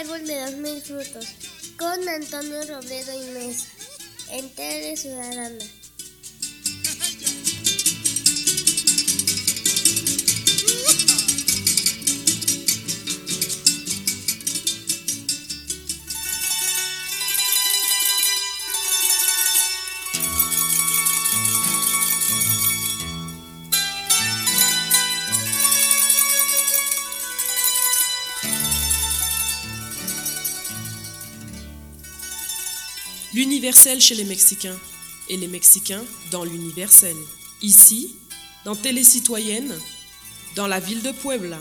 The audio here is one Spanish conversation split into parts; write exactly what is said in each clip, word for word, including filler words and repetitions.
árbol de dos mil frutos, con Antonio Robledo y Mesa, en Tele Ciudadana. L'universel chez les Mexicains et les Mexicains dans l'universel. Ici, dans Télé Citoyenne, dans la ville de Puebla.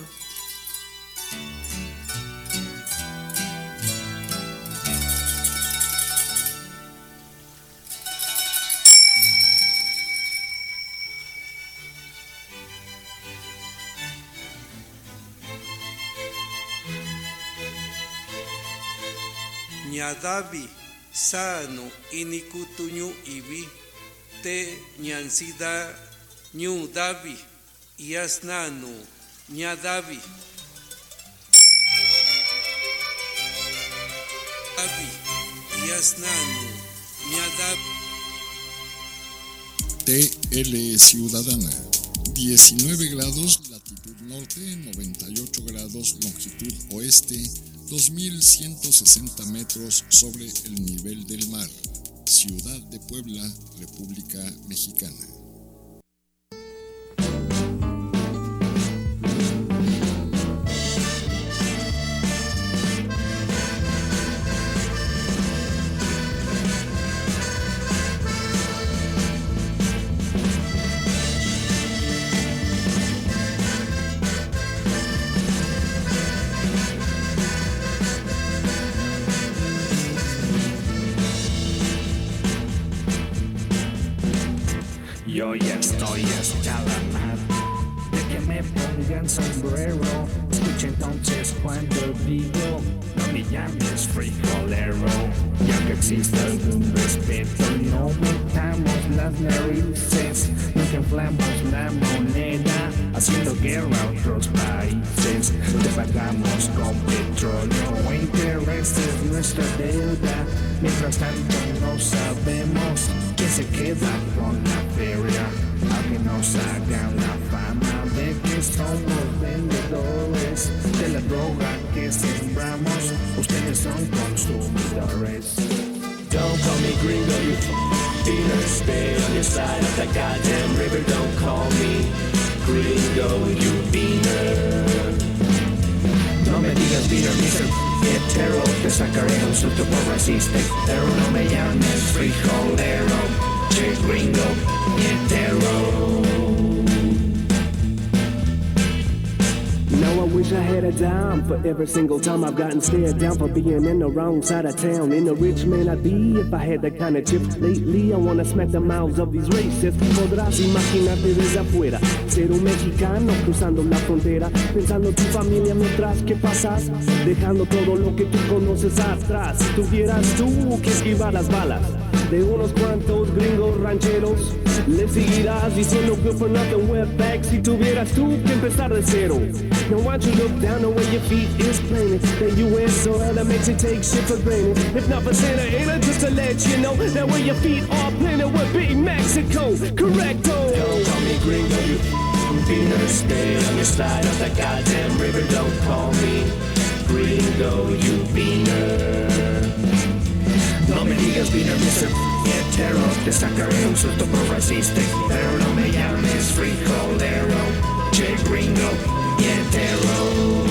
Ñadavi sano inikutuñu ibi te ñansida ñu davi yasnanu ñadavi davi yasnanu ñadavi. T L Ciudadana, diecinueve grados latitud norte, noventa y ocho grados longitud oeste, dos mil ciento sesenta metros sobre el nivel del mar. Ciudad de Puebla, República Mexicana. Yo ya estoy hasta la madre de que me pongan sombrero. Escucha entonces cuando digo, no me llames frijolero. Ya que existe algún respeto, no metamos las narices. Nunca inflamos la moneda, haciendo guerra a otros países. Te pagamos con petróleo o intereses nuestra deuda. Mientras tanto no sabemos quién se queda con la feria, aunque nos hagan la fama de que somos vendedores de la droga que sembramos. Ustedes son consumidores. Don't call me gringo, you dealer. Stay on your side of the goddamn river. Don't call me gringo, you beaner. No me digas beaner, mister Hetero. Te sacaré un susto por racista, pero no me llames frijolero. Che gringo, hetero. Now I wish I had a dime for every single time I've gotten stared down for being in the wrong side of town. In a rich man I'd be if I had that kind of chips. Lately I wanna smack the mouths of these racists. Podrás imaginarte desde afuera ser un mexicano cruzando la frontera, pensando en tu familia mientras que pasas, dejando todo lo que tú conoces atrás. Tuvieras tú que esquivar las balas de unos cuantos gringos rancheros, le seguirás diciendo good for nothing wetback si tuvieras tú que empezar de cero. Now why don't you look down the way your feet is planted? The U S soil that makes you take shit for granted. If not for Santa Ana, just to let you know that where your feet are planted would be Mexico. Correcto. Don't call me gringo, you beaner. Stay on your side of the goddamn river. Don't call me gringo, you beaner. No me digas beaner, mister Hetero. Te sacaré un susto por racista, pero no me llames frijolero. Che gringo, hetero.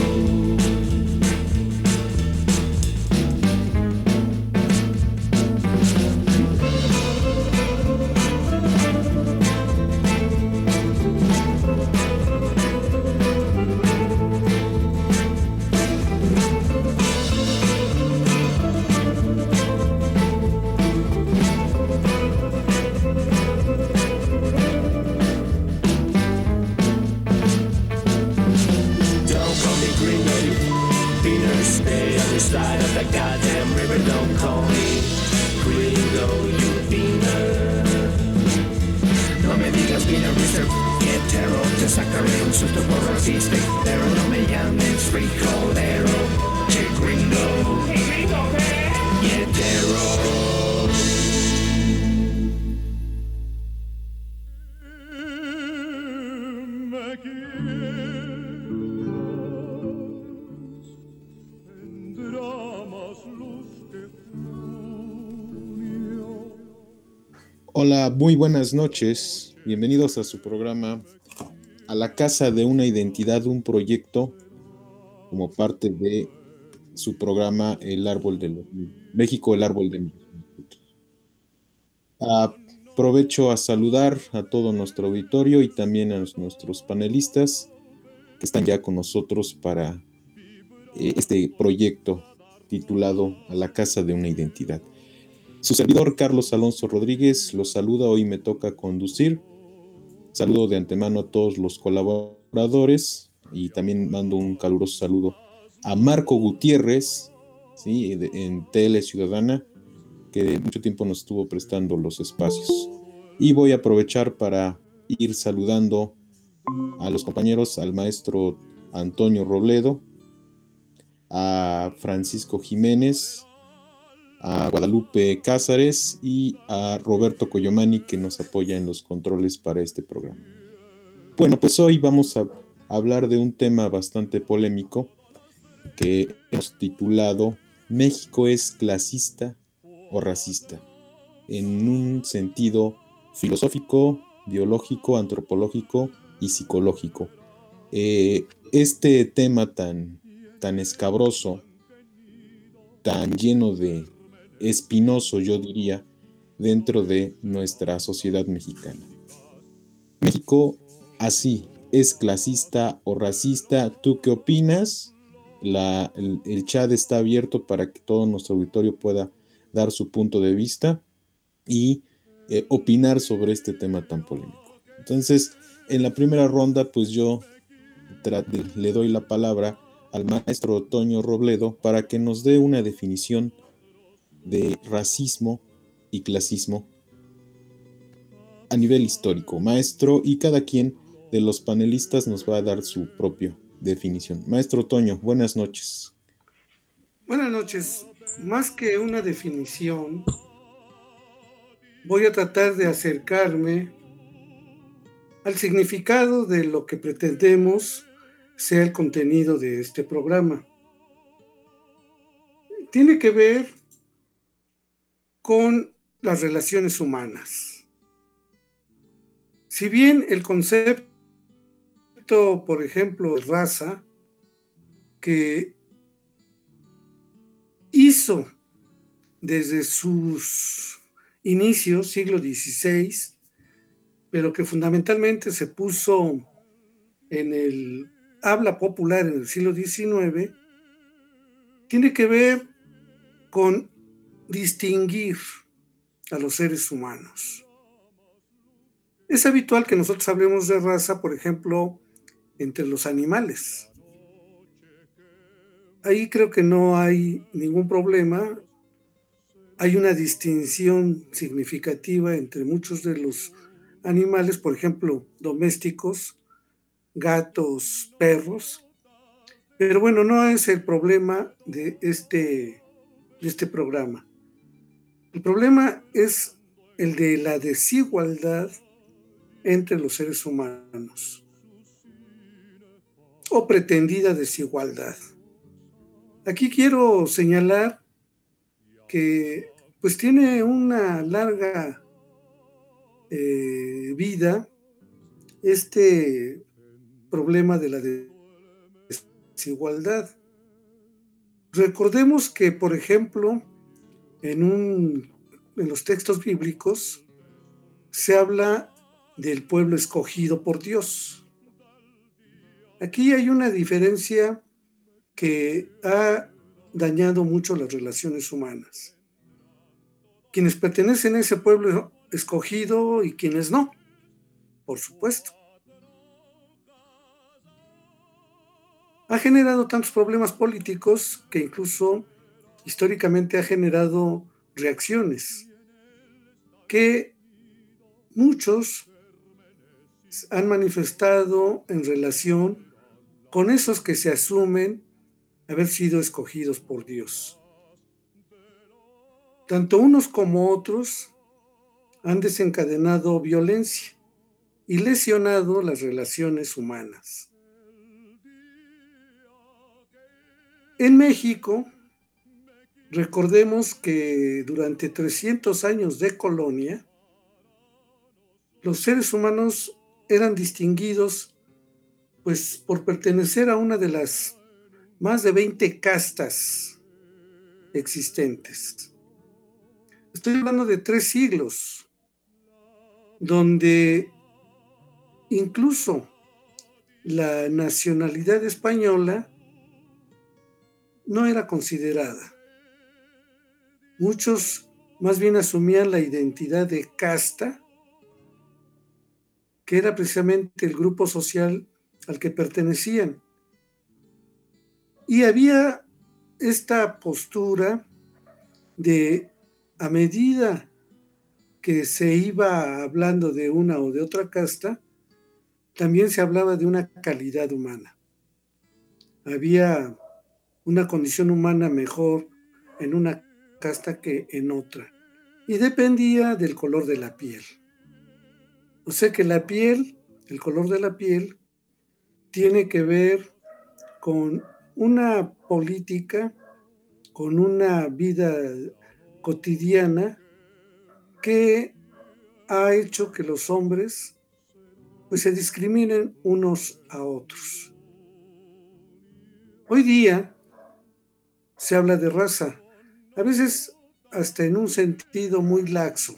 Side of the goddamn river, don't call me gringo, you beaner. No me digas beaner, mister Hetero. Te sacaré un susto por racista, pero no me llames frijolero. che gringo. Yeah, terror. Hola, muy buenas noches. Bienvenidos a su programa A la Casa de una Identidad, un proyecto como parte de su programa El Árbol de México, el Árbol de Aprovecho a saludar a todo nuestro auditorio y también a nuestros panelistas que están ya con nosotros para eh, este proyecto titulado A la Casa de una Identidad. Su servidor Carlos Alonso Rodríguez los saluda, hoy me toca conducir. Saludo de antemano a todos los colaboradores y también mando un caluroso saludo a Marco Gutiérrez, ¿sí? de, en T L Ciudadana, que mucho tiempo nos estuvo prestando los espacios. Y voy a aprovechar para ir saludando a los compañeros, al maestro Antonio Robledo, a Francisco Jiménez, a Guadalupe Cázares y a Roberto Coyomani, que nos apoya en los controles para este programa. Bueno, pues hoy vamos a hablar de un tema bastante polémico que hemos titulado ¿México es clasista o racista? En un sentido filosófico, biológico, antropológico y psicológico. Eh, este tema tan, tan escabroso, tan lleno de espinoso, yo diría, dentro de nuestra sociedad mexicana. México, así, es clasista o racista. ¿Tú qué opinas? La, el, el chat está abierto para que todo nuestro auditorio pueda dar su punto de vista y eh, opinar sobre este tema tan polémico. Entonces, en la primera ronda, pues yo tra- le doy la palabra al maestro Toño Robledo para que nos dé una definición de racismo y clasismo a nivel histórico. Maestro, y cada quien de los panelistas nos va a dar su propia definición. Maestro Toño, buenas noches. Buenas noches. Más que una definición, voy a tratar de acercarme al significado de lo que pretendemos sea el contenido de este programa. Tiene que ver con las relaciones humanas. Si bien el concepto, por ejemplo, de raza, que hizo desde sus inicios, siglo dieciséis, pero que fundamentalmente se puso en el habla popular en el siglo diecinueve, tiene que ver con distinguir a los seres humanos. Es habitual que nosotros hablemos de raza, por ejemplo, entre los animales. Ahí creo que no hay ningún problema. Hay una distinción significativa entre muchos de los animales, por ejemplo, domésticos, gatos, perros. Pero bueno, no es el problema de este, de este programa. El problema es el de la desigualdad entre los seres humanos, o pretendida desigualdad. Aquí quiero señalar que pues tiene una larga eh, vida este problema de la desigualdad. Recordemos que, por ejemplo, en, un, en los textos bíblicos se habla del pueblo escogido por Dios. Aquí hay una diferencia que ha dañado mucho las relaciones humanas. Quienes pertenecen a ese pueblo escogido y quienes no, por supuesto. Ha generado tantos problemas políticos que incluso históricamente ha generado reacciones que muchos han manifestado en relación con esos que se asumen haber sido escogidos por Dios. Tanto unos como otros han desencadenado violencia y lesionado las relaciones humanas. En México, recordemos que durante trescientos años de colonia, los seres humanos eran distinguidos pues, por pertenecer a una de las más de veinte castas existentes. Estoy hablando de tres siglos, donde incluso la nacionalidad española no era considerada. Muchos más bien asumían la identidad de casta, que era precisamente el grupo social al que pertenecían. Y había esta postura de, a medida que se iba hablando de una o de otra casta, también se hablaba de una calidad humana. Había una condición humana mejor en una casta que en otra, y dependía del color de la piel. O sea que la piel, el color de la piel, tiene que ver con una política, con una vida cotidiana que ha hecho que los hombres pues, se discriminen unos a otros. Hoy día se habla de raza, a veces hasta en un sentido muy laxo.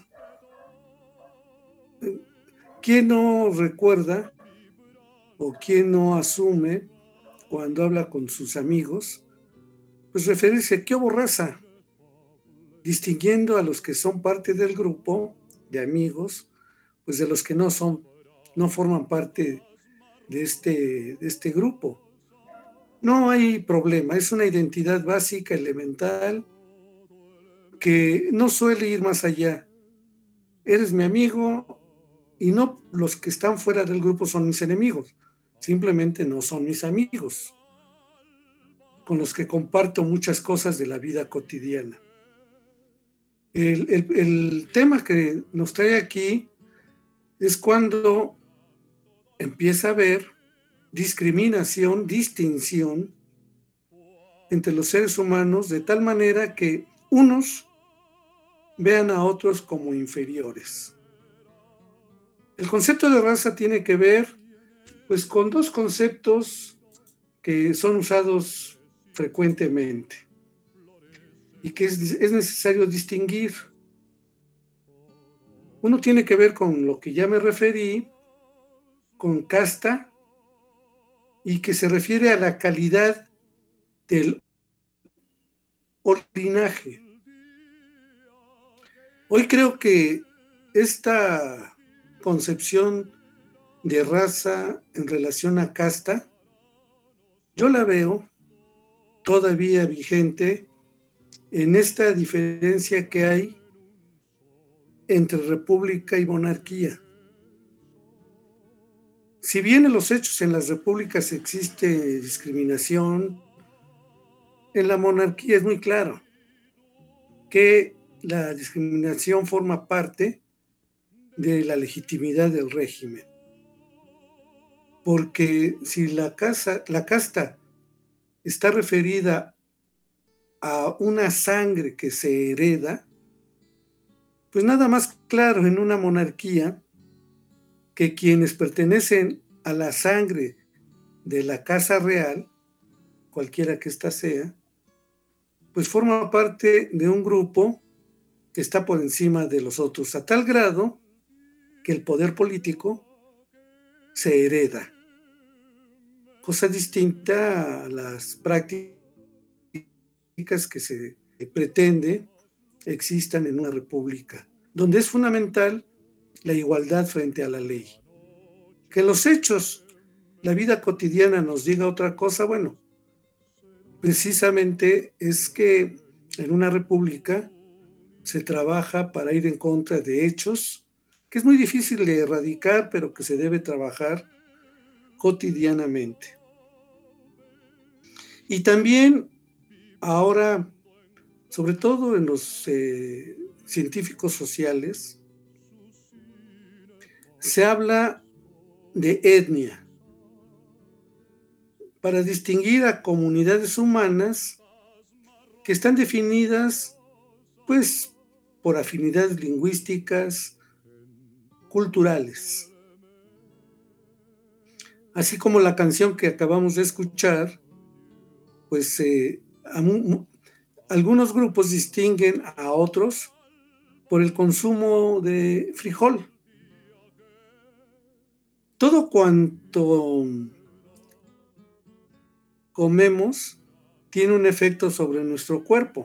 ¿Quién no recuerda o quién no asume cuando habla con sus amigos, pues referirse ¿qué hubo raza? Distinguiendo a los que son parte del grupo de amigos, pues de los que no son, no forman parte de este, de este grupo. No hay problema, es una identidad básica, elemental, que no suele ir más allá. Eres mi amigo y no los que están fuera del grupo son mis enemigos, simplemente no son mis amigos, con los que comparto muchas cosas de la vida cotidiana. El, el, el tema que nos trae aquí es cuando empieza a haber discriminación, distinción entre los seres humanos de tal manera que unos vean a otros como inferiores. El concepto de raza tiene que ver pues con dos conceptos que son usados frecuentemente y que es, es necesario distinguir. Uno tiene que ver con lo que ya me referí, con casta, y que se refiere a la calidad del linaje. Hoy creo que esta concepción de raza en relación a casta, yo la veo todavía vigente en esta diferencia que hay entre república y monarquía. Si bien en los hechos en las repúblicas existe discriminación, en la monarquía es muy claro que la discriminación forma parte de la legitimidad del régimen. Porque si la, casa, la casta está referida a una sangre que se hereda, pues nada más claro en una monarquía que quienes pertenecen a la sangre de la casa real, cualquiera que ésta sea, pues forma parte de un grupo que está por encima de los otros, a tal grado que el poder político se hereda. Cosa distinta a las prácticas que se pretende existan en una república, donde es fundamental la igualdad frente a la ley. Que en los hechos la vida cotidiana nos diga otra cosa, bueno, precisamente es que en una república se trabaja para ir en contra de hechos que es muy difícil de erradicar, pero que se debe trabajar cotidianamente. Y también ahora, sobre todo en los eh, científicos sociales, se habla de etnia para distinguir a comunidades humanas que están definidas pues por afinidades lingüísticas, culturales. Así como la canción que acabamos de escuchar, pues eh, a, algunos grupos distinguen a otros por el consumo de frijol. Todo cuanto comemos tiene un efecto sobre nuestro cuerpo.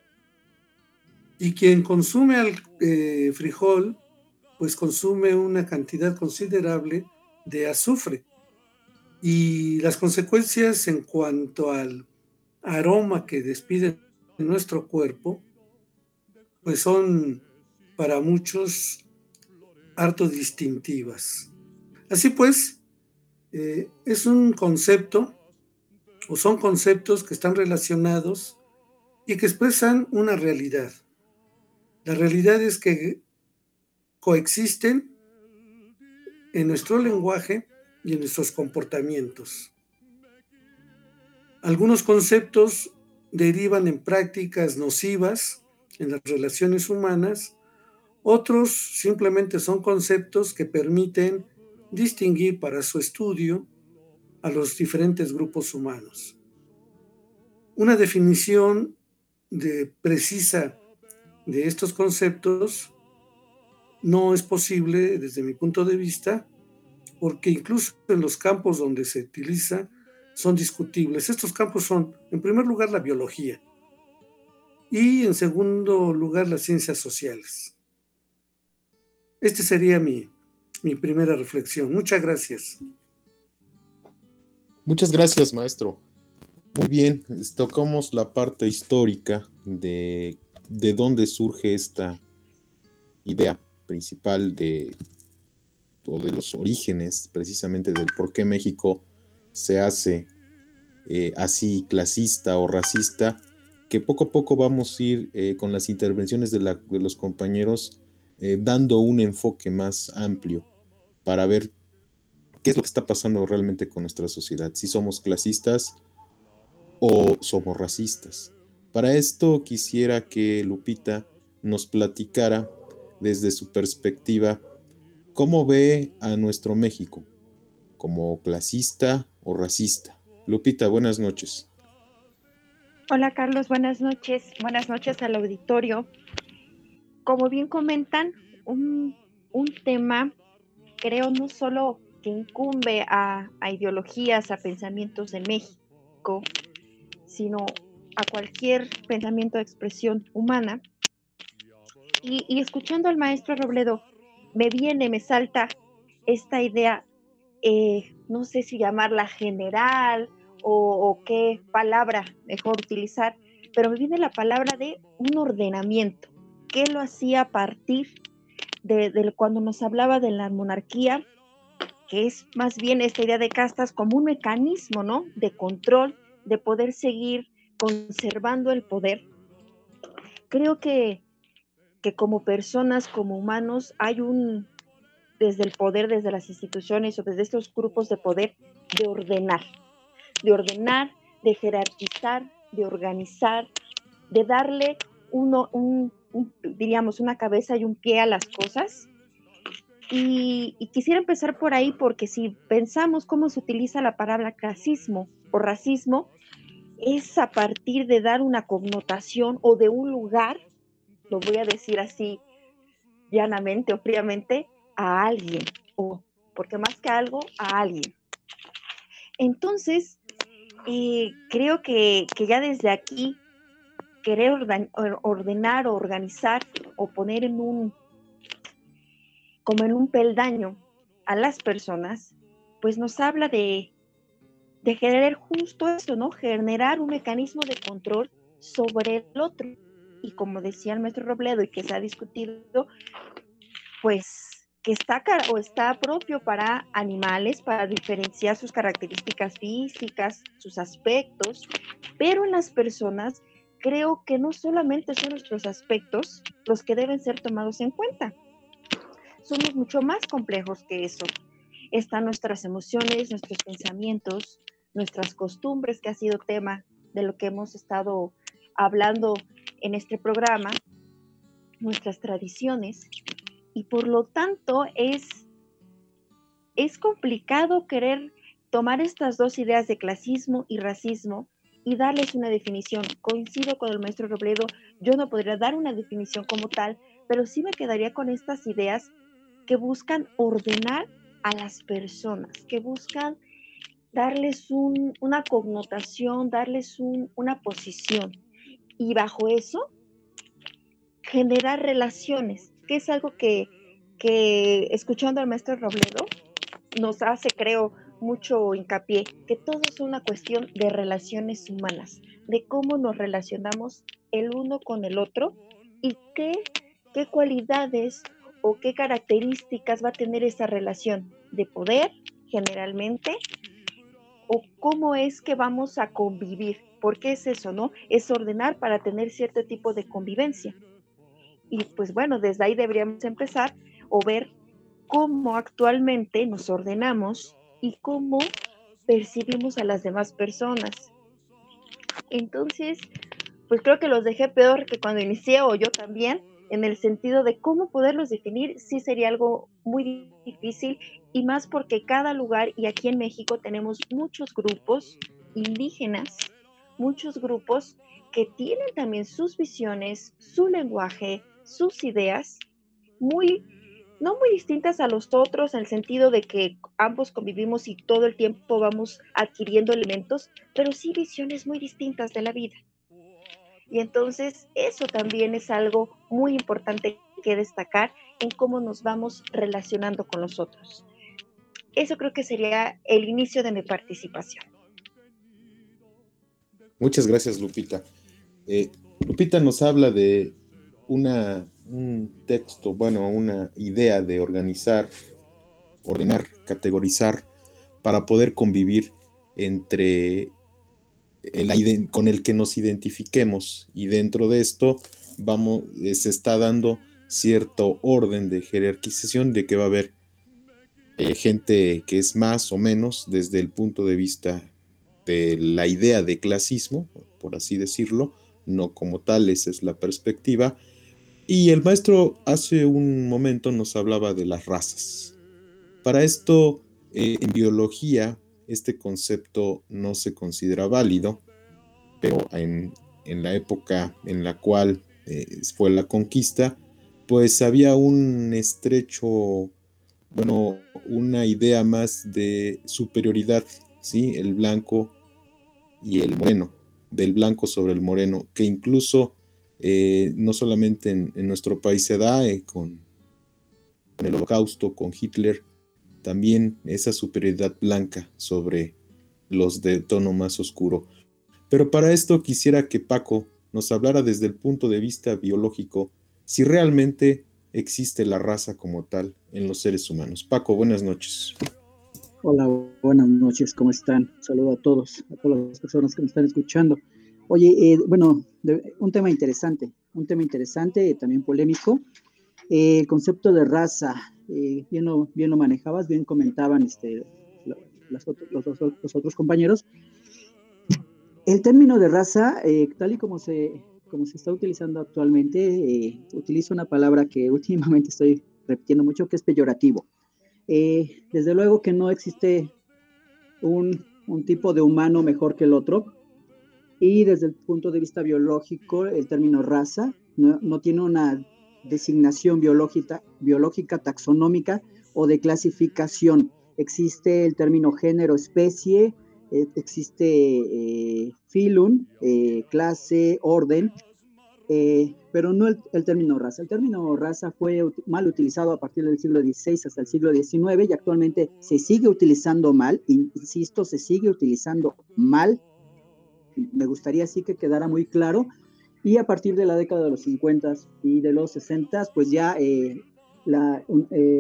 Y quien consume al eh, frijol, pues consume una cantidad considerable de azufre. Y las consecuencias en cuanto al aroma que despide nuestro cuerpo, pues son para muchos harto distintivas. Así pues, eh, es un concepto, o son conceptos que están relacionados y que expresan una realidad. La realidad es que coexisten en nuestro lenguaje y en nuestros comportamientos. Algunos conceptos derivan en prácticas nocivas en las relaciones humanas, otros simplemente son conceptos que permiten distinguir para su estudio a los diferentes grupos humanos. Una definición de, precisa de estos conceptos no es posible desde mi punto de vista, porque incluso en los campos donde se utiliza son discutibles. Estos campos son, en primer lugar, la biología y, en segundo lugar, las ciencias sociales. Esta sería mi, mi primera reflexión. Muchas gracias. Muchas gracias, maestro. Muy bien, tocamos la parte histórica de, de dónde surge esta idea principal de, o de los orígenes, precisamente del por qué México se hace eh, así clasista o racista, que poco a poco vamos a ir eh, con las intervenciones de, la, de los compañeros eh, dando un enfoque más amplio para ver qué es lo que está pasando realmente con nuestra sociedad, si somos clasistas o somos racistas. Para esto quisiera que Lupita nos platicara desde su perspectiva cómo ve a nuestro México, como clasista o racista. Lupita, buenas noches. Hola Carlos, buenas noches. Buenas noches al auditorio. Como bien comentan, un, un tema, creo, no solo que incumbe a, a ideologías, a pensamientos de México, sino a cualquier pensamiento de expresión humana. Y, y escuchando al maestro Robledo, me viene, me salta esta idea, eh, no sé si llamarla general o, o qué palabra mejor utilizar, pero me viene la palabra de un ordenamiento. ¿Qué lo hacía a partir de, de cuando nos hablaba de la monarquía? Que es más bien esta idea de castas como un mecanismo, ¿no?, de control, de poder seguir conservando el poder. Creo que, que como personas, como humanos, hay un, desde el poder, desde las instituciones o desde estos grupos de poder, de ordenar, de ordenar, de jerarquizar, de organizar, de darle uno, un, un, diríamos, una cabeza y un pie a las cosas. Y, y quisiera empezar por ahí porque si pensamos cómo se utiliza la palabra clasismo o racismo, es a partir de dar una connotación o de un lugar, lo voy a decir así llanamente o fríamente, a alguien, o porque más que algo, a alguien. Entonces, eh, creo que, que ya desde aquí, querer orden, ordenar o organizar o poner en un como en un peldaño a las personas, pues nos habla de, de generar justo eso, ¿no? Generar un mecanismo de control sobre el otro. Y como decía el maestro Robledo y que se ha discutido, pues que está o está propio para animales, para diferenciar sus características físicas, sus aspectos, pero en las personas creo que no solamente son nuestros aspectos los que deben ser tomados en cuenta. Somos mucho más complejos que eso. Están nuestras emociones, nuestros pensamientos, nuestras costumbres, que ha sido tema de lo que hemos estado hablando en este programa, nuestras tradiciones, y por lo tanto es, es complicado querer tomar estas dos ideas de clasismo y racismo y darles una definición. Coincido con el maestro Robledo, yo no podría dar una definición como tal, pero sí me quedaría con estas ideas que buscan ordenar a las personas, que buscan darles un, una connotación, darles un, una posición, y bajo eso generar relaciones, que es algo que, que escuchando al maestro Robledo nos hace, creo, mucho hincapié, que todo es una cuestión de relaciones humanas, de cómo nos relacionamos el uno con el otro y qué, qué cualidades o qué características va a tener esa relación de poder, generalmente, o cómo es que vamos a convivir, porque es eso, ¿no? Es ordenar para tener cierto tipo de convivencia. Y pues bueno, desde ahí deberíamos empezar o ver cómo actualmente nos ordenamos y cómo percibimos a las demás personas. Entonces, pues creo que los dejé peor que cuando inicié, o yo también, en el sentido de cómo poderlos definir, sí sería algo muy difícil, y más porque cada lugar, y aquí en México tenemos muchos grupos indígenas, muchos grupos que tienen también sus visiones, su lenguaje, sus ideas, muy, no muy distintas a los otros, en el sentido de que ambos convivimos y todo el tiempo vamos adquiriendo elementos, pero sí visiones muy distintas de la vida. Y entonces eso también es algo muy importante que destacar en cómo nos vamos relacionando con los otros. Eso creo que sería el inicio de mi participación. Muchas gracias, Lupita. Eh, Lupita nos habla de una, un texto, bueno, una idea de organizar, ordenar, categorizar para poder convivir entre el, con el que nos identifiquemos, y dentro de esto vamos, se está dando cierto orden de jerarquización de que va a haber eh, gente que es más o menos desde el punto de vista de la idea de clasismo, por así decirlo, no como tal, esa es la perspectiva. Y el maestro hace un momento nos hablaba de las razas. Para esto, eh, en biología, este concepto no se considera válido, pero en, en la época en la cual eh, fue la conquista, pues había un estrecho, bueno, una idea más de superioridad, ¿sí? El blanco y el moreno, del blanco sobre el moreno, que incluso eh, no solamente en, en nuestro país se da, eh, con, con el Holocausto, con Hitler, también esa superioridad blanca sobre los de tono más oscuro. Pero para esto quisiera que Paco nos hablara desde el punto de vista biológico si realmente existe la raza como tal en los seres humanos. Paco, buenas noches. Hola, buenas noches, ¿cómo están? Un saludo a todos, a todas las personas que me están escuchando. Oye, eh, bueno, de, un tema interesante, un tema interesante, también polémico. Eh, el concepto de raza, eh, bien, lo, bien lo manejabas, bien comentaban este, las, los, los, los otros compañeros. El término de raza, eh, tal y como se, como se está utilizando actualmente, eh, utilizo una palabra que últimamente estoy repitiendo mucho, que es peyorativo. Eh, desde luego que no existe un, un tipo de humano mejor que el otro, y desde el punto de vista biológico, el término raza no, no tiene una designación biológica, biológica, taxonómica o de clasificación. Existe el término género, especie, eh, existe eh, filum, eh, clase, orden, eh, pero no el, el término raza. El término raza fue ut- mal utilizado a partir del siglo dieciséis hasta el siglo diecinueve, y actualmente se sigue utilizando mal, insisto, se sigue utilizando mal. Me gustaría sí que quedara muy claro. Y a partir de la década de los cincuenta y de los sesenta, pues ya eh, la, un, eh,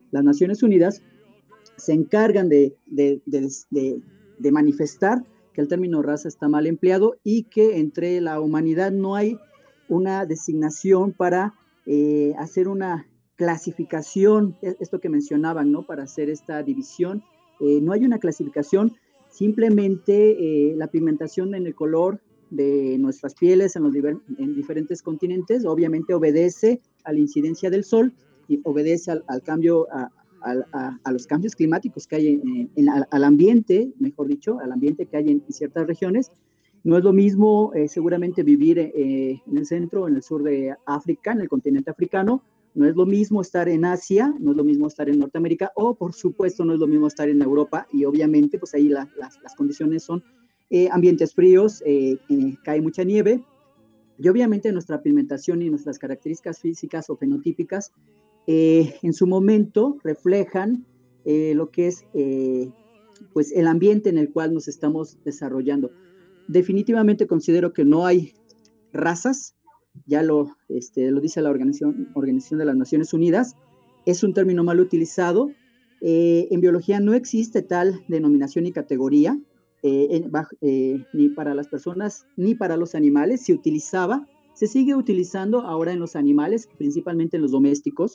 las Naciones Unidas se encargan de, de, de, de, de manifestar que el término raza está mal empleado y que entre la humanidad no hay una designación para eh, hacer una clasificación, esto que mencionaban, ¿no? Para hacer esta división, eh, no hay una clasificación, simplemente eh, la pigmentación en el color de nuestras pieles en los diver- en diferentes continentes, obviamente obedece a la incidencia del sol y obedece al, al cambio, a, a, a los cambios climáticos que hay en, en, al, al ambiente, mejor dicho, al ambiente que hay en, en ciertas regiones. No es lo mismo eh, seguramente vivir eh, en el centro, en el sur de África, en el continente africano. No es lo mismo estar en Asia, no es lo mismo estar en Norteamérica, o por supuesto no es lo mismo estar en Europa, y obviamente pues ahí la, las, las condiciones son eh, ambientes fríos, eh, eh, cae mucha nieve, y obviamente nuestra pigmentación y nuestras características físicas o fenotípicas eh, en su momento reflejan eh, lo que es eh, pues el ambiente en el cual nos estamos desarrollando. Definitivamente considero que no hay razas, ya lo, este, lo dice la Organización, Organización de las Naciones Unidas, es un término mal utilizado. Eh, en biología no existe tal denominación ni categoría, eh, en, eh, ni para las personas ni para los animales. Se utilizaba, se sigue utilizando ahora en los animales, principalmente en los domésticos,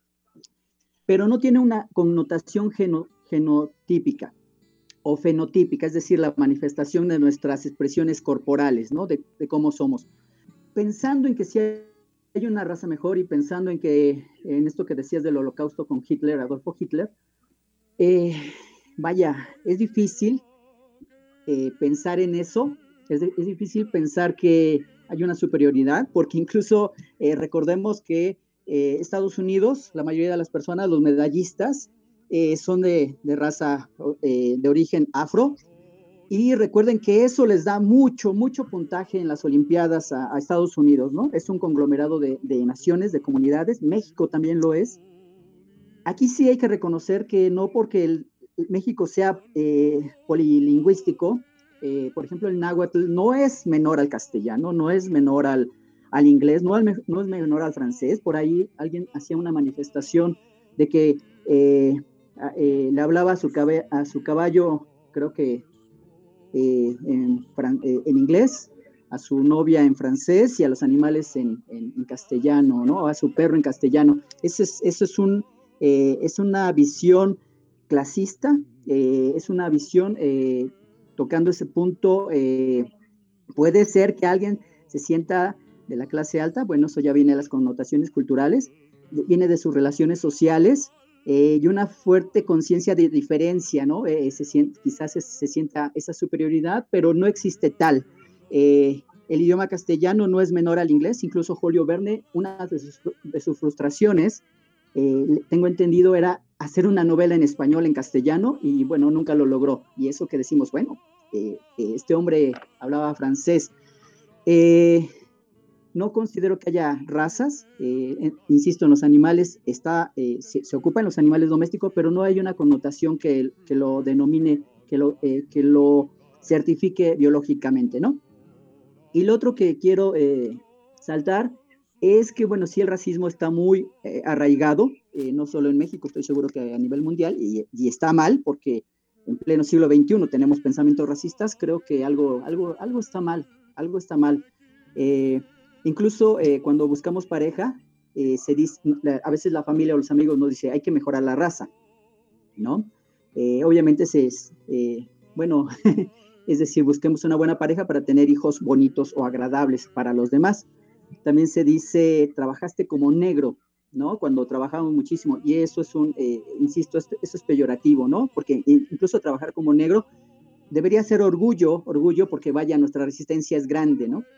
pero no tiene una connotación geno, genotípica o fenotípica, es decir, la manifestación de nuestras expresiones corporales, ¿no? De, de cómo somos. Pensando en que si hay una raza mejor y pensando en que en esto que decías del holocausto con Hitler, Adolfo Hitler, eh, vaya, es difícil eh, pensar en eso, es, es difícil pensar que hay una superioridad, porque incluso eh, recordemos que eh, Estados Unidos, la mayoría de las personas, los medallistas, eh, son de, de raza eh, de origen afro, y recuerden que eso les da mucho, mucho puntaje en las Olimpiadas a, a Estados Unidos, ¿no? Es un conglomerado de, de naciones, de comunidades, México también lo es. Aquí sí hay que reconocer que no porque el, el México sea eh, polilingüístico, eh, por ejemplo, el náhuatl no es menor al castellano, no es menor al, al inglés, no, al, no es menor al francés. Por ahí alguien hacía una manifestación de que eh, eh, le hablaba a su, cabe, a su caballo, creo que Eh, en, eh, en inglés, a su novia en francés y a los animales en, en, en castellano, ¿no? A su perro en castellano. Eso es, eso es, un, eh, es una visión clasista, eh, es una visión eh, tocando ese punto. Eh, puede ser que alguien se sienta de la clase alta, bueno, eso ya viene de las connotaciones culturales, viene de sus relaciones sociales, Eh, y una fuerte conciencia de diferencia, ¿no? Eh, se siente, quizás se, se sienta esa superioridad, pero no existe tal. Eh, el idioma castellano no es menor al inglés, incluso Julio Verne, una de sus, de sus frustraciones, eh, tengo entendido, era hacer una novela en español, en castellano, y bueno, nunca lo logró. Y eso que decimos, bueno, eh, este hombre hablaba francés. Eh, No considero que haya razas, eh, eh, insisto, en los animales está, eh, se, se ocupa en los animales domésticos, pero no hay una connotación que, que lo denomine, que lo, eh, que lo certifique biológicamente, ¿no? Y lo otro que quiero eh, saltar es que, bueno, sí, el racismo está muy eh, arraigado, eh, no solo en México, estoy seguro que a nivel mundial, y, y está mal, porque en pleno siglo veintiuno tenemos pensamientos racistas. Creo que algo, algo, algo está mal, algo está mal. Eh, Incluso eh, cuando buscamos pareja, eh, se dice, a veces la familia o los amigos nos dicen, hay que mejorar la raza, ¿no? Eh, obviamente, se, eh, bueno, es decir, busquemos una buena pareja para tener hijos bonitos o agradables para los demás. También se dice, trabajaste como negro, ¿no? Cuando trabajamos muchísimo, y eso es un, eh, insisto, eso es peyorativo, ¿no? Porque incluso trabajar como negro debería ser orgullo, orgullo porque vaya, nuestra resistencia es grande, ¿no?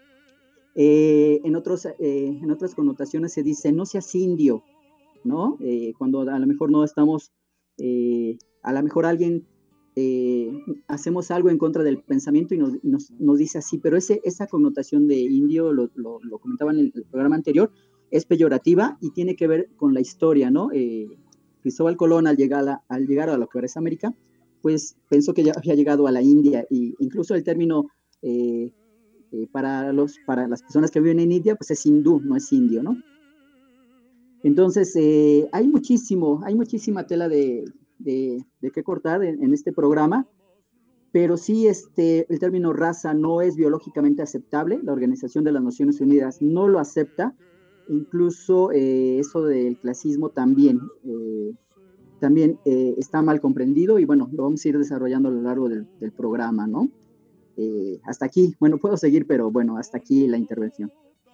Eh, en, otros, eh, en otras connotaciones se dice, no seas indio, ¿no? Eh, cuando a lo mejor no estamos, eh, a lo mejor alguien, eh, hacemos algo en contra del pensamiento y nos, nos, nos dice así, pero ese, esa connotación de indio, lo, lo, lo comentaba en el, el programa anterior, es peyorativa y tiene que ver con la historia, ¿no? Eh, Cristóbal Colón, al llegar, a, al llegar a lo que ahora es América, pues pensó que ya había llegado a la India, e incluso el término... Eh, Eh, para, los, para las personas que viven en India, pues es hindú, no es indio, ¿no? Entonces, eh, hay muchísimo, hay muchísima tela de, de, de qué cortar en, en este programa, pero sí este, el término raza no es biológicamente aceptable. La Organización de las Naciones Unidas no lo acepta. Incluso eh, eso del clasismo también, eh, también eh, está mal comprendido y bueno, lo vamos a ir desarrollando a lo largo del, del programa, ¿no? Eh, hasta aquí, bueno, puedo seguir, pero bueno, hasta aquí la intervención.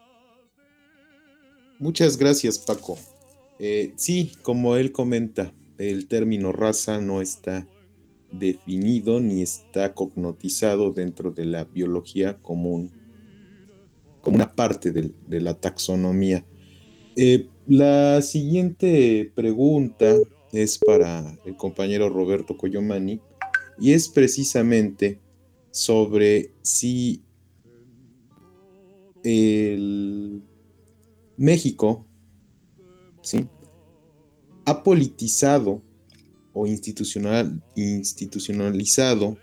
Muchas gracias, Paco. Eh, sí, como él comenta, el término raza no está definido ni está cognotizado dentro de la biología como, un, como una parte de, de la taxonomía. Eh, la siguiente pregunta es para el compañero Roberto Coyomani y es precisamente sobre si el México, ¿sí?, ha politizado o institucional, institucionalizado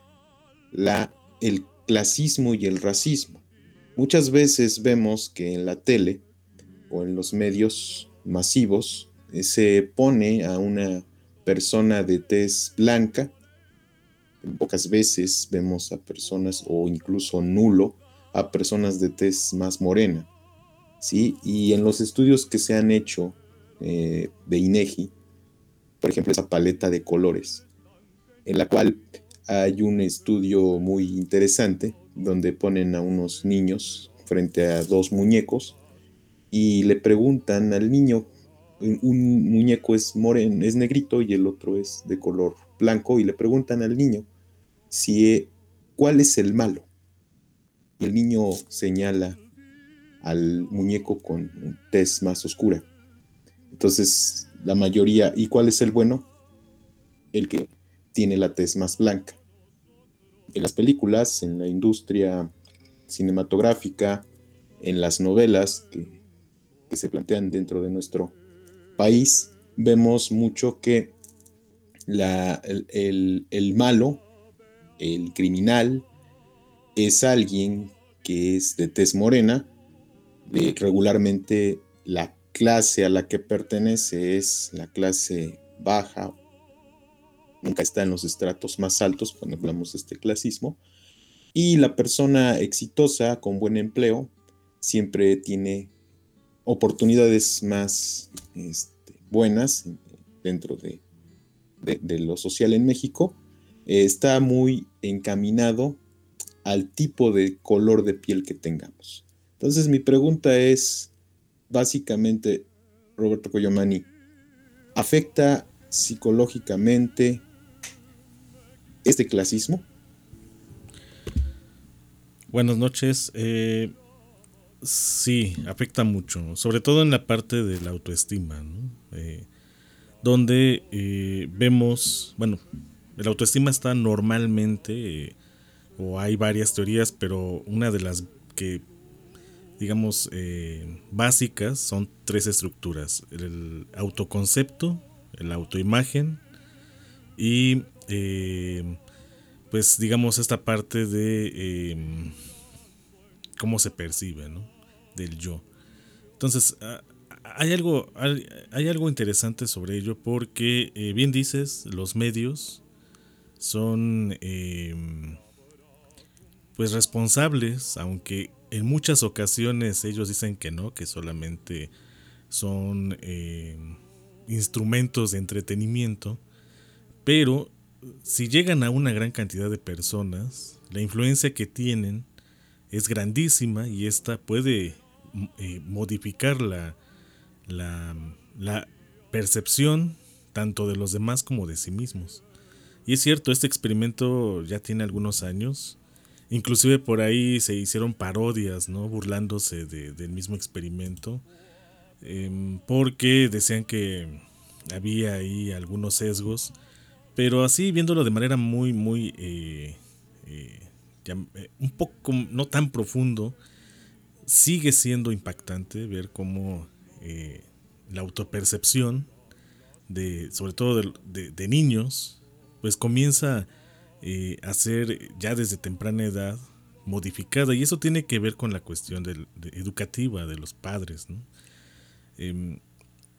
la, el clasismo y el racismo. Muchas veces vemos que en la tele o en los medios masivos eh, se pone a una persona de tez blanca. Pocas veces vemos a personas, o incluso nulo, a personas de tez más morena, ¿sí? Y en los estudios que se han hecho eh, de INEGI, por ejemplo, esa paleta de colores, en la cual hay un estudio muy interesante donde ponen a unos niños frente a dos muñecos y le preguntan al niño, un muñeco es moreno, es negrito y el otro es de color blanco, y le preguntan al niño si cuál es el malo, y el niño señala al muñeco con tez más oscura. Entonces la mayoría, ¿y cuál es el bueno? El que tiene la tez más blanca. En las películas, en la industria cinematográfica, en las novelas que, que se plantean dentro de nuestro país, vemos mucho que la, el, el, el malo, el criminal, es alguien que es de tez morena. De, regularmente la clase a la que pertenece es la clase baja, nunca está en los estratos más altos cuando hablamos de este clasismo, y la persona exitosa con buen empleo siempre tiene oportunidades más este, buenas dentro de, de, de lo social en México. Eh, está muy encaminado al tipo de color de piel que tengamos. Entonces mi pregunta es, básicamente, Roberto Coyomani, ¿afecta psicológicamente este clasismo? Buenas noches. Eh, sí, afecta mucho, sobre todo en la parte de la autoestima, ¿no? Eh, donde eh, vemos, bueno, la autoestima está normalmente, eh, o hay varias teorías, pero una de las que digamos, eh, básicas son tres estructuras: el autoconcepto, el autoimagen y eh, pues digamos esta parte de eh, cómo se percibe, ¿no?, del yo. Entonces hay algo, hay, hay algo interesante sobre ello porque eh, bien dices, los medios son eh, pues responsables, aunque en muchas ocasiones ellos dicen que no, que solamente son eh, instrumentos de entretenimiento, pero si llegan a una gran cantidad de personas, la influencia que tienen es grandísima y esta puede eh, modificar la, la, la percepción tanto de los demás como de sí mismos. Y es cierto, este experimento ya tiene algunos años. Inclusive por ahí se hicieron parodias, ¿no?, burlándose de, del mismo experimento, eh, porque decían que había ahí algunos sesgos, pero así viéndolo de manera muy, muy, eh, eh, ya, eh, un poco no tan profundo, sigue siendo impactante ver cómo eh, la autopercepción, de, sobre todo de, de, de niños, pues comienza Eh, a ser ya desde temprana edad modificada, y eso tiene que ver con la cuestión del, de educativa de los padres, ¿no? Eh,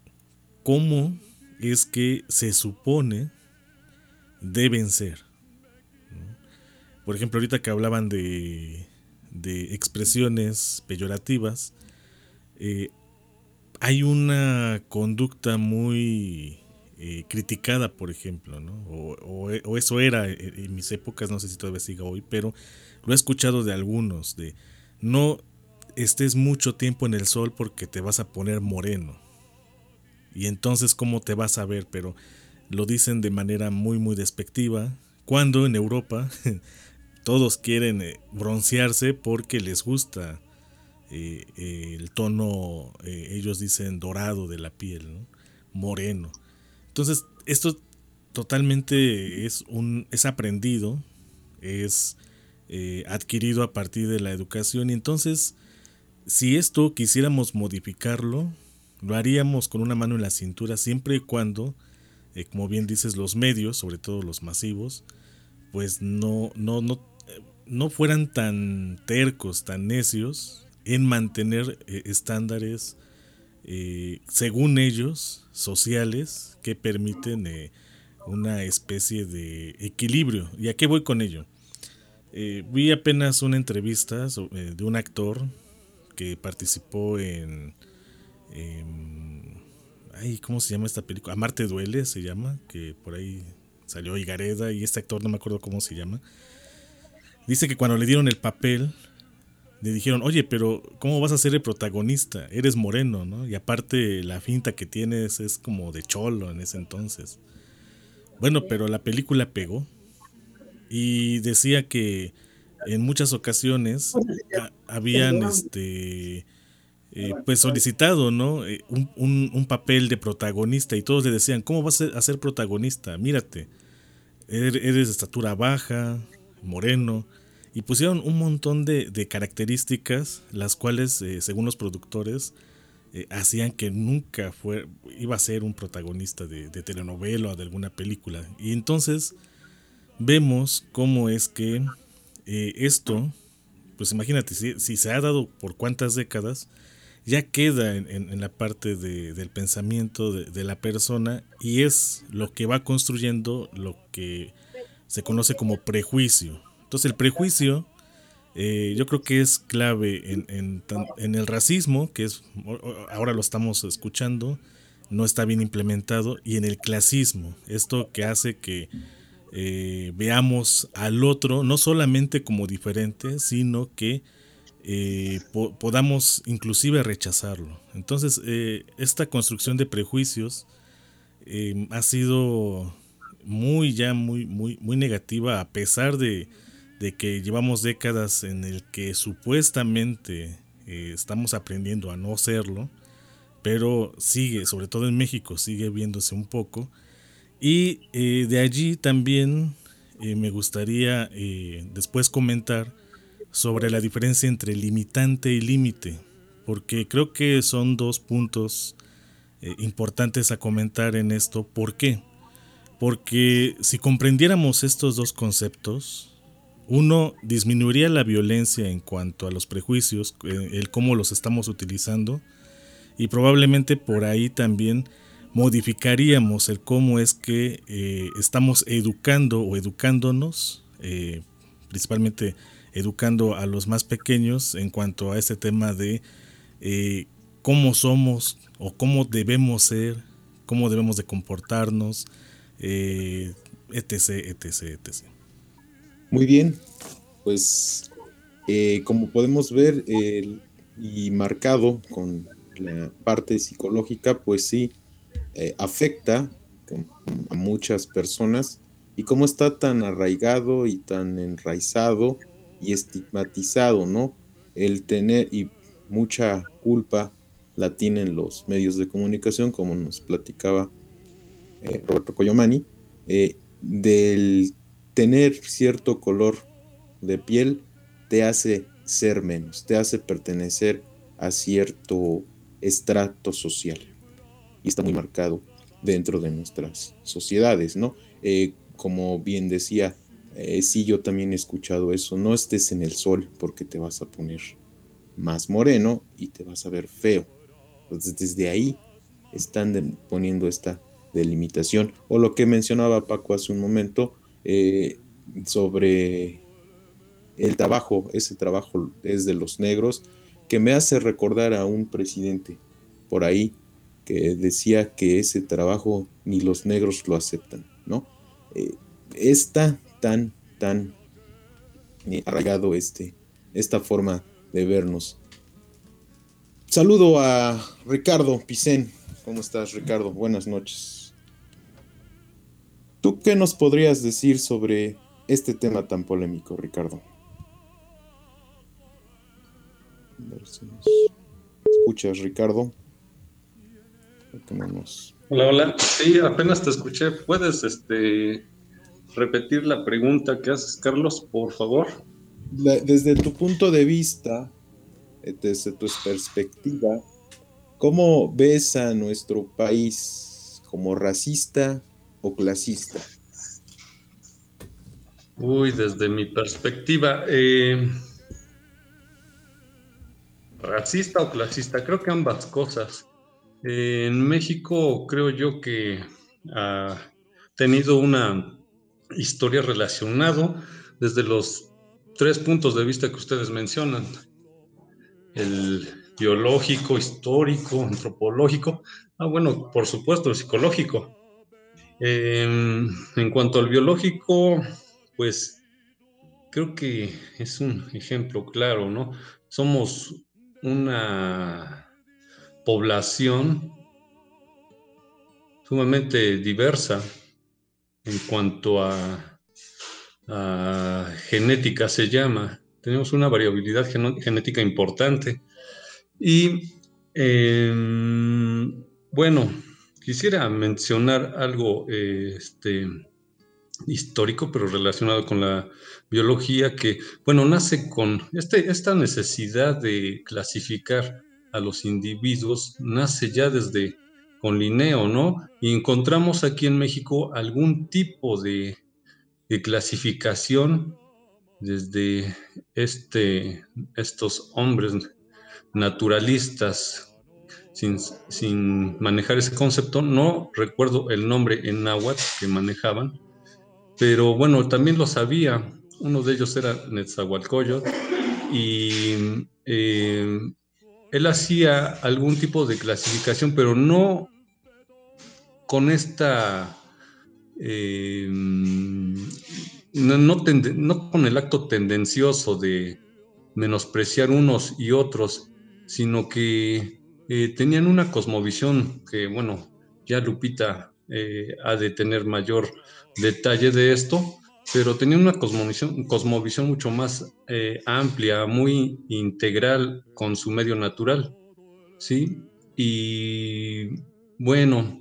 cómo es que se supone deben ser, ¿no? Por ejemplo, ahorita que hablaban de, de expresiones peyorativas, eh, hay una conducta muy eh, criticada, por ejemplo, ¿no? O, o, o eso era en mis épocas, no sé si todavía siga hoy, pero lo he escuchado de algunos, de no estés mucho tiempo en el sol porque te vas a poner moreno. Y entonces, ¿cómo te vas a ver? Pero lo dicen de manera muy, muy despectiva, cuando en Europa todos quieren broncearse porque les gusta eh, eh, el tono, eh, ellos dicen dorado de la piel, ¿no? Moreno. Entonces, esto totalmente es, un, es aprendido, es eh, adquirido a partir de la educación, y entonces, si esto quisiéramos modificarlo, lo haríamos con una mano en la cintura, siempre y cuando, eh, como bien dices, los medios, sobre todo los masivos, pues no, no, no, no fueran tan tercos, tan necios en mantener eh, estándares, eh, según ellos, sociales, que permiten eh, una especie de equilibrio. ¿Y a qué voy con ello? Eh, vi apenas una entrevista sobre, eh, de un actor que participó en... Eh, ay, ¿cómo se llama esta película? Amarte duele se llama, que por ahí salió Higareda, y este actor no me acuerdo cómo se llama. Dice que cuando le dieron el papel le dijeron, oye, pero ¿cómo vas a ser el protagonista? Eres moreno, ¿no? Y aparte la finta que tienes es como de cholo en ese entonces. Bueno, pero la película pegó, y decía que en muchas ocasiones a, habían este Eh, pues solicitado, ¿no? Eh, un, un, un papel de protagonista, y todos le decían, ¿cómo vas a ser protagonista? Mírate, eres de estatura baja, moreno, y pusieron un montón de, de características, las cuales, eh, según los productores, eh, hacían que nunca fue, iba a ser un protagonista de, de telenovela o de alguna película. Y entonces vemos cómo es que eh, esto, pues imagínate, si, si se ha dado por cuántas décadas, ya queda en, en, en la parte de, del pensamiento de, de la persona, y es lo que va construyendo lo que se conoce como prejuicio. Entonces el prejuicio eh, yo creo que es clave en, en, en el racismo, que es ahora lo estamos escuchando, no está bien implementado, y en el clasismo, esto que hace que eh, veamos al otro no solamente como diferente, sino que Eh, po- podamos inclusive rechazarlo. Entonces eh, esta construcción de prejuicios eh, ha sido muy ya muy muy muy negativa, a pesar de, de que llevamos décadas en el que supuestamente eh, estamos aprendiendo a no serlo, pero sigue, sobre todo en México, sigue viéndose un poco. Y eh, de allí también eh, me gustaría eh, después comentar sobre la diferencia entre limitante y límite, porque creo que son dos puntos eh, importantes a comentar en esto. ¿Por qué? Porque si comprendiéramos estos dos conceptos, uno, disminuiría la violencia en cuanto a los prejuicios, eh, el cómo los estamos utilizando, y probablemente por ahí también modificaríamos el cómo es que eh, estamos educando o educándonos, eh, principalmente educando a los más pequeños en cuanto a este tema de eh, cómo somos o cómo debemos ser, cómo debemos de comportarnos, eh, etc, etc, etcétera. Muy bien, pues eh, como podemos ver eh, y marcado con la parte psicológica, pues sí, eh, afecta a muchas personas, y cómo está tan arraigado y tan enraizado y estigmatizado, ¿no? El tener, y mucha culpa la tienen los medios de comunicación, como nos platicaba eh, Roberto Coyomani, eh, del tener cierto color de piel te hace ser menos, te hace pertenecer a cierto estrato social, y está muy marcado dentro de nuestras sociedades, ¿no? Eh, como bien decía, Eh, sí, yo también he escuchado eso, no estés en el sol porque te vas a poner más moreno y te vas a ver feo. Entonces desde ahí están de, poniendo esta delimitación. O lo que mencionaba Paco hace un momento eh, sobre el trabajo, ese trabajo es de los negros, que me hace recordar a un presidente por ahí que decía que ese trabajo ni los negros lo aceptan, ¿no? Eh, está tan, tan eh, arraigado este, esta forma de vernos. Saludo a Ricardo Picén. ¿Cómo estás, Ricardo? Buenas noches. ¿Tú qué nos podrías decir sobre este tema tan polémico, Ricardo? A ver si nos escuchas, Ricardo. No nos... Hola, hola. Sí, apenas te escuché. ¿Puedes este, repetir la pregunta que haces, Carlos, por favor? La, desde tu punto de vista, desde tu perspectiva, ¿cómo ves a nuestro país? ¿Como racista o clasista? Uy, desde mi perspectiva, eh, ¿racista o clasista? Creo que ambas cosas. Eh, en México creo yo que ha tenido una historia relacionada desde los tres puntos de vista que ustedes mencionan. El biológico, histórico, antropológico, ah, bueno, por supuesto, el psicológico. Eh, en cuanto al biológico, pues creo que es un ejemplo claro, ¿no? Somos una población sumamente diversa en cuanto a, a genética se llama. Tenemos una variabilidad gen- genética importante. Y eh, bueno, quisiera mencionar algo eh, este, histórico, pero relacionado con la biología, que, bueno, nace con este, esta necesidad de clasificar a los individuos, nace ya desde con Linneo, ¿no? Y encontramos aquí en México algún tipo de, de clasificación desde este, estos hombres naturalistas, sin, sin manejar ese concepto. No recuerdo el nombre en náhuatl que manejaban, pero bueno, también lo sabía. Uno de ellos era Netzahualcóyotl y eh, él hacía algún tipo de clasificación, pero no con esta, eh, no, no, tende, no con el acto tendencioso de menospreciar unos y otros, sino que eh, tenían una cosmovisión que, bueno, ya Lupita eh, ha de tener mayor detalle de esto, pero tenían una cosmovisión, cosmovisión mucho más eh, amplia, muy integral con su medio natural, ¿sí? Y bueno,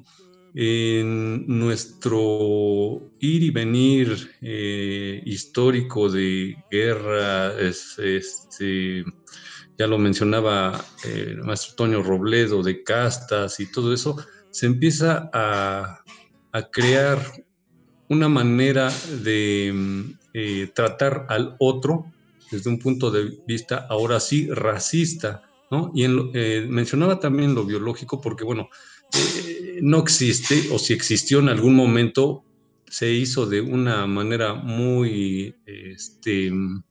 en nuestro ir y venir eh, histórico de guerra, es, este, ya lo mencionaba eh, el maestro Toño Robledo, de castas y todo eso, se empieza a, a crear una manera de eh, tratar al otro desde un punto de vista, ahora sí, racista, ¿no? Y en lo, eh, mencionaba también lo biológico porque, bueno, eh, no existe, o si existió en algún momento, se hizo de una manera muy este,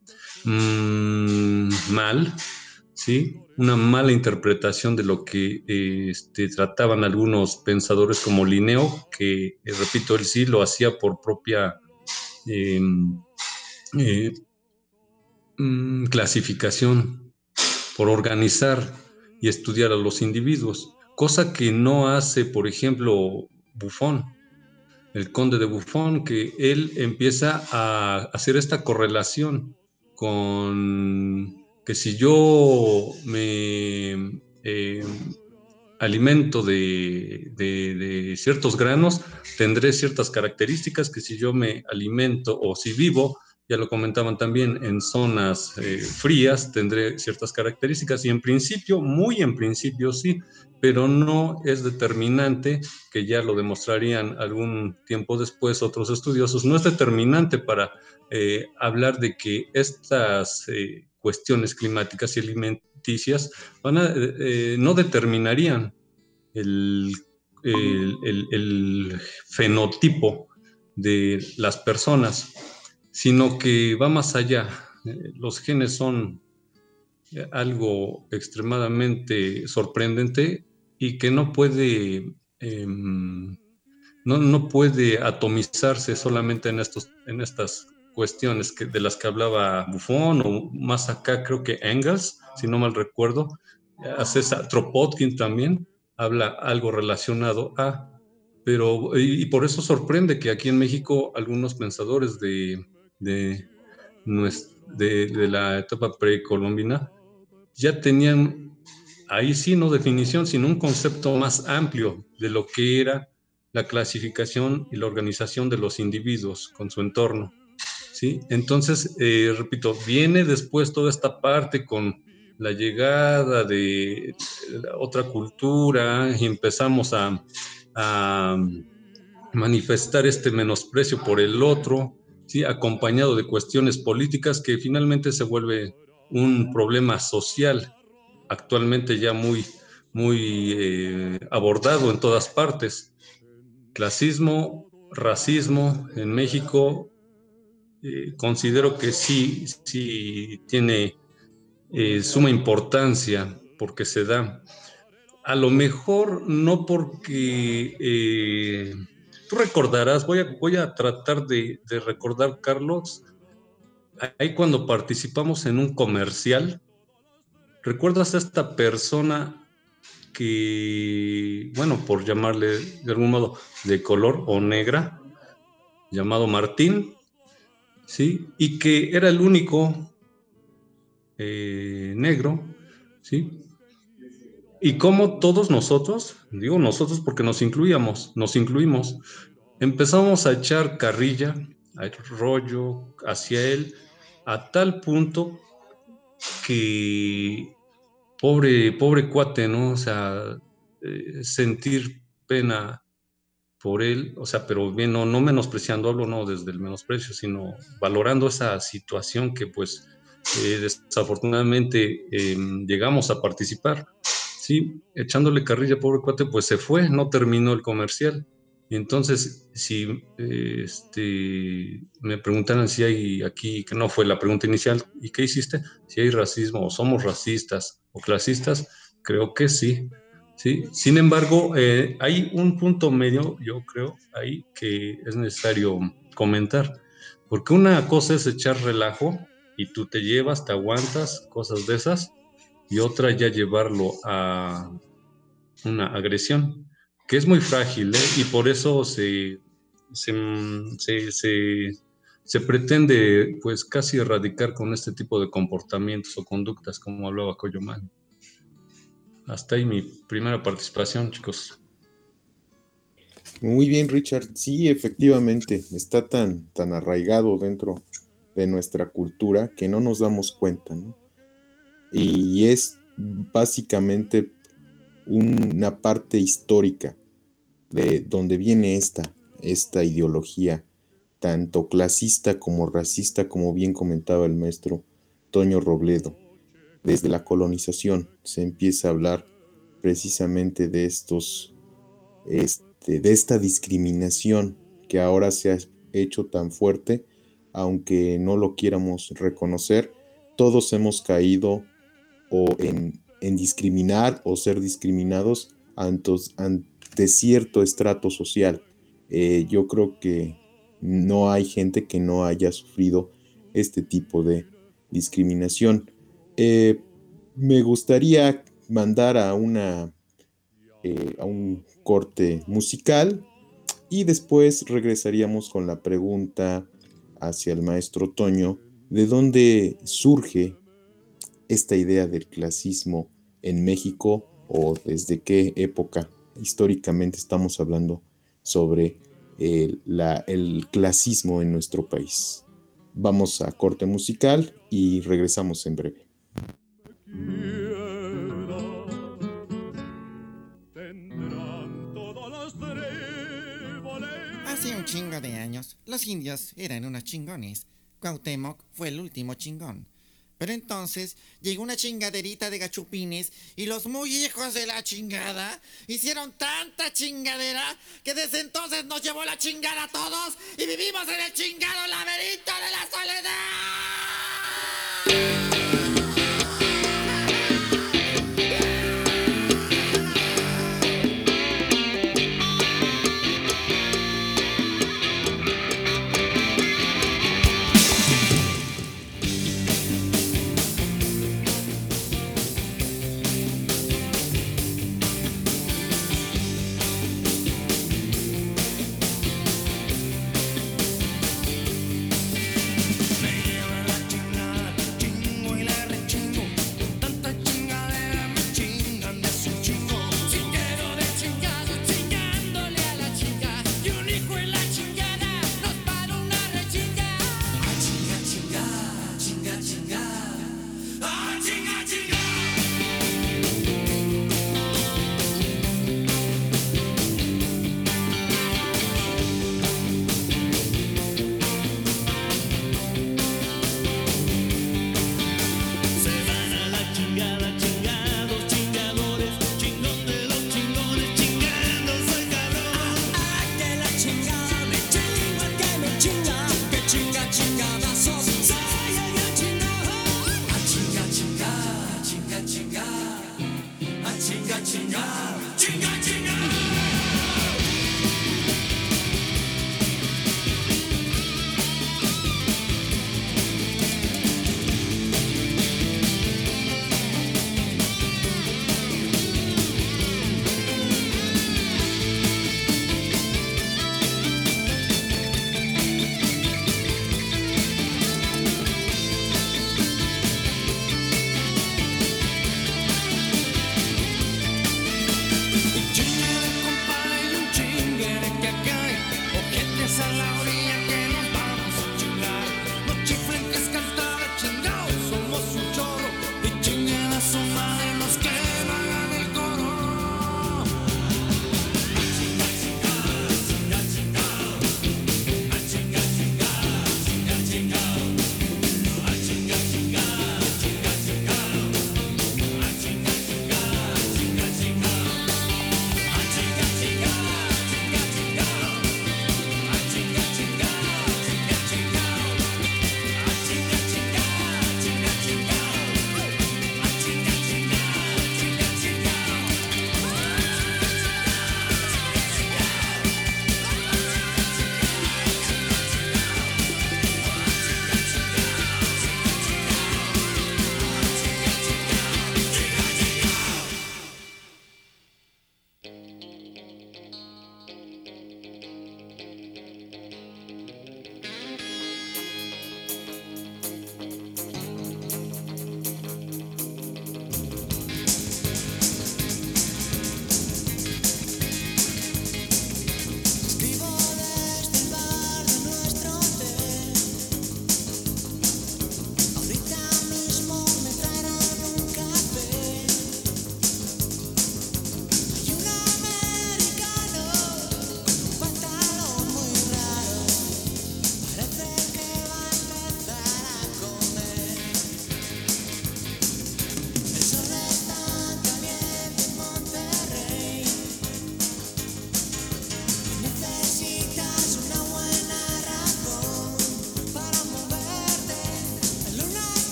mmm, mal, ¿sí? Una mala interpretación de lo que eh, este, trataban algunos pensadores como Linneo, que, eh, repito, él sí lo hacía por propia eh, eh, mm, clasificación, por organizar y estudiar a los individuos, cosa que no hace, por ejemplo, Buffon, el conde de Buffon, que él empieza a hacer esta correlación con que si yo me eh, alimento de, de, de ciertos granos, tendré ciertas características, que si yo me alimento o si vivo, ya lo comentaban también, en zonas eh, frías, tendré ciertas características, y en principio, muy en principio sí, pero no es determinante, que ya lo demostrarían algún tiempo después otros estudiosos, no es determinante para eh, hablar de que estas eh, cuestiones climáticas y alimenticias van a, eh, no determinarían el, el, el, el fenotipo de las personas, sino que va más allá. Los genes son algo extremadamente sorprendente y que no puede, eh, no, no puede atomizarse solamente en, estos, en estas cuestiones que, de las que hablaba Buffon, o más acá creo que Engels, si no mal recuerdo, a César Kropotkin también habla algo relacionado a, pero, y, y por eso sorprende que aquí en México algunos pensadores de, de, de, de la etapa precolombina ya tenían, ahí sí no definición, sino un concepto más amplio de lo que era la clasificación y la organización de los individuos con su entorno, ¿sí? Entonces, eh, repito, viene después toda esta parte con la llegada de otra cultura y empezamos a, a manifestar este menosprecio por el otro, ¿sí? Acompañado de cuestiones políticas que finalmente se vuelve un problema social, actualmente ya muy, muy eh, abordado en todas partes. Clasismo, racismo en México, eh, considero que sí, sí tiene eh, suma importancia porque se da. A lo mejor no porque... Eh, tú recordarás, voy a, voy a tratar de, de recordar, Carlos, ahí cuando participamos en un comercial, ¿recuerdas a esta persona que, bueno, por llamarle de algún modo de color o negra, llamado Martín, ¿sí? Y que era el único eh, negro, ¿sí? Y como todos nosotros, digo nosotros porque nos incluíamos, nos incluimos, empezamos a echar carrilla, a rollo hacia él, a tal punto que pobre, pobre cuate, ¿no? O sea, eh, sentir pena por él, o sea, pero bien, no, no menospreciando, hablo no desde el menosprecio, sino valorando esa situación que pues eh, desafortunadamente eh, llegamos a participar, ¿sí? Echándole carrilla, pobre cuate, pues se fue, no terminó el comercial. Y entonces, si eh, este, me preguntaran si hay aquí, que no fue la pregunta inicial, ¿y qué hiciste? Si hay racismo, o somos racistas o clasistas, creo que sí, ¿sí? Sin embargo, eh, hay un punto medio, yo creo, ahí que es necesario comentar, porque una cosa es echar relajo y tú te llevas, te aguantas, cosas de esas, y otra ya llevarlo a una agresión, que es muy frágil, ¿eh? Y por eso se, se, se, se, se pretende pues casi erradicar con este tipo de comportamientos o conductas, como hablaba Coyoman. Hasta ahí mi primera participación, chicos. Muy bien, Richard. Sí, efectivamente, está tan, tan arraigado dentro de nuestra cultura que no nos damos cuenta, ¿no? Y es básicamente una parte histórica de donde viene esta, esta ideología, tanto clasista como racista, como bien comentaba el maestro Toño Robledo. Desde la colonización se empieza a hablar precisamente de estos, este, de esta discriminación que ahora se ha hecho tan fuerte, aunque no lo quieramos reconocer. Todos hemos caído o en, en discriminar o ser discriminados ante, ante cierto estrato social. Eh, yo creo que no hay gente que no haya sufrido este tipo de discriminación. Eh, me gustaría mandar a, una, eh, a un corte musical y después regresaríamos con la pregunta hacia el maestro Toño, ¿de dónde surge esta idea del clasismo en México o desde qué época históricamente estamos hablando sobre el, la, el clasismo en nuestro país? Vamos a corte musical y regresamos en breve. Hace un chingo de años, los indios eran unos chingones. Cuauhtémoc fue el último chingón. Pero entonces llegó una chingaderita de gachupines y los muy hijos de la chingada hicieron tanta chingadera que desde entonces nos llevó la chingada a todos y vivimos en el chingado laberinto de la soledad.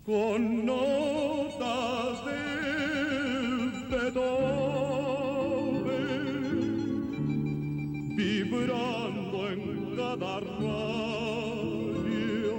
con notas de Beethoven, vibrando en cada radio.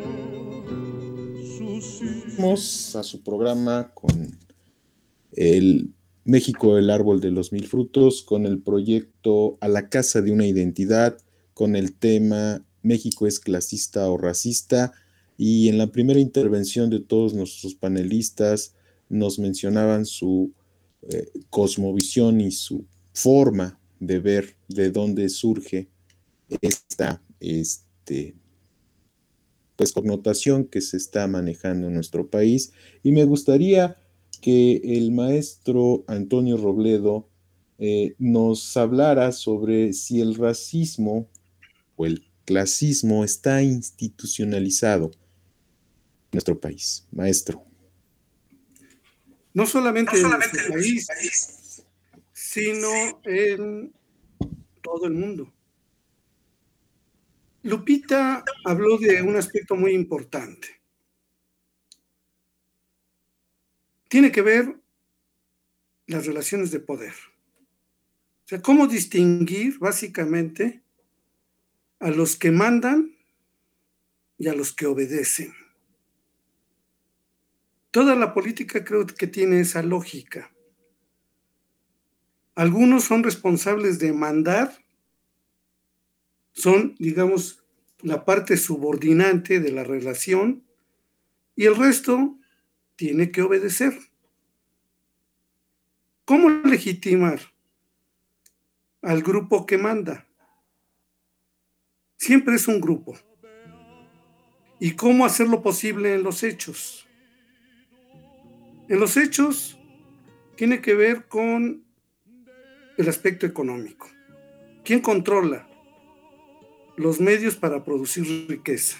Vamos a su programa con el México, el árbol de los mil frutos, con el proyecto A la casa de una identidad, con el tema México es clasista o racista, y en la primera intervención de todos nuestros panelistas nos mencionaban su eh, cosmovisión y su forma de ver de dónde surge esta este, pues, connotación que se está manejando en nuestro país, y me gustaría que el maestro Antonio Robledo eh, nos hablara sobre si el racismo o el clasismo está institucionalizado en nuestro país. Maestro. No solamente, no solamente en nuestro país, país, sino en todo el mundo. Lupita habló de un aspecto muy importante. Tiene que ver las relaciones de poder. O sea, cómo distinguir básicamente a los que mandan y a los que obedecen. Toda la política creo que tiene esa lógica. Algunos son responsables de mandar, son, digamos, la parte subordinante de la relación, y el resto tiene que obedecer. ¿Cómo legitimar al grupo que manda? Siempre es un grupo. ¿Y cómo hacerlo posible en los hechos? En los hechos tiene que ver con el aspecto económico. ¿Quién controla los medios para producir riqueza?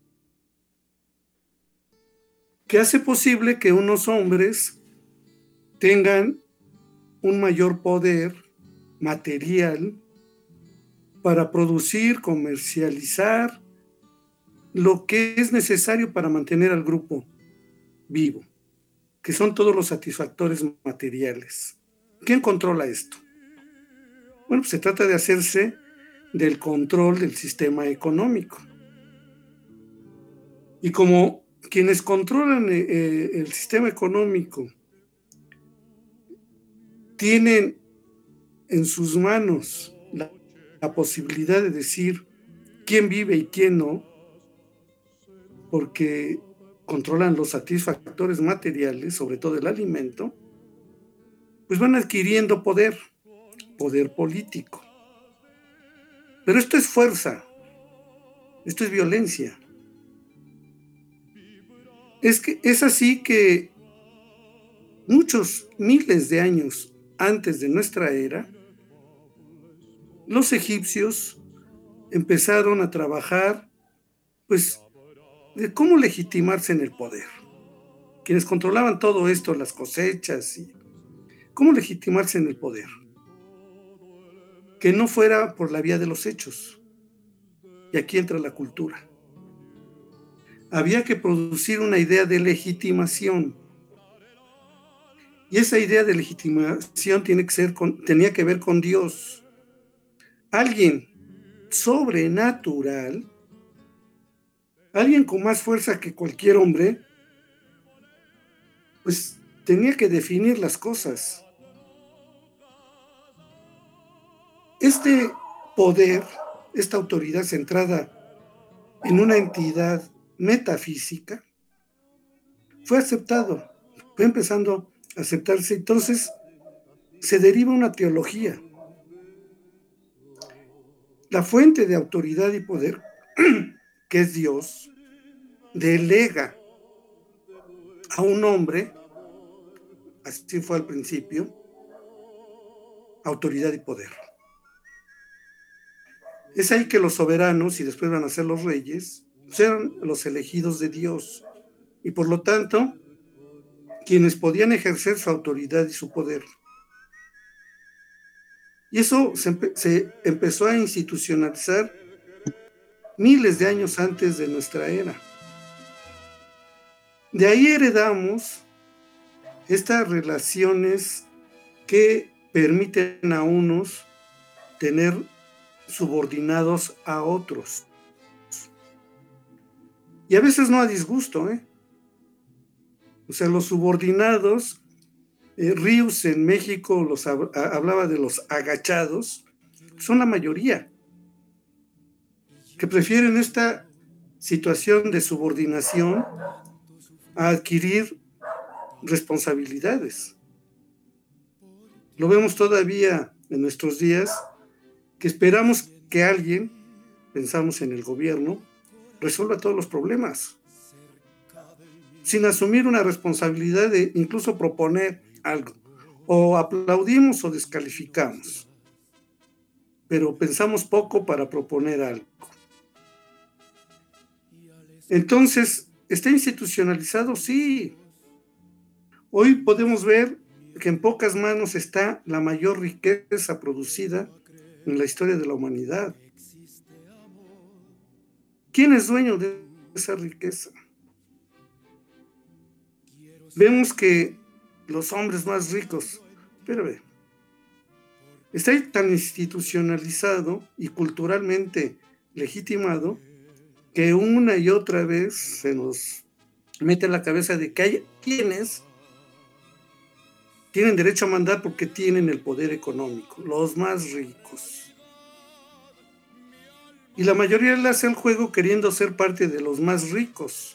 ¿Qué hace posible que unos hombres tengan un mayor poder material para producir, comercializar lo que es necesario para mantener al grupo vivo, que son todos los satisfactores materiales? ¿Quién controla esto? Bueno, pues se trata de hacerse del control del sistema económico. Y como quienes controlan eh, el sistema económico tienen en sus manos la, la posibilidad de decir quién vive y quién no, porque controlan los satisfactores materiales, sobre todo el alimento, pues van adquiriendo poder, poder político. Pero esto es fuerza, esto es violencia. Es que es así que muchos miles de años antes de nuestra era, los egipcios empezaron a trabajar, pues, de cómo legitimarse en el poder. Quienes controlaban todo esto, las cosechas, y cómo legitimarse en el poder. Que no fuera por la vía de los hechos. Y aquí entra la cultura. Había que producir una idea de legitimación. Y esa idea de legitimación tiene que ser con, tenía que ver con Dios. Alguien sobrenatural, alguien con más fuerza que cualquier hombre, pues tenía que definir las cosas. Este poder, esta autoridad centrada en una entidad metafísica, fue aceptado, fue empezando a aceptarse. Entonces se deriva una teología. La fuente de autoridad y poder, que es Dios, delega a un hombre, así fue al principio, autoridad y poder. Es ahí que los soberanos, y después van a ser los reyes, eran los elegidos de Dios, y por lo tanto, quienes podían ejercer su autoridad y su poder. Y eso se, empe- se empezó a institucionalizar miles de años antes de nuestra era. De ahí heredamos estas relaciones que permiten a unos tener subordinados a otros. Y a veces no a disgusto, ¿eh? O sea, los subordinados, eh, Ríos en México los hab- a- hablaba de los agachados, son la mayoría, que prefieren esta situación de subordinación a adquirir responsabilidades. Lo vemos todavía en nuestros días, que esperamos que alguien, pensamos en el gobierno, resuelva todos los problemas, sin asumir una responsabilidad de incluso proponer algo. O aplaudimos o descalificamos, pero pensamos poco para proponer algo. Entonces, ¿está institucionalizado? Sí. Hoy podemos ver que en pocas manos está la mayor riqueza producida en la historia de la humanidad. ¿Quién es dueño de esa riqueza? Vemos que los hombres más ricos, espérame, está tan institucionalizado y culturalmente legitimado que una y otra vez se nos mete en la cabeza de que hay quienes tienen derecho a mandar porque tienen el poder económico, los más ricos. Y la mayoría le hace el juego queriendo ser parte de los más ricos.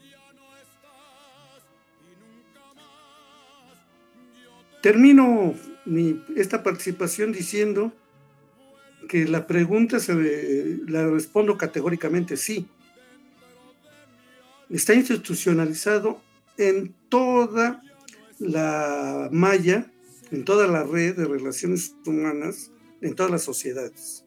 Termino mi, esta participación diciendo que la pregunta se, la respondo categóricamente sí. Está institucionalizado en toda la malla, en toda la red de relaciones humanas, en todas las sociedades.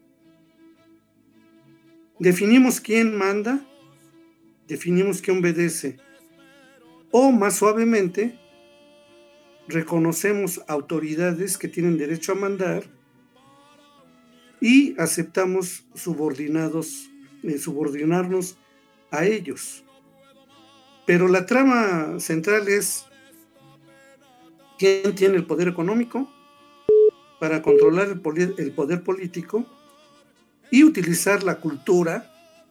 Definimos quién manda, definimos quién obedece, o más suavemente, reconocemos autoridades que tienen derecho a mandar y aceptamos subordinados, eh, subordinarnos a ellos. Pero la trama central es quién tiene el poder económico para controlar el, poli- el poder político y utilizar la cultura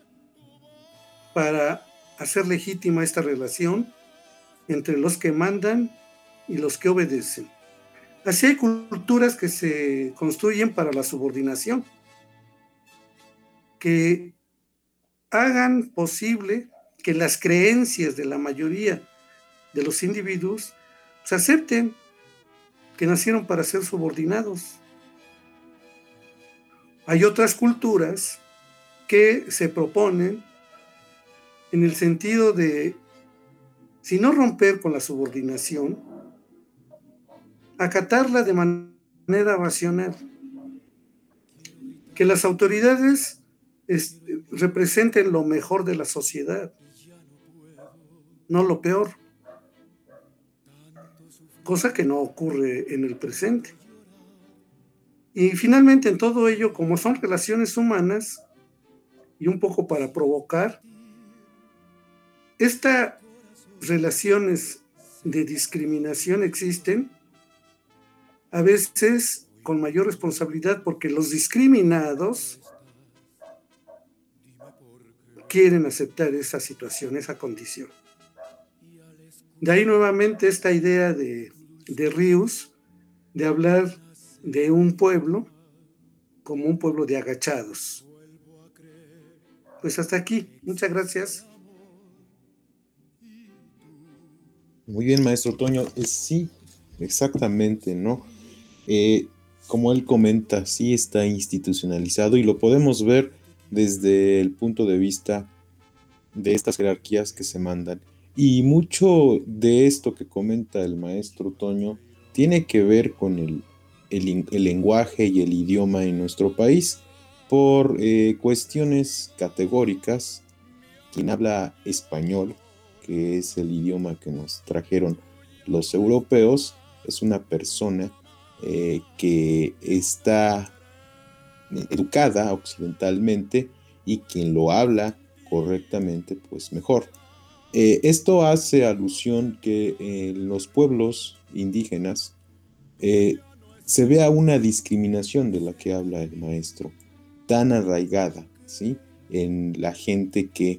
para hacer legítima esta relación entre los que mandan y los que obedecen. Así hay culturas que se construyen para la subordinación, que hagan posible que las creencias de la mayoría de los individuos se acepten que nacieron para ser subordinados. Hay otras culturas que se proponen en el sentido de, si no romper con la subordinación, acatarla de manera racional. Que las autoridades es, representen lo mejor de la sociedad, no lo peor. Cosa que no ocurre en el presente. Y finalmente en todo ello, como son relaciones humanas, y un poco para provocar, estas relaciones de discriminación existen, a veces con mayor responsabilidad, porque los discriminados quieren aceptar esa situación, esa condición. De ahí nuevamente esta idea de, de Ríos, de hablar de un pueblo como un pueblo de agachados. Pues hasta aquí. Muchas gracias. Muy bien, maestro Toño. Eh, sí, exactamente, ¿no? Eh, como él comenta, sí está institucionalizado y lo podemos ver desde el punto de vista de estas jerarquías que se mandan. Y mucho de esto que comenta el maestro Toño tiene que ver con el, el, el lenguaje y el idioma en nuestro país por eh, cuestiones categóricas. Quien habla español, que es el idioma que nos trajeron los europeos, es una persona eh, que está educada occidentalmente y quien lo habla correctamente, pues mejor. Eh, esto hace alusión que en los pueblos indígenas eh, se vea una discriminación de la que habla el maestro, tan arraigada, ¿sí?, en la gente que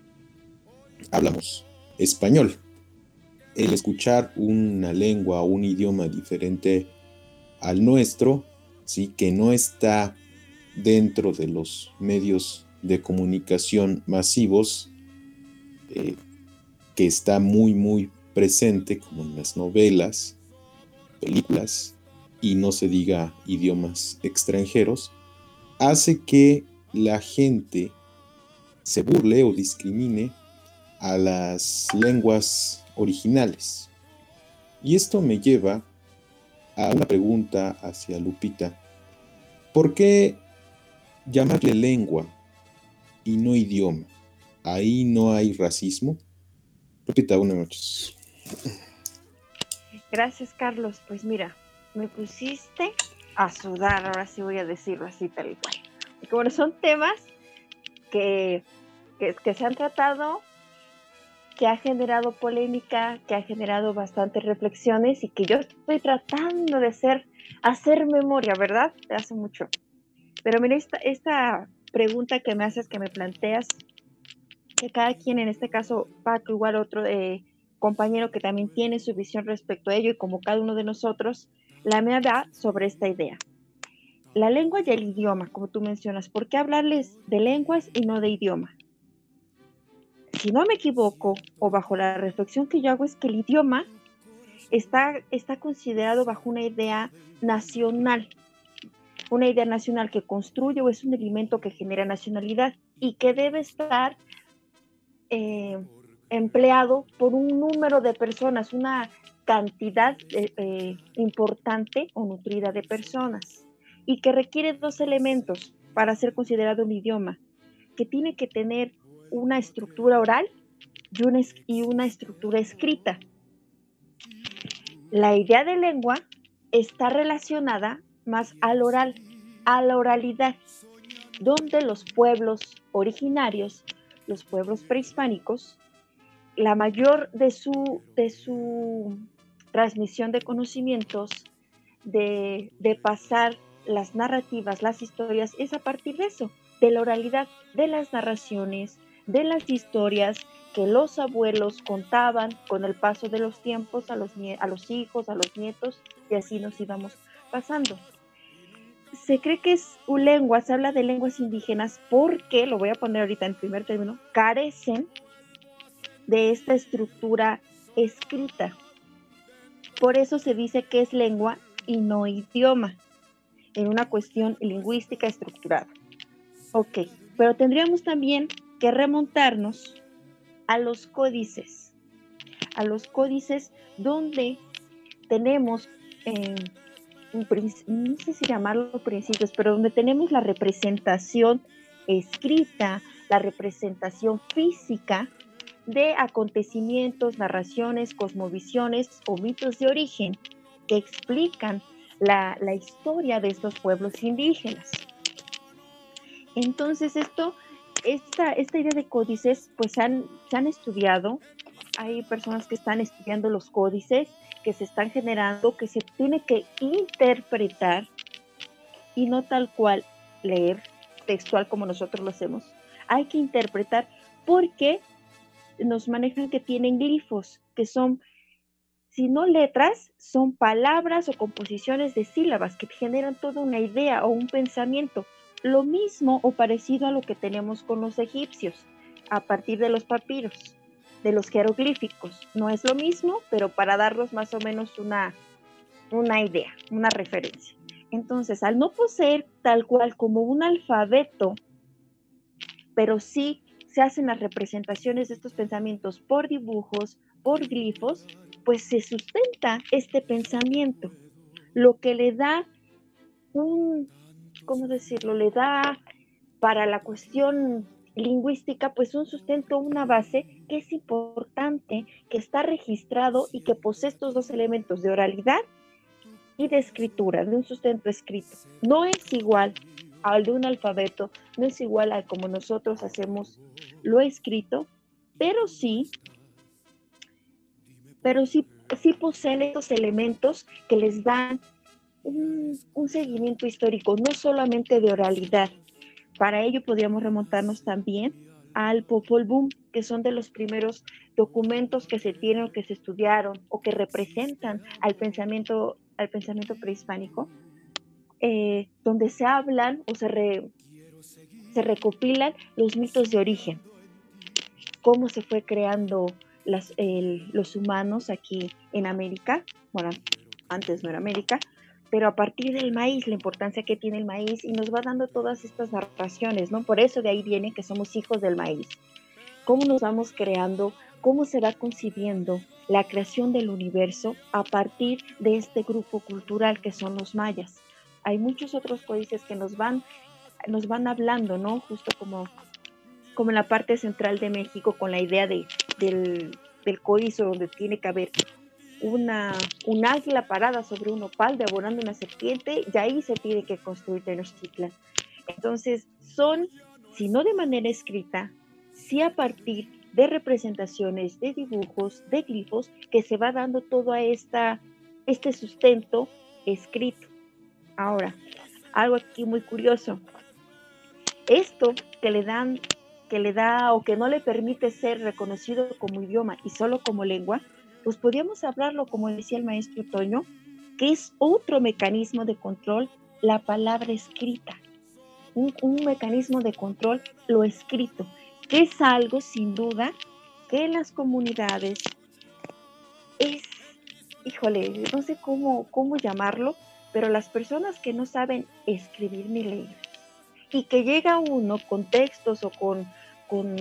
hablamos español. El escuchar una lengua o un idioma diferente al nuestro, ¿sí?, que no está dentro de los medios de comunicación masivos, eh, que está muy muy presente, como en las novelas, películas, y no se diga idiomas extranjeros, hace que la gente se burle o discrimine a las lenguas originales. Y esto me lleva a una pregunta hacia Lupita. ¿Por qué llamarle lengua y no idioma? ¿Ahí no hay racismo? Lupita, buenas noches. Gracias, Carlos. Pues mira, me pusiste a sudar, ahora sí voy a decirlo así tal cual. Porque bueno, son temas que, que, que se han tratado, que ha generado polémica, que ha generado bastantes reflexiones y que yo estoy tratando de hacer, hacer memoria, ¿verdad? De hace mucho. Pero mira, esta, esta pregunta que me haces, que me planteas, que cada quien, en este caso Paco, igual otro eh, compañero que también tiene su visión respecto a ello, y como cada uno de nosotros, la me da sobre esta idea. La lengua y el idioma, como tú mencionas, ¿por qué hablarles de lenguas y no de idioma? Si no me equivoco, o bajo la reflexión que yo hago, es que el idioma está, está considerado bajo una idea nacional, una idea nacional que construye o es un elemento que genera nacionalidad y que debe estar eh, empleado por un número de personas, una cantidad eh, eh, importante o nutrida de personas, y que requiere dos elementos para ser considerado un idioma, que tiene que tener una estructura oral y una, y una estructura escrita. La idea de lengua está relacionada más al oral, a la oralidad, donde los pueblos originarios, los pueblos prehispánicos, la mayor de su, de su transmisión de conocimientos, de, de pasar las narrativas, las historias, es a partir de eso, de la oralidad, de las narraciones, de las historias que los abuelos contaban con el paso de los tiempos a los, a los hijos, a los nietos, y así nos íbamos pasando. Se cree que es una lengua, se habla de lenguas indígenas porque, lo voy a poner ahorita en primer término, carecen de esta estructura escrita. Por eso se dice que es lengua y no idioma, en una cuestión lingüística estructurada. Ok, pero tendríamos también que remontarnos a los códices, a los códices donde tenemos, eh, un, no sé si llamarlo principios, pero donde tenemos la representación escrita, la representación física de acontecimientos, narraciones, cosmovisiones o mitos de origen que explican la, la historia de estos pueblos indígenas. Entonces esto, esta, esta idea de códices, pues han, se han estudiado, hay personas que están estudiando los códices, que se están generando, que se tiene que interpretar y no tal cual leer textual como nosotros lo hacemos. Hay que interpretar porque nos manejan que tienen glifos, que son, si no letras, son palabras o composiciones de sílabas que generan toda una idea o un pensamiento. Lo mismo o parecido a lo que tenemos con los egipcios, a partir de los papiros, de los jeroglíficos. No es lo mismo, pero para darnos más o menos una, una idea, una referencia. Entonces, al no poseer tal cual como un alfabeto, pero sí se hacen las representaciones de estos pensamientos por dibujos, por glifos, pues se sustenta este pensamiento, lo que le da un, ¿cómo decirlo? Le da para la cuestión lingüística, pues un sustento, una base que es importante, que está registrado y que posee estos dos elementos de oralidad y de escritura, de un sustento escrito. No es igual al de un alfabeto, no es igual a como nosotros hacemos lo escrito, pero sí pero sí, sí poseen estos elementos que les dan un, un seguimiento histórico, no solamente de oralidad. Para ello podríamos remontarnos también al Popol Vuh, que son de los primeros documentos que se tienen o que se estudiaron o que representan al pensamiento, al pensamiento prehispánico, eh, donde se hablan o se, re, se recopilan los mitos de origen, cómo se fue creando las, el, los humanos aquí en América, bueno, antes no era América, pero a partir del maíz, la importancia que tiene el maíz, y nos va dando todas estas narraciones, ¿no? Por eso de ahí viene que somos hijos del maíz. Cómo nos vamos creando, cómo se va concibiendo la creación del universo a partir de este grupo cultural que son los mayas. Hay muchos otros códices que nos van, nos van hablando, ¿no? Justo como, como en la parte central de México, con la idea de, del, del códice donde tiene que haber Una, un águila parada sobre un opal devorando una serpiente, y ahí se tiene que construir Tenochtitlan. Entonces son, si no de manera escrita, sí a partir de representaciones, de dibujos, de glifos, que se va dando todo a esta, este sustento escrito. Ahora, algo aquí muy curioso. Esto que le dan, que le da o que no le permite ser reconocido como idioma y solo como lengua, pues podríamos hablarlo, como decía el maestro Toño, que es otro mecanismo de control, la palabra escrita. Un, un mecanismo de control, lo escrito, que es algo, sin duda, que en las comunidades es, híjole, no sé cómo, cómo llamarlo, pero las personas que no saben escribir ni leer, y que llega uno con textos o con, con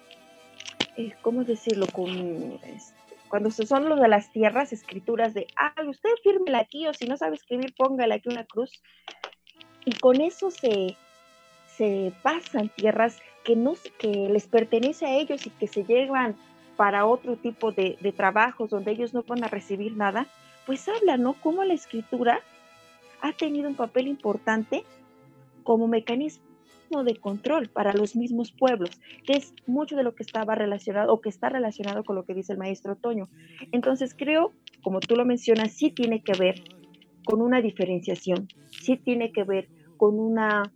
eh, ¿cómo decirlo?, con... Este, cuando son los de las tierras, escrituras de, ah, usted fírmela aquí, o si no sabe escribir, póngale aquí una cruz. Y con eso se, se pasan tierras que, no, que les pertenece a ellos y que se llevan para otro tipo de, de trabajos donde ellos no van a recibir nada. Pues habla, ¿no?, cómo la escritura ha tenido un papel importante como mecanismo de control para los mismos pueblos, que es mucho de lo que estaba relacionado o que está relacionado con lo que dice el maestro Toño. Entonces creo, como tú lo mencionas, sí tiene que ver con una diferenciación, sí tiene que ver con una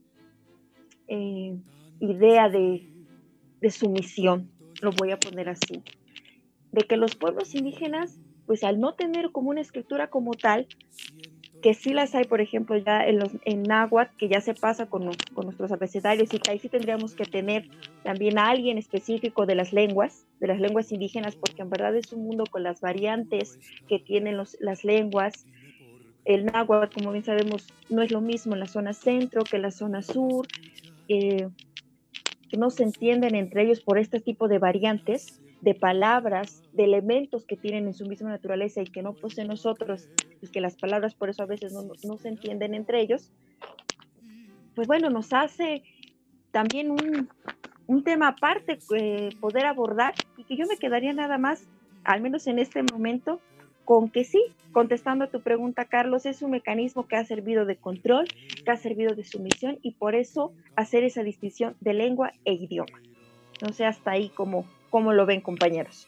eh, idea de, de sumisión, lo voy a poner así, de que los pueblos indígenas, pues al no tener como una escritura como tal, que sí las hay, por ejemplo, ya en, los, en náhuatl, que ya se pasa con, con nuestros abecedarios, y que ahí sí tendríamos que tener también a alguien específico de las lenguas, de las lenguas indígenas, porque en verdad es un mundo con las variantes que tienen los, las lenguas. El náhuatl, como bien sabemos, no es lo mismo en la zona centro que en la zona sur, eh, que no se entienden entre ellos por este tipo de variantes, de palabras, de elementos que tienen en su misma naturaleza y que no poseen nosotros, y que las palabras por eso a veces no, no se entienden entre ellos. Pues bueno, nos hace también un, un tema aparte eh, poder abordar, y que yo me quedaría nada más, al menos en este momento, con que sí, contestando a tu pregunta, Carlos, es un mecanismo que ha servido de control, que ha servido de sumisión, y por eso hacer esa distinción de lengua e idioma. No sé hasta ahí cómo, cómo lo ven, compañeros.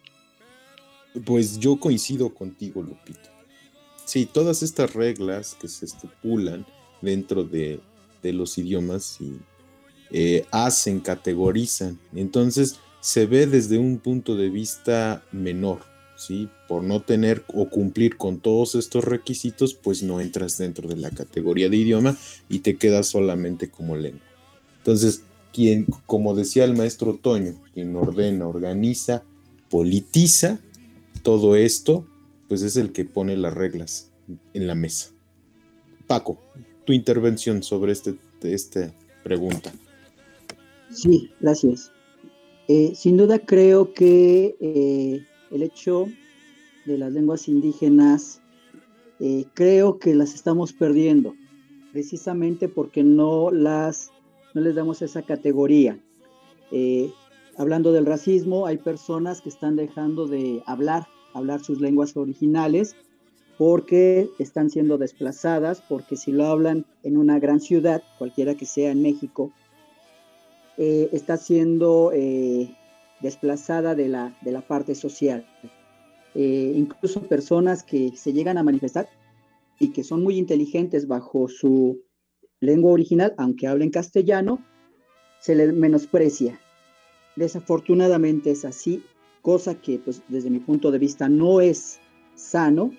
Pues yo coincido contigo, Lupita. Sí, todas estas reglas que se estipulan dentro de, de los idiomas y, eh, hacen, categorizan. Entonces se ve desde un punto de vista menor, ¿sí? Por no tener o cumplir con todos estos requisitos, pues no entras dentro de la categoría de idioma y te quedas solamente como lengua. Entonces, quien, como decía el maestro Toño, quien ordena, organiza, politiza todo esto, pues es el que pone las reglas en la mesa. Paco, tu intervención sobre este, esta pregunta. Sí, gracias. Eh, sin duda creo que eh, el hecho de las lenguas indígenas, eh, creo que las estamos perdiendo, precisamente porque no, las, no les damos esa categoría. Eh, hablando del racismo, hay personas que están dejando de hablar, hablar sus lenguas originales, porque están siendo desplazadas, porque si lo hablan en una gran ciudad, cualquiera que sea en México, eh, está siendo eh, desplazada de la, de la parte social. eh, incluso personas que se llegan a manifestar y que son muy inteligentes bajo su lengua original, aunque hablen castellano, se les menosprecia. Desafortunadamente es así, cosa que pues desde mi punto de vista no es sano.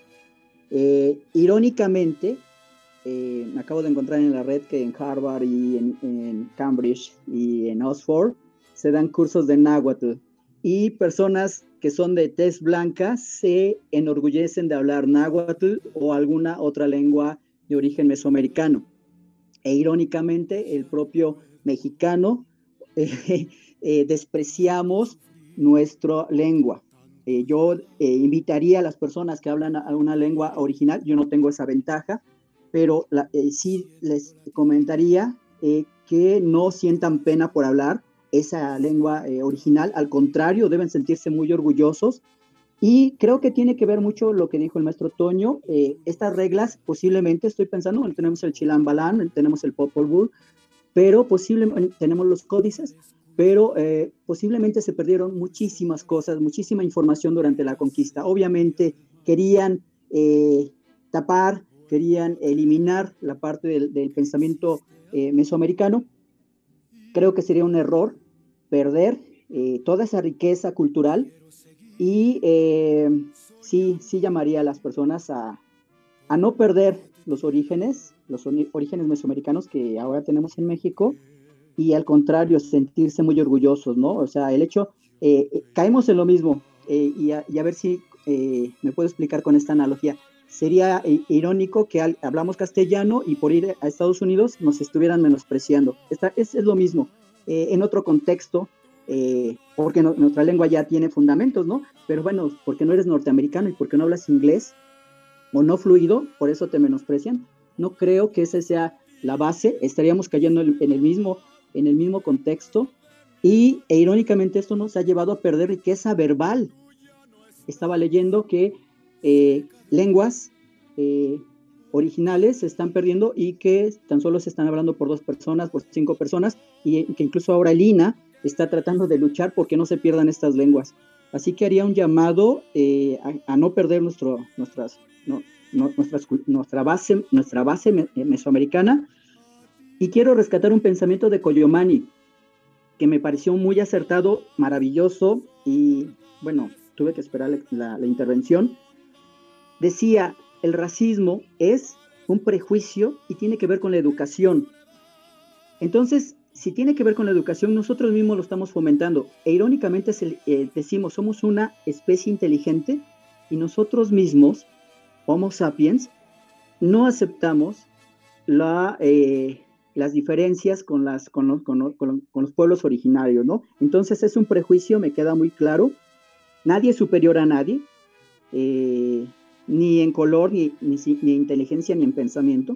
Eh, irónicamente, eh, me acabo de encontrar en la red que en Harvard y en, en Cambridge y en Oxford se dan cursos de náhuatl, y personas que son de tez blanca se enorgullecen de hablar náhuatl o alguna otra lengua de origen mesoamericano. E irónicamente, el propio mexicano eh, eh, despreciamos nuestra lengua. Eh, yo eh, invitaría a las personas que hablan alguna lengua original, yo no tengo esa ventaja, pero la, eh, sí les comentaría eh, que no sientan pena por hablar esa lengua eh, original, al contrario, deben sentirse muy orgullosos. Y creo que tiene que ver mucho lo que dijo el maestro Toño. Eh, estas reglas posiblemente, estoy pensando, bueno, tenemos el Chilambalán, tenemos el Popol Vuh, pero posiblemente tenemos los códices, pero eh, posiblemente se perdieron muchísimas cosas, muchísima información durante la conquista. Obviamente querían eh, tapar, querían eliminar la parte del, del pensamiento eh, mesoamericano. Creo que sería un error perder eh, toda esa riqueza cultural. Y eh, sí, sí llamaría a las personas a, a no perder los orígenes, los orígenes mesoamericanos que ahora tenemos en México, y al contrario, sentirse muy orgullosos, ¿no? O sea, el hecho, eh, caemos en lo mismo, eh, y, a, y a ver si eh, me puedo explicar con esta analogía. Sería eh, irónico que al, hablamos castellano y por ir a Estados Unidos nos estuvieran menospreciando. Esta, es, es lo mismo, eh, en otro contexto. Eh, porque no, nuestra lengua ya tiene fundamentos, ¿no? Pero bueno, porque no eres norteamericano y porque no hablas inglés o no fluido, por eso te menosprecian. No creo que esa sea la base, estaríamos cayendo en el mismo, en el mismo contexto, y e, irónicamente esto nos ha llevado a perder riqueza verbal. Estaba leyendo que eh, lenguas eh, originales se están perdiendo y que tan solo se están hablando por dos personas, por cinco personas, y que incluso ahora el I N A está tratando de luchar porque no se pierdan estas lenguas. Así que haría un llamado eh, a, a no perder nuestro, nuestras, no, no, nuestras, nuestra base, nuestra base me, mesoamericana. Y quiero rescatar un pensamiento de Coyomani que me pareció muy acertado, maravilloso, y bueno, tuve que esperar la, la, la intervención. Decía, el racismo es un prejuicio y tiene que ver con la educación. Entonces, si tiene que ver con la educación, nosotros mismos lo estamos fomentando. E irónicamente se, eh, decimos, somos una especie inteligente y nosotros mismos, Homo sapiens, no aceptamos la, eh, las diferencias con, las, con, los, con, con, con los pueblos originarios, ¿no? Entonces es un prejuicio, me queda muy claro. Nadie es superior a nadie, eh, ni en color, ni, ni, ni en inteligencia, ni en pensamiento.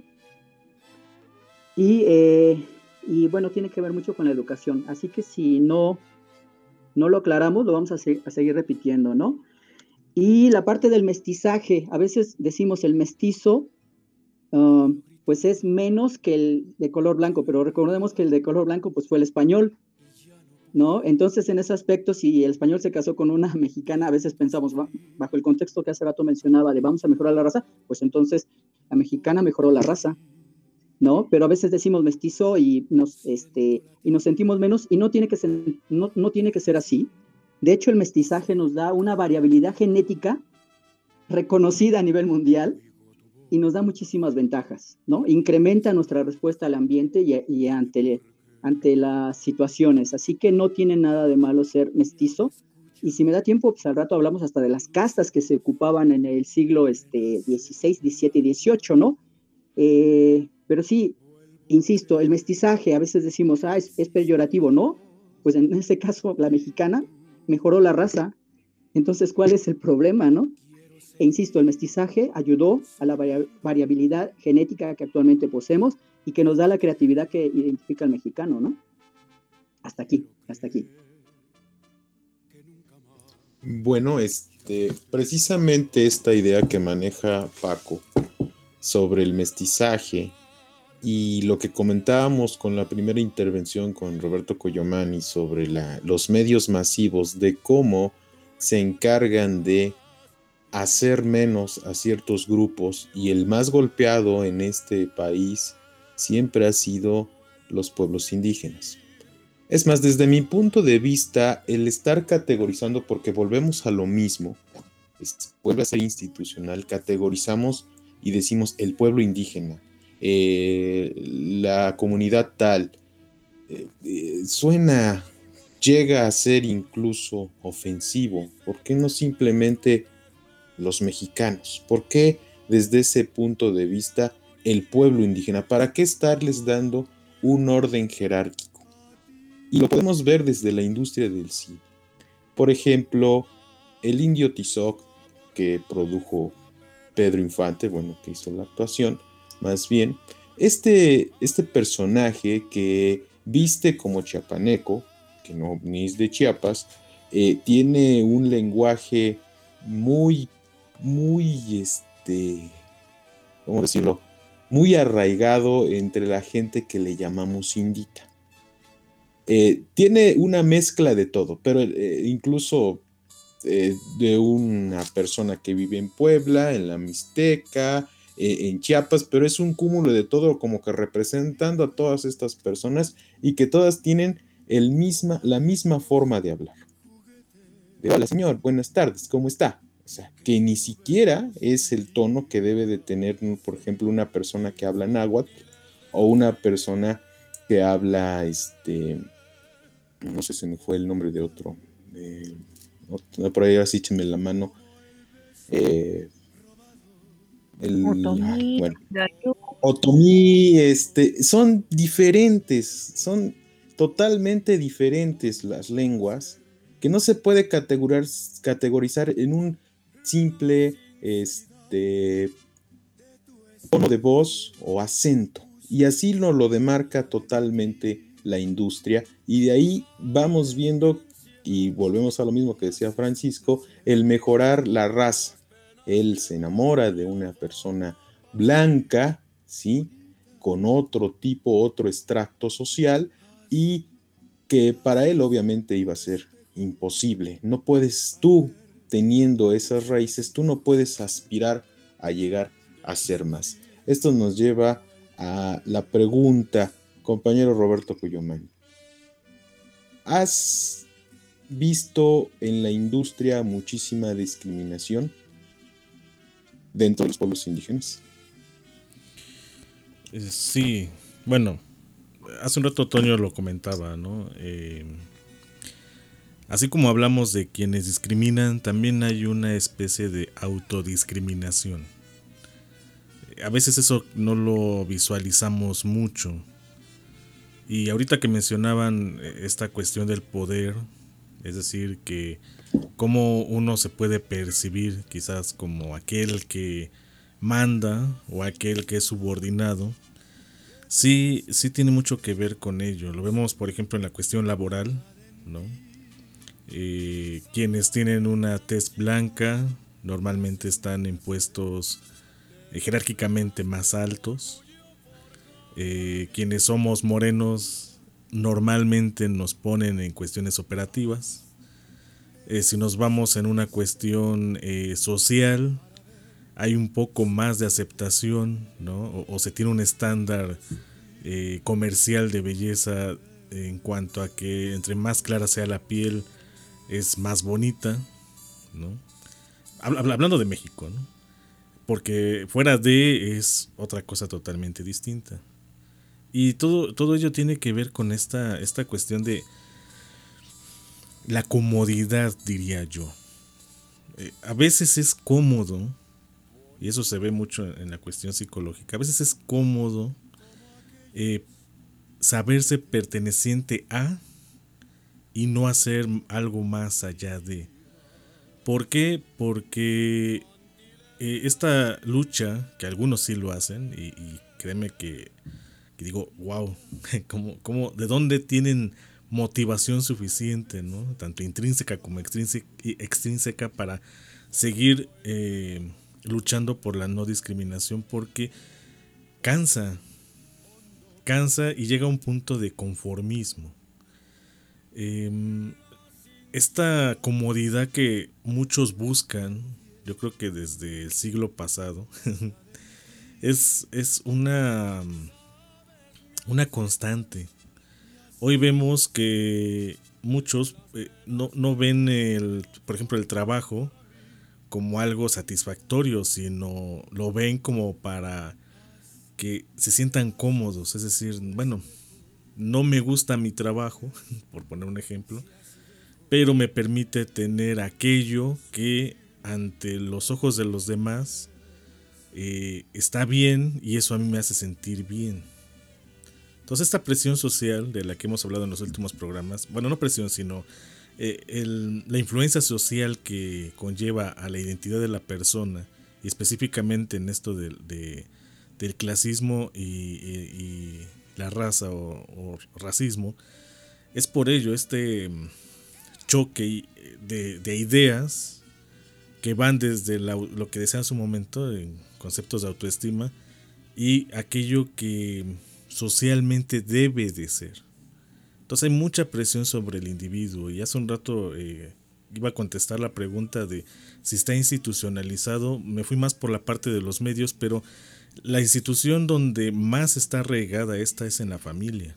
Y... Eh, Y bueno, tiene que ver mucho con la educación. Así que si no, no lo aclaramos, lo vamos a, se- a seguir repitiendo, ¿no? Y la parte del mestizaje, a veces decimos el mestizo, uh, pues es menos que el de color blanco, pero recordemos que el de color blanco pues fue el español, ¿no? Entonces en ese aspecto, si el español se casó con una mexicana, a veces pensamos, ba- bajo el contexto que hace rato mencionaba de vamos a mejorar la raza, pues entonces la mexicana mejoró la raza, ¿no? Pero a veces decimos mestizo y nos, este, y nos sentimos menos, y no tiene que ser, no, no tiene que ser así. De hecho, el mestizaje nos da una variabilidad genética reconocida a nivel mundial y nos da muchísimas ventajas, ¿no? Incrementa nuestra respuesta al ambiente y, y ante, ante las situaciones. Así que no tiene nada de malo ser mestizo. Y si me da tiempo, pues al rato hablamos hasta de las castas que se ocupaban en el siglo este, dieciséis, diecisiete y dieciocho, ¿no? Eh, pero sí, insisto, el mestizaje, a veces decimos, ah, es, es peyorativo, ¿no? Pues en ese caso, la mexicana mejoró la raza. Entonces, ¿cuál es el problema, no? E insisto, el mestizaje ayudó a la varia- variabilidad genética que actualmente poseemos y que nos da la creatividad que identifica al mexicano, ¿no? Hasta aquí, hasta aquí. Bueno, este, precisamente esta idea que maneja Paco sobre el mestizaje y lo que comentábamos con la primera intervención con Roberto Coyomani sobre la, los medios masivos, de cómo se encargan de hacer menos a ciertos grupos, y el más golpeado en este país siempre ha sido los pueblos indígenas. Es más, desde mi punto de vista, el estar categorizando, porque volvemos a lo mismo, es, vuelve a ser institucional, categorizamos y decimos el pueblo indígena, eh, la comunidad tal, eh, eh, suena, llega a ser incluso ofensivo. ¿Por qué no simplemente los mexicanos? ¿Por qué desde ese punto de vista el pueblo indígena? ¿Para qué estarles dando un orden jerárquico? Y lo podemos ver desde la industria del cine. Por ejemplo, el Indio Tizoc, que produjo Pedro Infante, bueno, que hizo la actuación, más bien, este, este personaje que viste como chiapaneco, que no ni es de Chiapas, eh, tiene un lenguaje muy, muy, este, ¿cómo decirlo? Muy arraigado entre la gente que le llamamos indita. Eh, tiene una mezcla de todo, pero eh, incluso eh, de una persona que vive en Puebla, en la Mixteca, eh, en Chiapas, pero es un cúmulo de todo, como que representando a todas estas personas y que todas tienen el misma, la misma forma de hablar. De, hola señor, buenas tardes, ¿cómo está? O sea, que ni siquiera es el tono que debe de tener, por ejemplo, una persona que habla náhuatl o una persona que habla, este, no sé, se me fue el nombre de otro, eh, otro por ahí así écheme la mano, eh, el, Otomí, bueno, otomí, este, son diferentes, son totalmente diferentes las lenguas, que no se puede categorizar, categorizar en un simple este, tono de voz o acento, y así nos lo demarca totalmente la industria, y de ahí vamos viendo, y volvemos a lo mismo que decía Francisco, el mejorar la raza. Él se enamora de una persona blanca, ¿sí? Con otro tipo, otro extracto social, y que para él obviamente iba a ser imposible. No puedes tú, teniendo esas raíces, tú no puedes aspirar a llegar a ser más. Esto nos lleva a la pregunta, compañero Roberto Cuyomán. ¿Has visto en la industria muchísima discriminación dentro de los pueblos indígenas? Sí, bueno, hace un rato Toño lo comentaba, ¿no? Eh, así como hablamos de quienes discriminan, también hay una especie de autodiscriminación. A veces eso no lo visualizamos mucho. Y ahorita que mencionaban esta cuestión del poder, es decir, que cómo uno se puede percibir quizás como aquel que manda o aquel que es subordinado, sí, sí tiene mucho que ver con ello. Lo vemos, por ejemplo, en la cuestión laboral, ¿no? Eh, quienes tienen una tez blanca normalmente están en puestos eh, jerárquicamente más altos. Eh, quienes somos morenos normalmente nos ponen en cuestiones operativas. Eh, si nos vamos en una cuestión eh, social, hay un poco más de aceptación, ¿no? O, o se tiene un estándar eh, comercial de belleza en cuanto a que entre más clara sea la piel es más bonita, ¿no? Hablando de México, ¿no? Porque fuera de es otra cosa totalmente distinta. Y todo, todo ello tiene que ver con esta, esta cuestión de la comodidad, diría yo. Eh, a veces es cómodo, y eso se ve mucho en la cuestión psicológica, a veces es cómodo eh, saberse perteneciente a y no hacer algo más allá de. ¿Por qué? Porque eh, esta lucha, que algunos sí lo hacen, y, y créeme que que digo, wow, ¿cómo, cómo, ¿de dónde tienen motivación suficiente, ¿no? Tanto intrínseca como extrínseca, extrínseca para seguir eh, luchando por la no discriminación? Porque cansa, cansa y llega a un punto de conformismo. Eh, esta comodidad que muchos buscan yo creo que desde el siglo pasado, es, es una, una constante. Hoy vemos que muchos eh, no, no ven, el, por ejemplo, el trabajo como algo satisfactorio, sino lo ven como para que se sientan cómodos. Es decir, bueno, no me gusta mi trabajo, por poner un ejemplo, pero me permite tener aquello que ante los ojos de los demás eh, está bien, y eso a mí me hace sentir bien. Entonces esta presión social de la que hemos hablado en los últimos programas, bueno, no presión, sino eh, el, la influencia social que conlleva a la identidad de la persona, y específicamente en esto de, de, del clasismo y, y, y la raza o, o racismo, es por ello este choque de, de ideas que van desde la, lo que decía en su momento, en conceptos de autoestima, y aquello que socialmente debe de ser. Entonces hay mucha presión sobre el individuo, y hace un rato eh, iba a contestar la pregunta de si está institucionalizado. Me fui más por la parte de los medios, pero la institución donde más está regada esta es en la familia.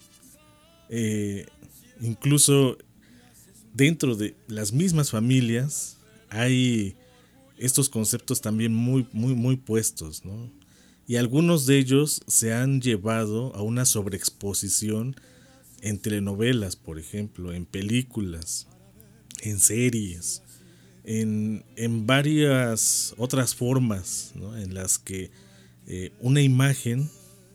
Eh, incluso dentro de las mismas familias hay estos conceptos también muy, muy, muy puestos, ¿no? Y algunos de ellos se han llevado a una sobreexposición en telenovelas, por ejemplo, en películas, en series, en, en varias otras formas, ¿no? En las que eh, una imagen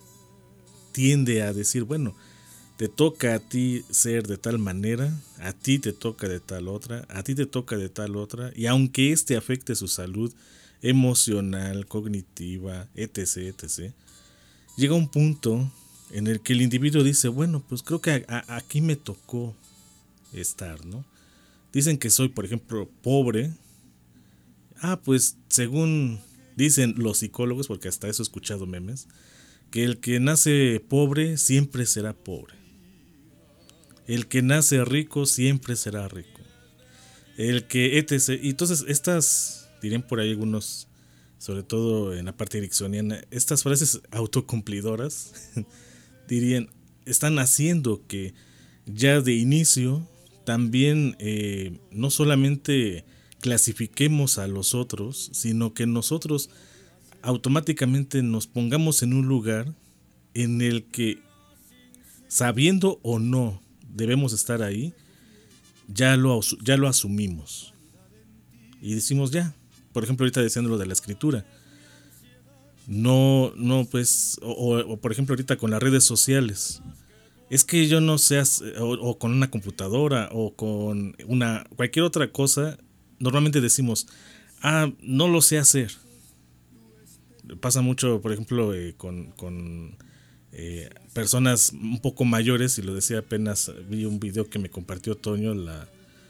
tiende a decir, bueno, te toca a ti ser de tal manera, a ti te toca de tal otra, a ti te toca de tal otra, y aunque este afecte su salud emocional, cognitiva, etc, etc, llega un punto en el que el individuo dice, bueno, pues creo que a, a, aquí me tocó estar, ¿no? Dicen que soy, por ejemplo, pobre. Ah, pues según dicen los psicólogos, porque hasta eso he escuchado memes, que el que nace pobre siempre será pobre. El que nace rico siempre será rico. El que etc. Y entonces estas, dirían por ahí algunos, sobre todo en la parte ericksoniana, estas frases autocumplidoras dirían, están haciendo que ya de inicio también eh, no solamente clasifiquemos a los otros, sino que nosotros automáticamente nos pongamos en un lugar en el que, sabiendo o no debemos estar ahí, ya lo, ya lo asumimos y decimos ya. Por ejemplo, ahorita diciendo lo de la escritura, no, no pues, o, o por ejemplo ahorita con las redes sociales, es que yo no sé, o, o con una computadora o con una cualquier otra cosa, normalmente decimos, ah, no lo sé hacer. Pasa mucho, por ejemplo, eh, con, con eh, personas un poco mayores, y lo decía apenas, vi un video que me compartió Toño, la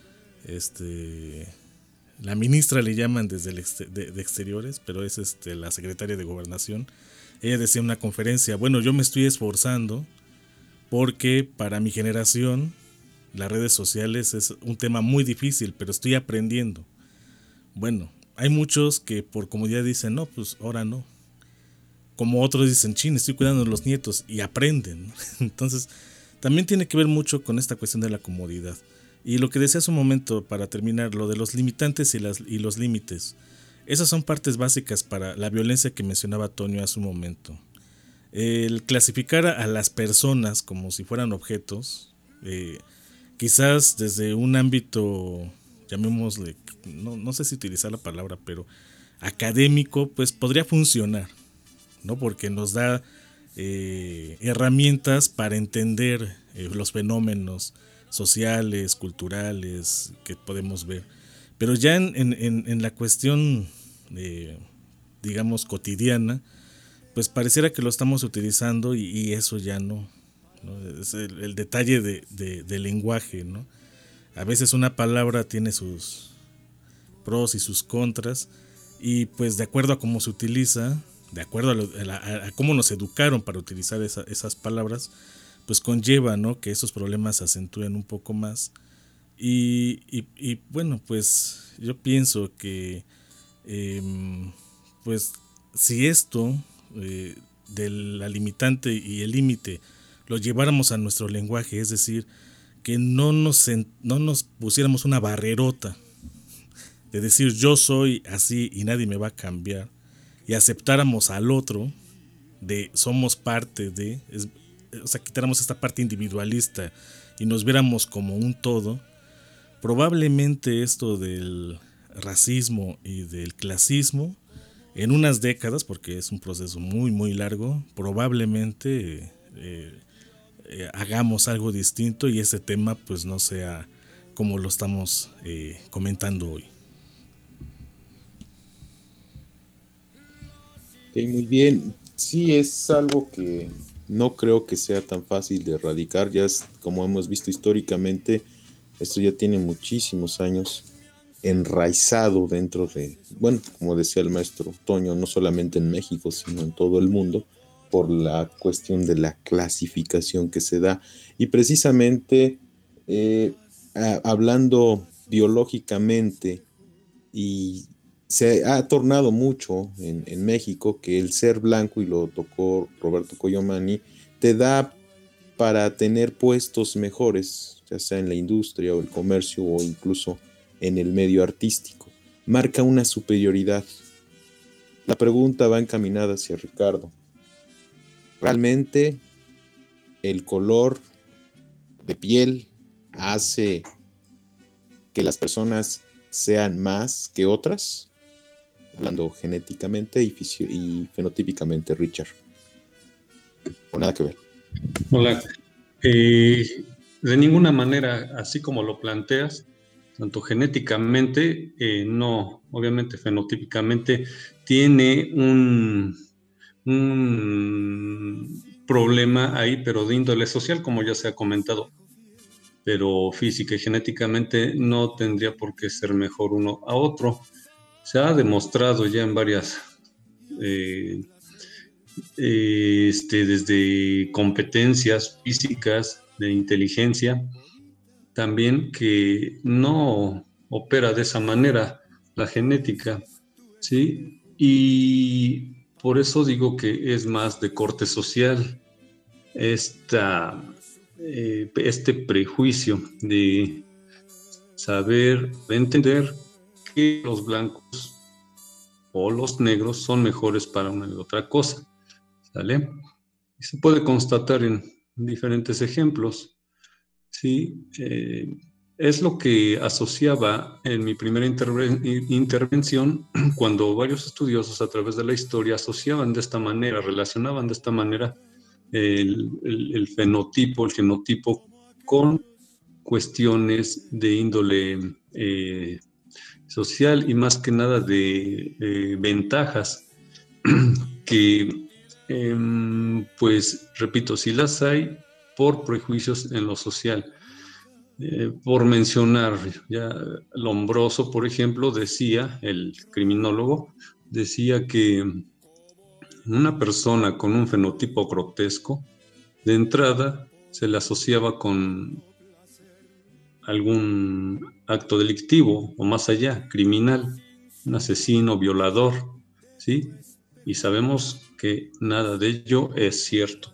este la ministra le llaman desde el exter- de, de exteriores, pero es este la secretaria de Gobernación. Ella decía en una conferencia, bueno, yo me estoy esforzando porque para mi generación las redes sociales es un tema muy difícil, pero estoy aprendiendo. Bueno, hay muchos que por comodidad dicen, no, pues ahora no. Como otros dicen, chin, estoy cuidando de los nietos, y aprenden. Entonces, también tiene que ver mucho con esta cuestión de la comodidad. Y lo que decía hace un momento, para terminar, lo de los limitantes y, las, y los límites. Esas son partes básicas para la violencia que mencionaba Toño hace un momento. El clasificar a las personas como si fueran objetos, eh, quizás desde un ámbito, llamémosle, no, no sé si utilizar la palabra, pero académico, pues podría funcionar, ¿no? Porque nos da eh, herramientas para entender eh, los fenómenos sociales, culturales que podemos ver. Pero ya en, en, en la cuestión, eh, digamos, cotidiana, pues pareciera que lo estamos utilizando y, y eso ya no, ¿no? Es el, el detalle de, de, de lenguaje, ¿no? A veces una palabra tiene sus pros y sus contras, y pues de acuerdo a cómo se utiliza, de acuerdo a, lo, a, la, a cómo nos educaron para utilizar esa, esas palabras, pues conlleva, ¿no?, que esos problemas se acentúen un poco más. Y, y, y bueno, pues yo pienso que eh, pues si esto eh, de la limitante y el límite lo lleváramos a nuestro lenguaje, es decir, que no nos, no nos pusiéramos una barrerota de decir yo soy así y nadie me va a cambiar, y aceptáramos al otro de somos parte de, es, o sea, quitáramos esta parte individualista y nos viéramos como un todo, probablemente esto del racismo y del clasismo en unas décadas, porque es un proceso muy muy largo, probablemente eh, eh, hagamos algo distinto y ese tema pues no sea como lo estamos eh, comentando hoy. Okay, muy bien. Sí, es algo que no creo que sea tan fácil de erradicar. Ya es, como hemos visto históricamente, esto ya tiene muchísimos años enraizado dentro de, bueno, como decía el maestro Toño, no solamente en México, sino en todo el mundo, por la cuestión de la clasificación que se da. Y precisamente, eh, a, hablando biológicamente, y se ha tornado mucho en, en México que el ser blanco, y lo tocó Roberto Coyomani, te da para tener puestos mejores, ya sea en la industria o el comercio o incluso en el medio artístico. Marca una superioridad. La pregunta va encaminada hacia Ricardo. ¿Realmente el color de piel hace que las personas sean más que otras? Hablando genéticamente y, fisio- y fenotípicamente, Richard. O nada que ver. Hola. Eh, de ninguna manera, así como lo planteas, tanto genéticamente, eh, no, obviamente fenotípicamente, tiene un, un problema ahí, pero de índole social, como ya se ha comentado. Pero física y genéticamente no tendría por qué ser mejor uno a otro. Se ha demostrado ya en varias, eh, eh, este, desde competencias físicas, de inteligencia, también que no opera de esa manera la genética, ¿sí? Y por eso digo que es más de corte social esta, eh, este prejuicio de saber, de entender que los blancos o los negros son mejores para una y otra cosa, ¿sale? Y se puede constatar en diferentes ejemplos, ¿sí? Eh, es lo que asociaba en mi primera interve- intervención cuando varios estudiosos a través de la historia asociaban de esta manera, relacionaban de esta manera el, el, el fenotipo, el genotipo con cuestiones de índole eh, social y más que nada de eh, ventajas que, eh, pues, repito, si las hay por prejuicios en lo social. Eh, por mencionar, ya Lombroso, por ejemplo, decía, el criminólogo, decía que una persona con un fenotipo grotesco, de entrada, se le asociaba con algún acto delictivo o más allá, criminal, un asesino, violador, ¿sí? Y sabemos que nada de ello es cierto.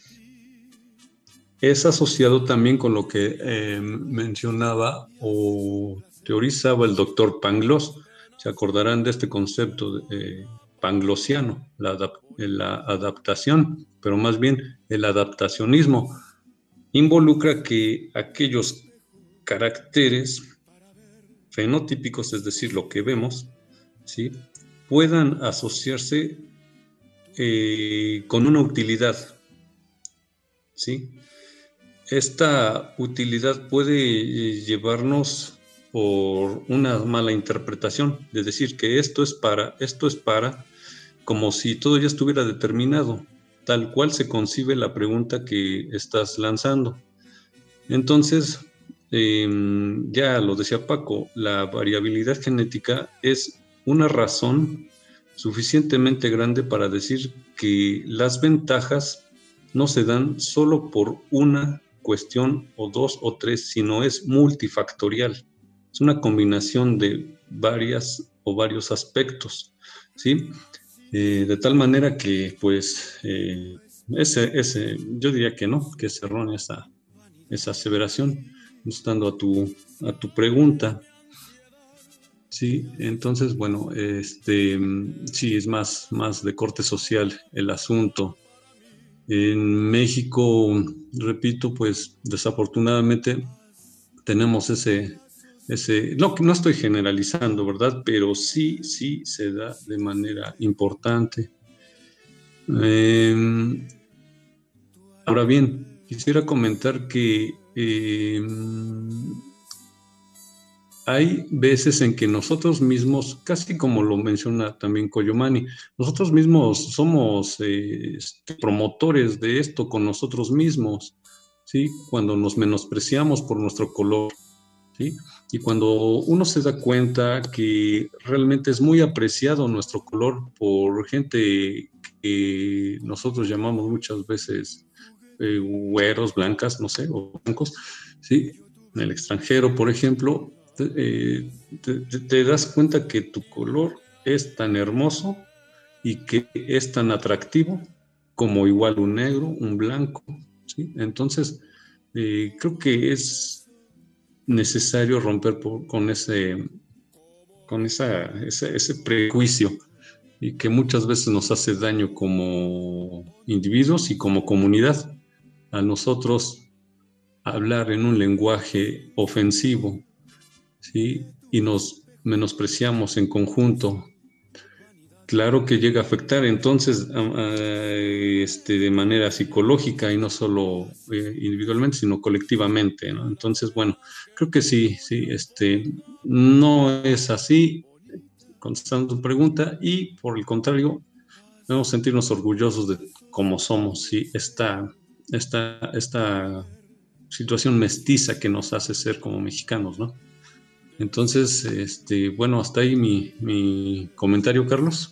Es asociado también con lo que eh, mencionaba o teorizaba el doctor Pangloss. Se acordarán de este concepto de, eh, panglosiano, la, adap- la adaptación, pero más bien el adaptacionismo. Involucra que aquellos caracteres fenotípicos, es decir, lo que vemos, ¿sí?, puedan asociarse eh, con una utilidad, ¿sí? Esta utilidad puede eh, llevarnos por una mala interpretación, de decir que esto es para, esto es para, como si todo ya estuviera determinado, tal cual se concibe la pregunta que estás lanzando. Entonces, eh, ya lo decía Paco, la variabilidad genética es una razón suficientemente grande para decir que las ventajas no se dan solo por una cuestión o dos o tres, sino es multifactorial. Es una combinación de varias o varios aspectos, ¿sí? Eh, de tal manera que, pues, eh, ese, ese, yo diría que no, que es errónea esa, esa aseveración, contestando a tu, a tu pregunta. Sí, entonces, bueno, este, sí, es más, más de corte social el asunto. En México, repito, pues desafortunadamente tenemos ese, ese, no, no estoy generalizando, ¿verdad? Pero sí, sí se da de manera importante. Eh, ahora bien, quisiera comentar que eh, hay veces en que nosotros mismos, casi como lo menciona también Coyomani, nosotros mismos somos eh, promotores de esto con nosotros mismos, ¿sí? Cuando nos menospreciamos por nuestro color, ¿sí? Y cuando uno se da cuenta que realmente es muy apreciado nuestro color por gente que nosotros llamamos muchas veces eh, güeros, blancas, no sé, o blancos, ¿sí? En el extranjero, por ejemplo, te, te, te das cuenta que tu color es tan hermoso y que es tan atractivo como igual un negro, un blanco, ¿sí? Entonces, eh, creo que es necesario romper por, con ese, con esa, ese, ese prejuicio y que muchas veces nos hace daño como individuos y como comunidad a nosotros hablar en un lenguaje ofensivo, ¿sí? Y nos menospreciamos en conjunto. Claro que llega a afectar entonces a, a, este, de manera psicológica y no solo eh, individualmente, sino colectivamente, ¿no? Entonces, bueno, creo que sí, sí, este, no es así, contestando tu pregunta, y por el contrario, debemos sentirnos orgullosos de cómo somos, ¿sí? Esta, esta, esta situación mestiza que nos hace ser como mexicanos, ¿no? Entonces, este, bueno, hasta ahí mi, mi comentario, Carlos.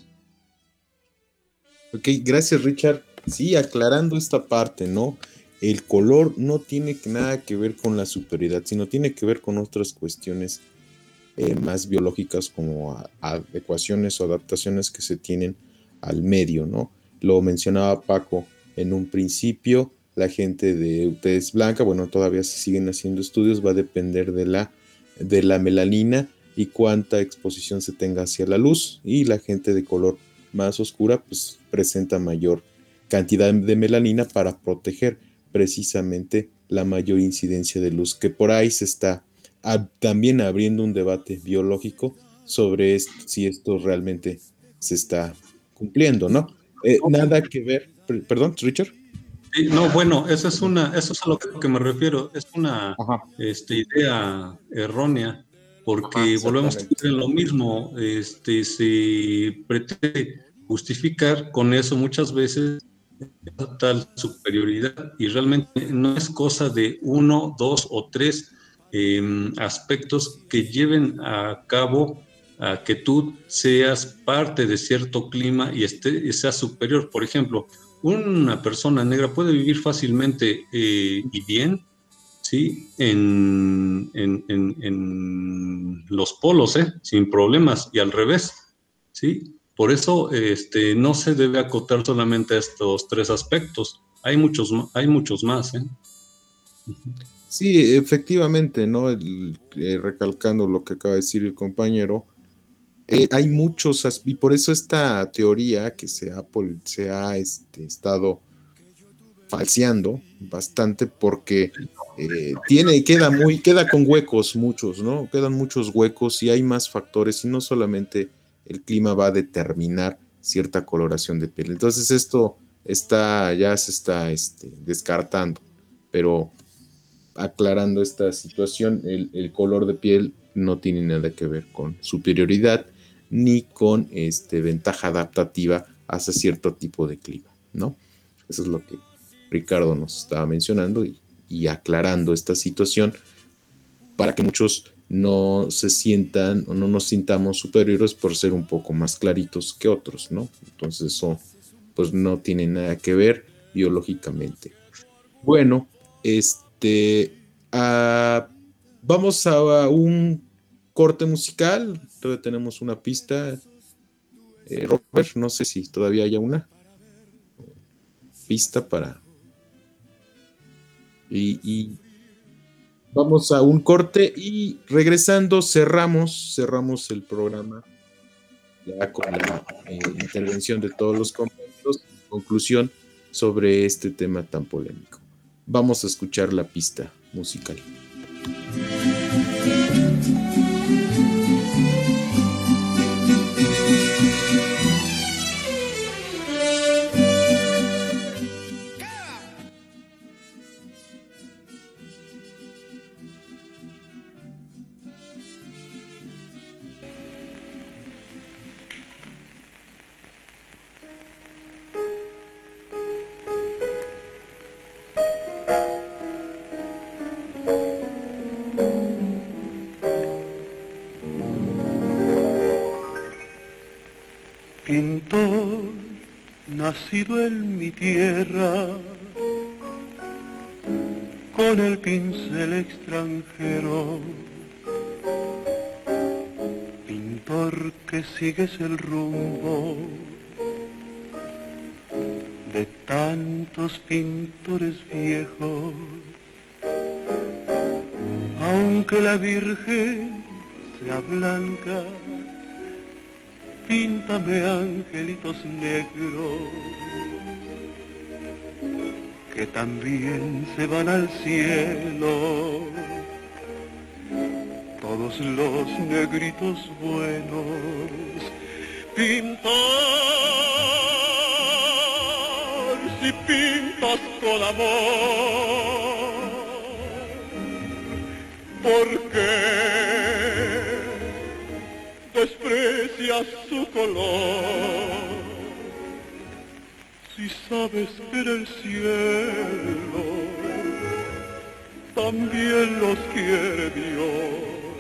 Ok, gracias, Richard. Sí, aclarando esta parte, ¿no? El color no tiene nada que ver con la superioridad, sino tiene que ver con otras cuestiones eh, más biológicas como a, adecuaciones o adaptaciones que se tienen al medio, ¿no? Lo mencionaba Paco en un principio, la gente de tez blanca, bueno, todavía se siguen haciendo estudios, va a depender de la, de la melanina y cuánta exposición se tenga hacia la luz, y la gente de color más oscura pues presenta mayor cantidad de melanina para proteger precisamente la mayor incidencia de luz, que por ahí se está a, también abriendo un debate biológico sobre esto, si esto realmente se está cumpliendo, ¿no? Eh, nada que ver, perdón, Richard. Sí, no, bueno, eso es una, eso es a lo que me refiero, es una este, idea errónea, porque Ajá, volvemos a decir lo mismo, este, se pretende justificar con eso muchas veces tal superioridad, y realmente no es cosa de uno, dos o tres eh, aspectos que lleven a cabo a que tú seas parte de cierto clima y, esté, y seas superior. Por ejemplo, una persona negra puede vivir fácilmente eh, y bien, ¿sí? En, en, en, en los polos, ¿eh? Sin problemas, y al revés, ¿sí? Por eso este, no se debe acotar solamente a estos tres aspectos. Hay muchos, hay muchos más, ¿eh? Sí, efectivamente, ¿no? El, eh, recalcando lo que acaba de decir el compañero, eh, hay muchos, y por eso esta teoría que se ha, se ha este, estado falseando bastante, porque eh, tiene, queda muy, queda con huecos muchos, ¿no? Quedan muchos huecos y hay más factores, y no solamente el clima va a determinar cierta coloración de piel. Entonces esto está, ya se está este, descartando, pero aclarando esta situación, el, el color de piel no tiene nada que ver con superioridad ni con este, ventaja adaptativa hacia cierto tipo de clima, ¿no? Eso es lo que Ricardo nos estaba mencionando y, y aclarando esta situación para que muchos no se sientan o no nos sintamos superiores por ser un poco más claritos que otros, ¿no? Entonces eso pues no tiene nada que ver biológicamente. Bueno, este uh, vamos a un corte musical, todavía tenemos una pista. Eh, Robert, no sé si todavía haya una pista para... Y, y vamos a un corte y regresando cerramos, cerramos el programa ya con la eh, intervención de todos los compañeros, conclusión sobre este tema tan polémico. Vamos a escuchar la pista musical. Pintor, nacido en mi tierra, con el pincel extranjero, pintor que sigues el rumbo de tantos pintores viejos, aunque la Virgen sea blanca, píntame angelitos negros que también se van al cielo, todos los negritos buenos. Pintor, si pintas con amor, ¿por qué desprecias su color? Si sabes que en el cielo también los quiere Dios.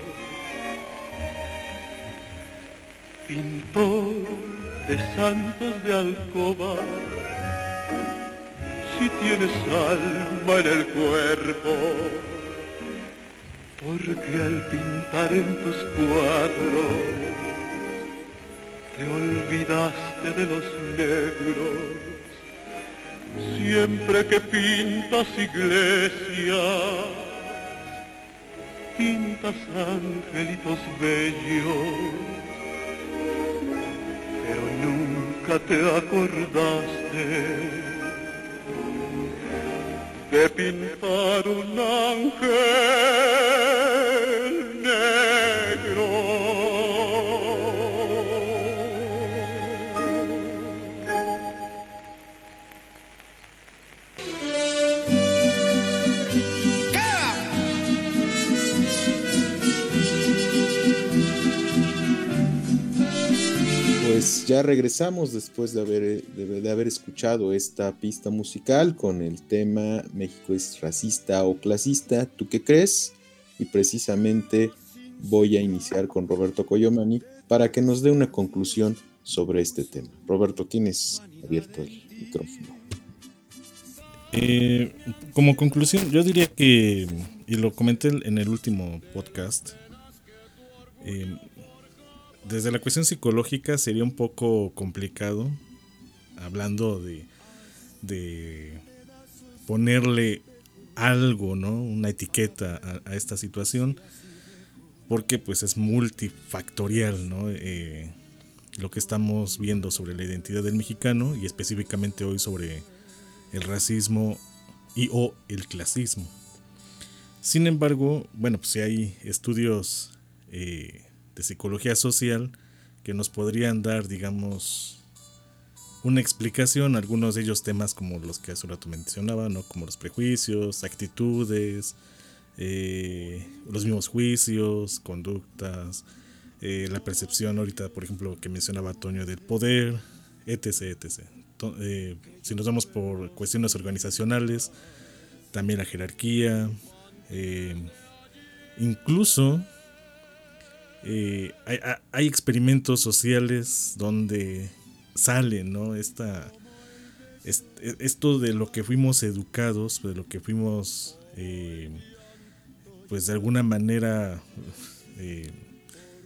Pintor de santos de alcoba, si tienes alma en el cuerpo, porque al pintar en tus cuadros te olvidaste de los negros. Siempre que pintas iglesias, pintas angelitos bellos, pero nunca te acordaste de pintar un ángel negro. Pues ya regresamos después de haber, de, de haber escuchado esta pista musical con el tema México es racista o clasista, ¿tú qué crees? Y precisamente voy a iniciar con Roberto Coyomani para que nos dé una conclusión sobre este tema. Roberto, tienes abierto el micrófono. Eh, como conclusión, yo diría que, y lo comenté en el último podcast, eh, desde la cuestión psicológica sería un poco complicado, hablando de, de ponerle algo, ¿no? Una etiqueta a, a esta situación, porque pues es multifactorial, ¿no? Eh, lo que estamos viendo sobre la identidad del mexicano y específicamente hoy sobre el racismo y o el clasismo. Sin embargo, bueno, pues sí hay estudios eh, de psicología social que nos podrían dar, digamos, una explicación a algunos de ellos temas como los que hace un rato mencionaba, ¿no? Como los prejuicios, actitudes, eh, los mismos juicios, conductas, eh, la percepción ahorita, por ejemplo, que mencionaba Toño del poder, etc, etcétera. Eh, si nos vamos por cuestiones organizacionales, también la jerarquía, eh, incluso Eh, hay, hay experimentos sociales donde sale, ¿no? Esta, est, esto de lo que fuimos educados, de lo que fuimos, eh, pues de alguna manera, eh,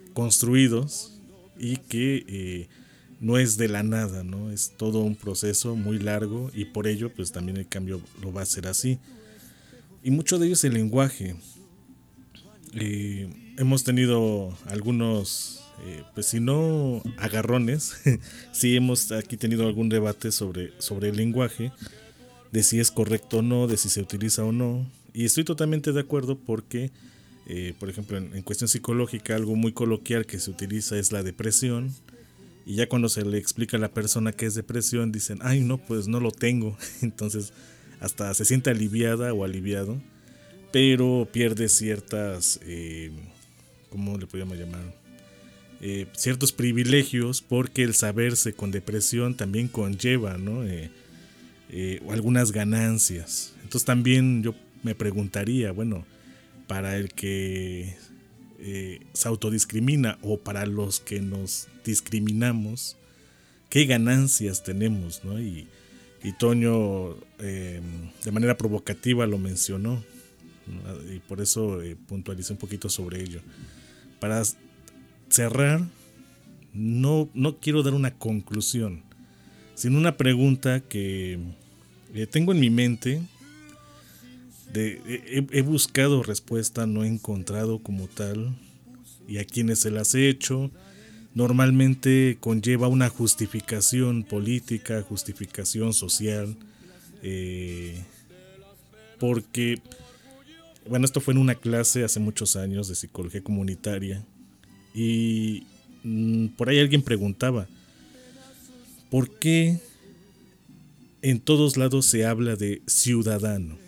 construidos y que eh, no es de la nada, ¿no? Es todo un proceso muy largo y por ello pues también el cambio lo va a hacer así. Y mucho de ello es el lenguaje. Eh, hemos tenido algunos, eh, pues si no agarrones, sí hemos aquí tenido algún debate sobre, sobre el lenguaje, de si es correcto o no, de si se utiliza o no. Y estoy totalmente de acuerdo porque, eh, por ejemplo, en, en cuestión psicológica, algo muy coloquial que se utiliza es la depresión. Y ya cuando se le explica a la persona que es depresión, dicen, ay no, pues no lo tengo. Entonces hasta se siente aliviada o aliviado, pero pierde ciertas, eh, ¿cómo le podríamos llamar? Eh, ciertos privilegios, porque el saberse con depresión también conlleva, ¿no? Eh, eh, algunas ganancias. Entonces también yo me preguntaría, bueno, para el que eh, se autodiscrimina o para los que nos discriminamos, ¿qué ganancias tenemos, ¿no? Y, y Toño eh, de manera provocativa lo mencionó, ¿no? Y por eso eh, puntualicé un poquito sobre ello. Para cerrar, no, no quiero dar una conclusión, sino una pregunta que eh, tengo en mi mente. De, he, he buscado respuesta, no he encontrado como tal, y a quienes se las he hecho normalmente conlleva una justificación política, justificación social, eh, porque, bueno, esto fue en una clase hace muchos años de psicología comunitaria, y mmm, por ahí alguien preguntaba, ¿por qué en todos lados se habla de ciudadano?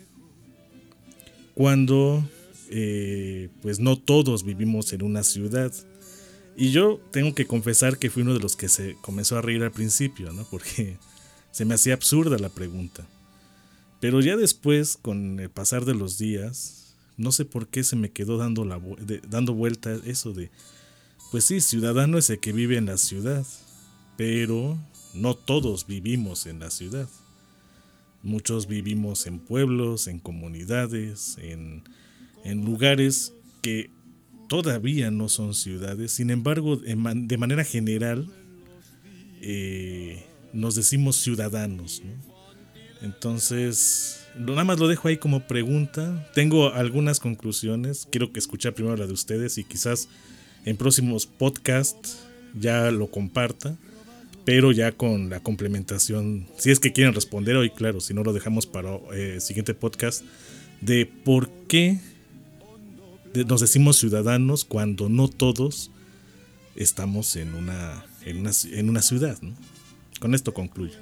Cuando eh, pues no todos vivimos en una ciudad. Y yo tengo que confesar que fui uno de los que se comenzó a reír al principio, ¿no? Porque se me hacía absurda la pregunta. Pero ya después, con el pasar de los días, no sé por qué se me quedó dando, la, de, dando vuelta eso de, pues sí, ciudadano es el que vive en la ciudad, pero no todos vivimos en la ciudad. Muchos vivimos en pueblos, en comunidades, en, en lugares que todavía no son ciudades. Sin embargo, de manera general, eh, nos decimos ciudadanos, ¿no? Entonces, nada más lo dejo ahí como pregunta. Tengo algunas conclusiones. Quiero que escuchar primero la de ustedes y quizás en próximos podcasts ya lo comparta, pero ya con la complementación, si es que quieren responder hoy, claro, si no lo dejamos para el eh, siguiente podcast, de por qué nos decimos ciudadanos cuando no todos estamos en una, en una, en una ciudad, ¿no? Con esto concluyo.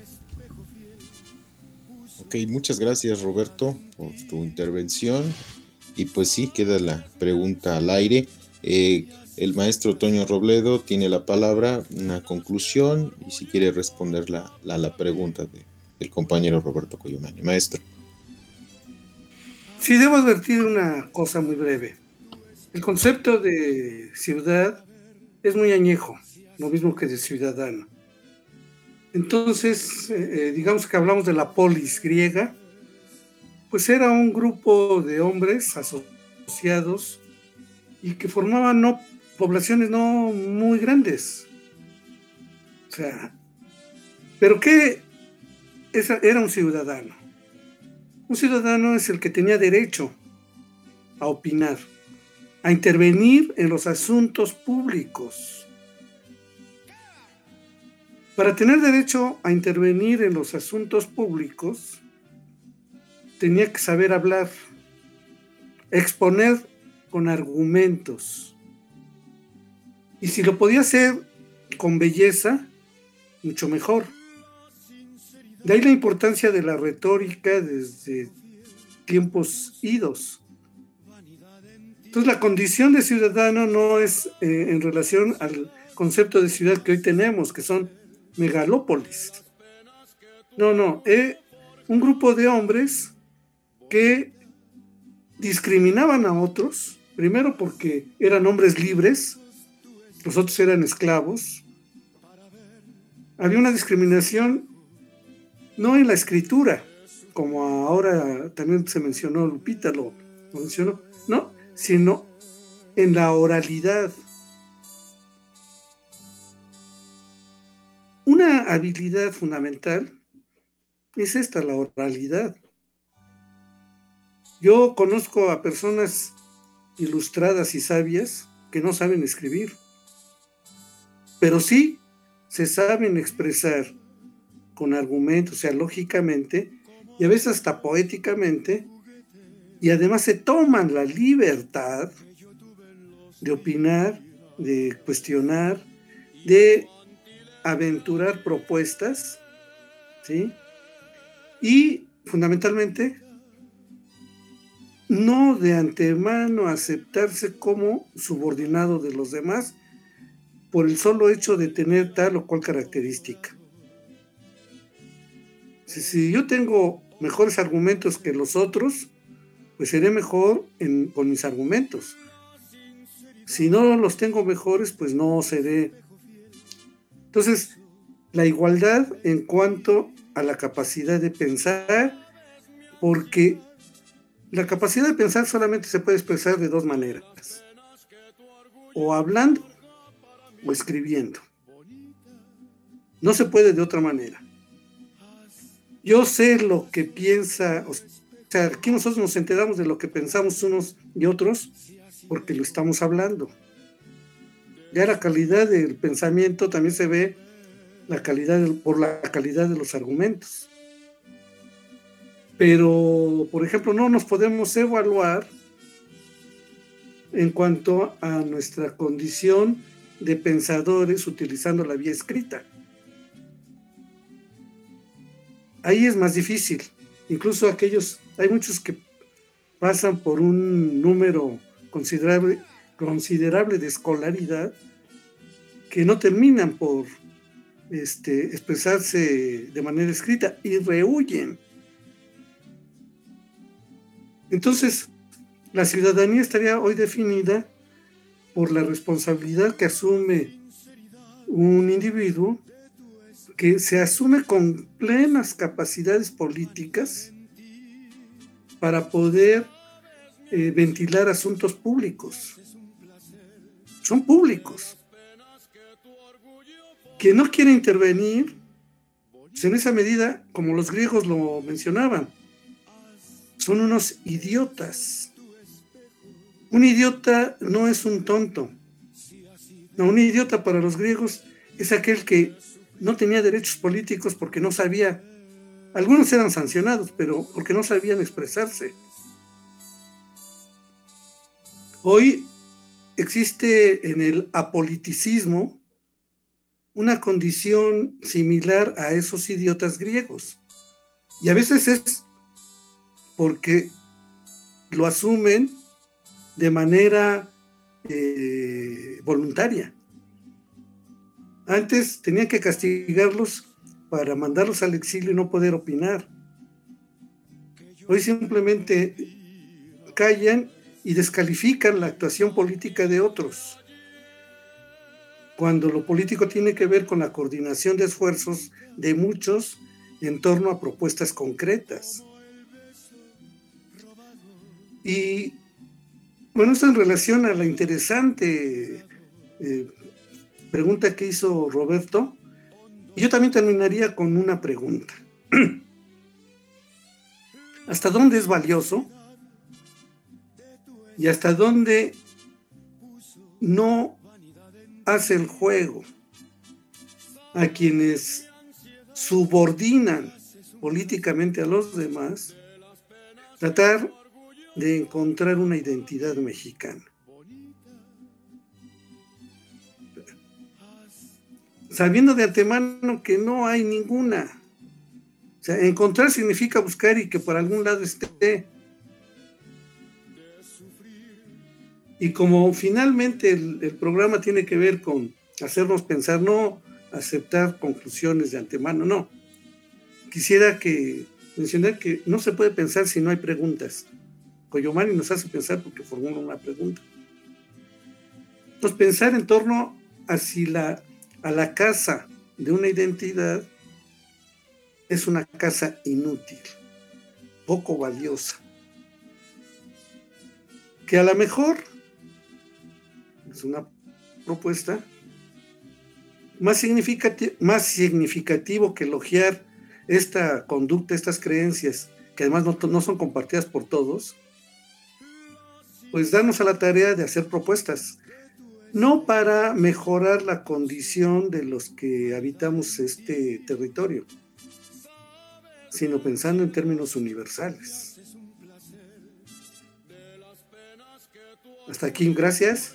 Ok, muchas gracias Roberto por tu intervención, y pues sí, queda la pregunta al aire. Eh, El maestro Toño Robledo tiene la palabra, una conclusión, y si quiere responder la, la, la pregunta de, del compañero Roberto Coyomani. Maestro. Sí, debo advertir una cosa muy breve. El concepto de ciudad es muy añejo, lo mismo que de ciudadano. Entonces, eh, digamos que hablamos de la polis griega, pues era un grupo de hombres asociados y que formaban no poblaciones no muy grandes. O sea, ¿pero qué Esa era un ciudadano? Un ciudadano es el que tenía derecho a opinar, a intervenir en los asuntos públicos. Para tener derecho a intervenir en los asuntos públicos, tenía que saber hablar, exponer con argumentos. Y si lo podía hacer con belleza, mucho mejor. De ahí la importancia de la retórica desde tiempos idos. Entonces la condición de ciudadano no es eh, en relación al concepto de ciudad que hoy tenemos, que son megalópolis. No, no, eh, un grupo de hombres que discriminaban a otros, primero porque eran hombres libres, los otros eran esclavos. Había una discriminación no en la escritura, como ahora también se mencionó, Lupita lo, lo mencionó, no, sino en la oralidad. una habilidad fundamental es esta, la oralidad. Yo conozco a personas ilustradas y sabias que no saben escribir, pero sí se saben expresar con argumentos, o sea, lógicamente, y a veces hasta poéticamente, y además se toman la libertad de opinar, de cuestionar, de aventurar propuestas, ¿sí? Y fundamentalmente, no de antemano aceptarse como subordinado de los demás por el solo hecho de tener tal o cual característica. Si, si yo tengo mejores argumentos que los otros, pues seré mejor en, con mis argumentos. Si no los tengo mejores, pues no seré. Entonces, la igualdad en cuanto a la capacidad de pensar, porque la capacidad de pensar solamente se puede expresar de dos maneras, o hablando o escribiendo. No se puede de otra manera. Yo sé lo que piensa, o sea, aquí nosotros nos enteramos de lo que pensamos unos y otros porque lo estamos hablando. Ya la calidad del pensamiento también se ve la calidad del, por la calidad de los argumentos. Pero, por ejemplo, no nos podemos evaluar en cuanto a nuestra condición de pensadores utilizando la vía escrita. Ahí es más difícil. Incluso aquellos, hay muchos que pasan por un número considerable, considerable de escolaridad que no terminan por este, expresarse de manera escrita y rehuyen. Entonces, la ciudadanía estaría hoy definida por la responsabilidad que asume un individuo que se asume con plenas capacidades políticas para poder eh, ventilar asuntos públicos. Son públicos. Quien no quiere intervenir, pues en esa medida, como los griegos lo mencionaban, son unos idiotas. Un idiota no es un tonto. No, un idiota para los griegos es aquel que no tenía derechos políticos porque no sabía, algunos eran sancionados, pero porque no sabían expresarse. Hoy existe en el apoliticismo una condición similar a esos idiotas griegos. Y a veces es porque lo asumen de manera eh, voluntaria. Antes tenían que castigarlos para mandarlos al exilio y no poder opinar. Hoy simplemente callan y descalifican la actuación política de otros, cuando lo político tiene que ver con la coordinación de esfuerzos de muchos en torno a propuestas concretas. Y bueno, esto en relación a la interesante eh, pregunta que hizo Roberto, y yo también terminaría con una pregunta. ¿Hasta dónde es valioso? ¿Y hasta dónde no hace el juego a quienes subordinan políticamente a los demás tratar de encontrar una identidad mexicana? Sabiendo de antemano que no hay ninguna. O sea, encontrar significa buscar y que por algún lado esté. Y como finalmente el, el programa tiene que ver con hacernos pensar, no aceptar conclusiones de antemano, no. Quisiera que mencionar que no se puede pensar si no hay preguntas. Coyomani nos hace pensar porque formula una pregunta. Entonces, pensar en torno a si la, a la casa de una identidad es una casa inútil, poco valiosa, que a lo mejor es una propuesta más significativo, más significativo que elogiar esta conducta, estas creencias, que además no, no son compartidas por todos, pues darnos a la tarea de hacer propuestas, no para mejorar la condición de los que habitamos este territorio, sino pensando en términos universales. Hasta aquí, gracias.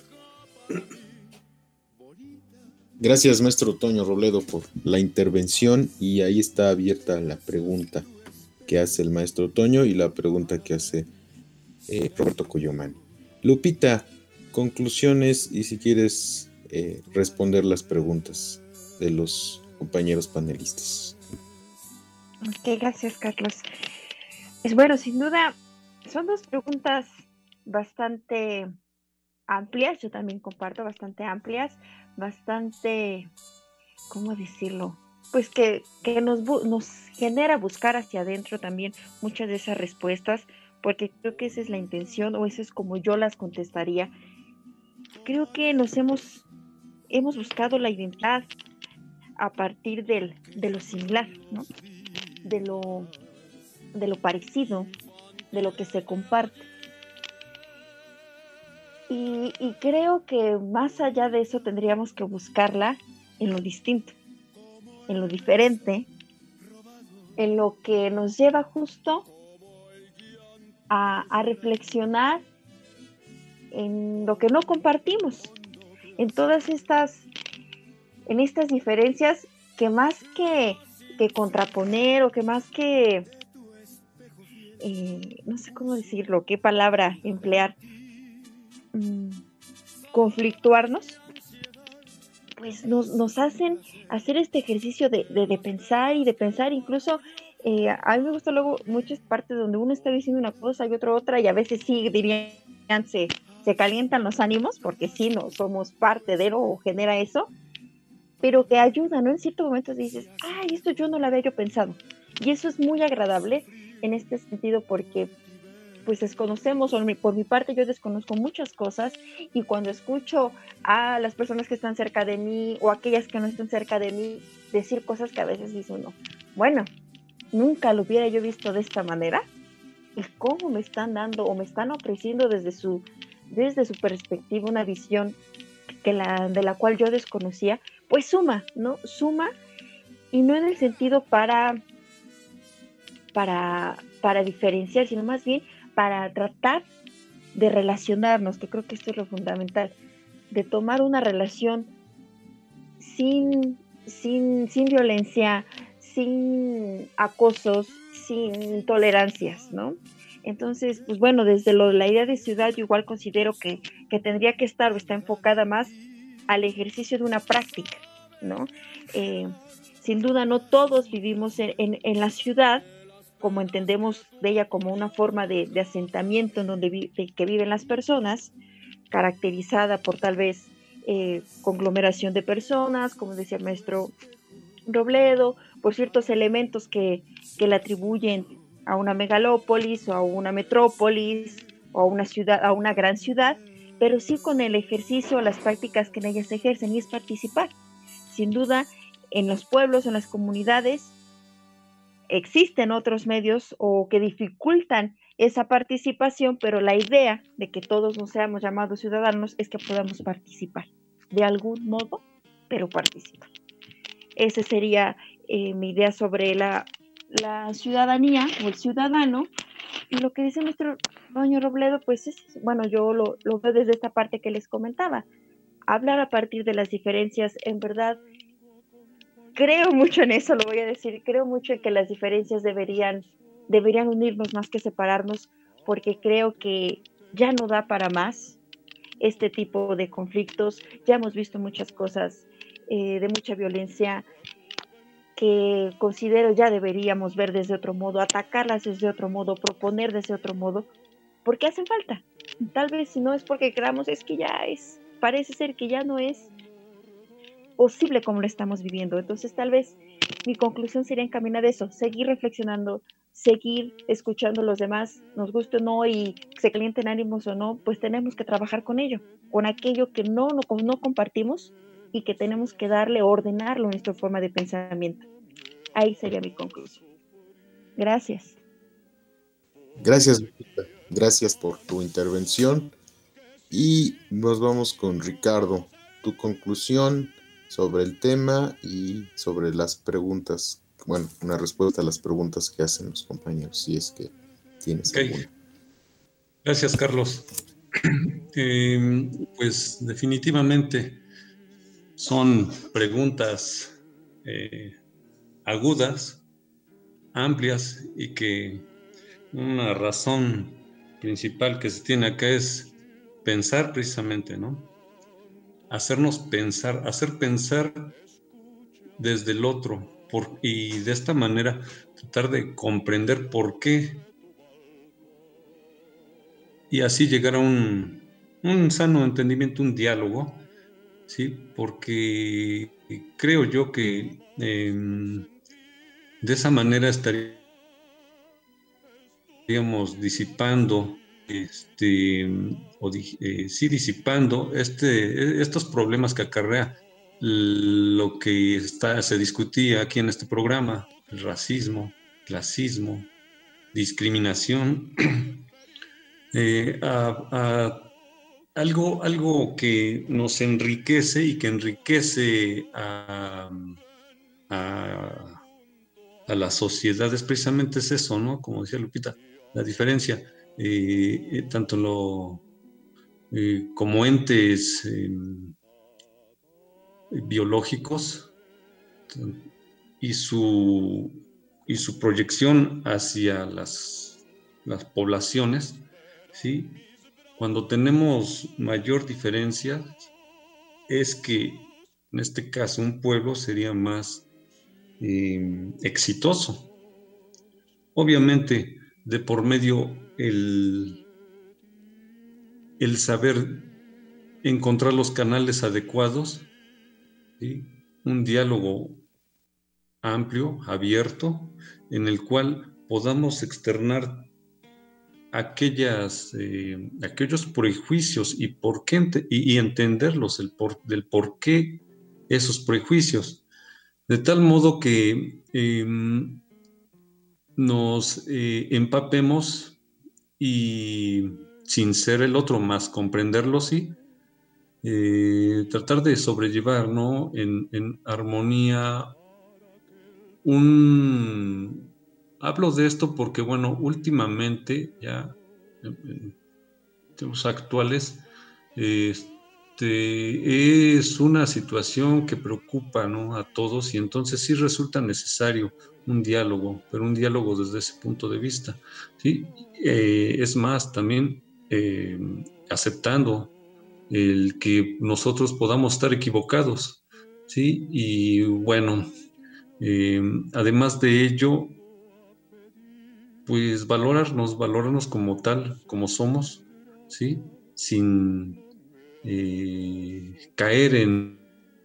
Gracias, maestro Toño Robledo, por la intervención, y ahí está abierta la pregunta que hace el maestro Toño y la pregunta que hace eh, Roberto Coyomani. Lupita, conclusiones y si quieres eh, responder las preguntas de los compañeros panelistas. Ok, gracias, Carlos. Pues bueno, sin duda, son dos preguntas bastante amplias, yo también comparto, bastante amplias, bastante, ¿cómo decirlo? Pues que, que nos, nos genera buscar hacia adentro también muchas de esas respuestas, porque creo que esa es la intención, o eso es como yo las contestaría. Creo que nos hemos, hemos buscado la identidad a partir del, de lo similar, ¿no? De lo, de lo parecido, de lo que se comparte. Y, y creo que más allá de eso tendríamos que buscarla en lo distinto, en lo diferente, en lo que nos lleva justo a, a reflexionar en lo que no compartimos, en todas estas, en estas diferencias que más que, que contraponer o que más que, eh, no sé cómo decirlo, qué palabra emplear, mmm, conflictuarnos, pues nos, nos hacen hacer este ejercicio de, de, de pensar y de pensar incluso. Eh, a mí me gusta luego muchas partes donde uno está diciendo una cosa y otro otra, y a veces sí dirían, se, se calientan los ánimos, porque sí, no somos parte de lo o genera eso, pero que ayuda, ¿no? En ciertos momentos dices, ay, esto yo no lo había yo pensado, y eso es muy agradable en este sentido, porque pues desconocemos, o por mi parte yo desconozco muchas cosas, y cuando escucho a las personas que están cerca de mí, o aquellas que no están cerca de mí, decir cosas que a veces dice uno, bueno, nunca lo hubiera yo visto de esta manera, y cómo me están dando o me están ofreciendo desde su, desde su perspectiva una visión que la, de la cual yo desconocía, pues suma, ¿no? Suma, y no en el sentido para, para, para diferenciar, sino más bien para tratar de relacionarnos, que creo que esto es lo fundamental, de tomar una relación sin, sin, sin violencia, sin acosos, sin tolerancias, ¿no? Entonces, pues bueno, desde lo, la idea de ciudad yo igual considero que, que tendría que estar o está enfocada más al ejercicio de una práctica, ¿no? Eh, sin duda no todos vivimos en, en, en la ciudad, como entendemos de ella como una forma de, de asentamiento en donde vi, de, que viven las personas, caracterizada por tal vez eh, conglomeración de personas, como decía el maestro Robledo, por ciertos elementos que, que le atribuyen a una megalópolis o a una metrópolis o a una ciudad, a una gran ciudad, pero sí con el ejercicio, las prácticas que en ellas se ejercen, y es participar. Sin duda, en los pueblos, en las comunidades, existen otros medios o que dificultan esa participación, pero la idea de que todos nos seamos llamados ciudadanos es que podamos participar de algún modo, pero participar. Esa sería eh, mi idea sobre la, la ciudadanía o el ciudadano. Y lo que dice nuestro Toño Robledo, pues es, bueno, yo lo, lo veo desde esta parte que les comentaba. Hablar a partir de las diferencias, en verdad, creo mucho en eso, lo voy a decir, creo mucho en que las diferencias deberían, deberían unirnos más que separarnos, porque creo que ya no da para más este tipo de conflictos. Ya hemos visto muchas cosas eh, de mucha violencia que considero ya deberíamos ver desde otro modo, atacarlas desde otro modo, proponer desde otro modo, porque hacen falta. Tal vez si no es porque creamos, es que ya es, parece ser que ya no es posible como lo estamos viviendo. Entonces tal vez mi conclusión sería encaminar eso, seguir reflexionando, seguir escuchando a los demás, nos guste o no, y se calienten ánimos o no, pues tenemos que trabajar con ello, con aquello que no, no, no compartimos, y que tenemos que darle, ordenarlo en nuestra forma de pensamiento. Ahí sería mi conclusión. Gracias. Gracias, Lupita. Gracias por tu intervención. Y nos vamos con Ricardo. Tu conclusión sobre el tema y sobre las preguntas, bueno, una respuesta a las preguntas que hacen los compañeros, si es que tienes okay. alguna. Gracias, Carlos. Eh, pues definitivamente son preguntas eh, agudas, amplias, y que una razón principal que se tiene acá es pensar precisamente, ¿no? Hacernos pensar, hacer pensar desde el otro, por, y de esta manera tratar de comprender por qué, y así llegar a un, un sano entendimiento, un diálogo, ¿sí? Porque creo yo que eh, de esa manera estaríamos disipando Este, o, eh, sí, disipando este, estos problemas que acarrea lo que está, se discutía aquí en este programa: el racismo, clasismo, discriminación, eh, a, a algo, algo que nos enriquece y que enriquece a, a, a la sociedad. Es precisamente es eso, ¿no? Como decía Lupita, la diferencia. Eh, eh, tanto lo, eh, como entes eh, biológicos y su, y su proyección hacia las, las poblaciones, ¿sí? Cuando tenemos mayor diferencia, es que en este caso un pueblo sería más eh, exitoso. Obviamente, de por medio el, el saber encontrar los canales adecuados, ¿sí? Un diálogo amplio, abierto, en el cual podamos externar aquellas, eh, aquellos prejuicios y, por qué ente- y, y entenderlos, el por, del por qué esos prejuicios, de tal modo que eh, nos eh, empapemos y, sin ser el otro, más comprenderlo, sí, eh, tratar de sobrellevar, ¿no? en, en armonía un... Hablo de esto porque, bueno, últimamente, ya en, en tiempos actuales, este, es una situación que preocupa, ¿no? a todos, y entonces sí resulta necesario un diálogo, pero un diálogo desde ese punto de vista, ¿sí? Eh, es más, también eh, aceptando el que nosotros podamos estar equivocados, ¿sí? Y bueno, eh, además de ello, pues valorarnos, valorarnos como tal, como somos, ¿sí? Sin eh, caer en,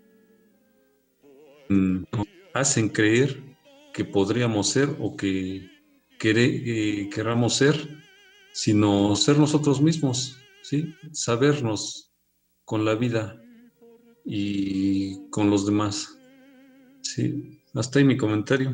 en hacen creer que podríamos ser o que quere, eh, queramos ser, sino ser nosotros mismos, ¿sí? Sabernos con la vida y con los demás, ¿sí? Hasta ahí mi comentario.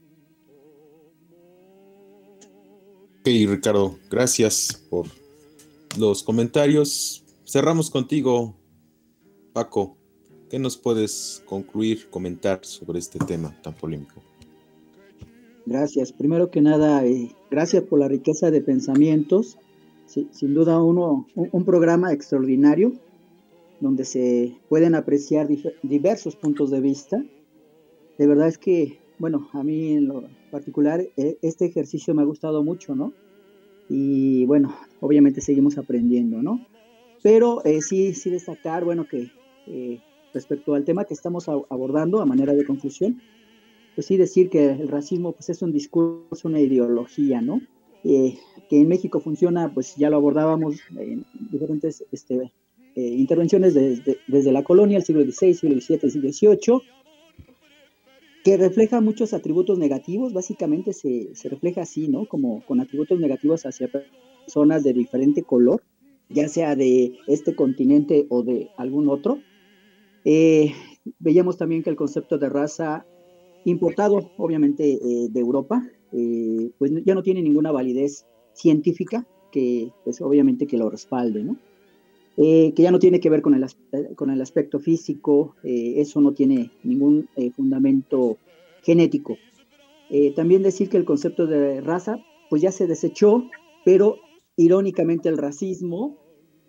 Ok, Ricardo, gracias por los comentarios. Cerramos contigo, Paco. ¿Qué nos puedes concluir, comentar sobre este tema tan polémico? Gracias. Primero que nada, eh, gracias por la riqueza de pensamientos. Sí, sin duda uno, un, un programa extraordinario donde se pueden apreciar dif- diversos puntos de vista. De verdad es que, bueno, a mí en lo particular, eh, este ejercicio me ha gustado mucho, ¿no? Y bueno, obviamente seguimos aprendiendo, ¿no? Pero eh, sí, sí destacar, bueno, que eh, respecto al tema que estamos a- abordando a manera de conclusión, pues sí decir que el racismo pues es un discurso, una ideología, ¿no? Eh, que en México funciona, pues ya lo abordábamos en diferentes este, eh, intervenciones desde, desde la colonia, el siglo dieciséis, siglo diecisiete, siglo dieciocho, que refleja muchos atributos negativos. Básicamente se, se refleja así, ¿no? Como con atributos negativos hacia personas de diferente color, ya sea de este continente o de algún otro. Eh, veíamos también que el concepto de raza importado, obviamente, eh, de Europa, eh, pues ya no tiene ninguna validez científica que, pues obviamente, que lo respalde, ¿no? Eh, que ya no tiene que ver con el, con el aspecto físico, eh, eso no tiene ningún eh, fundamento genético. Eh, también decir que el concepto de raza, pues ya se desechó, pero irónicamente el racismo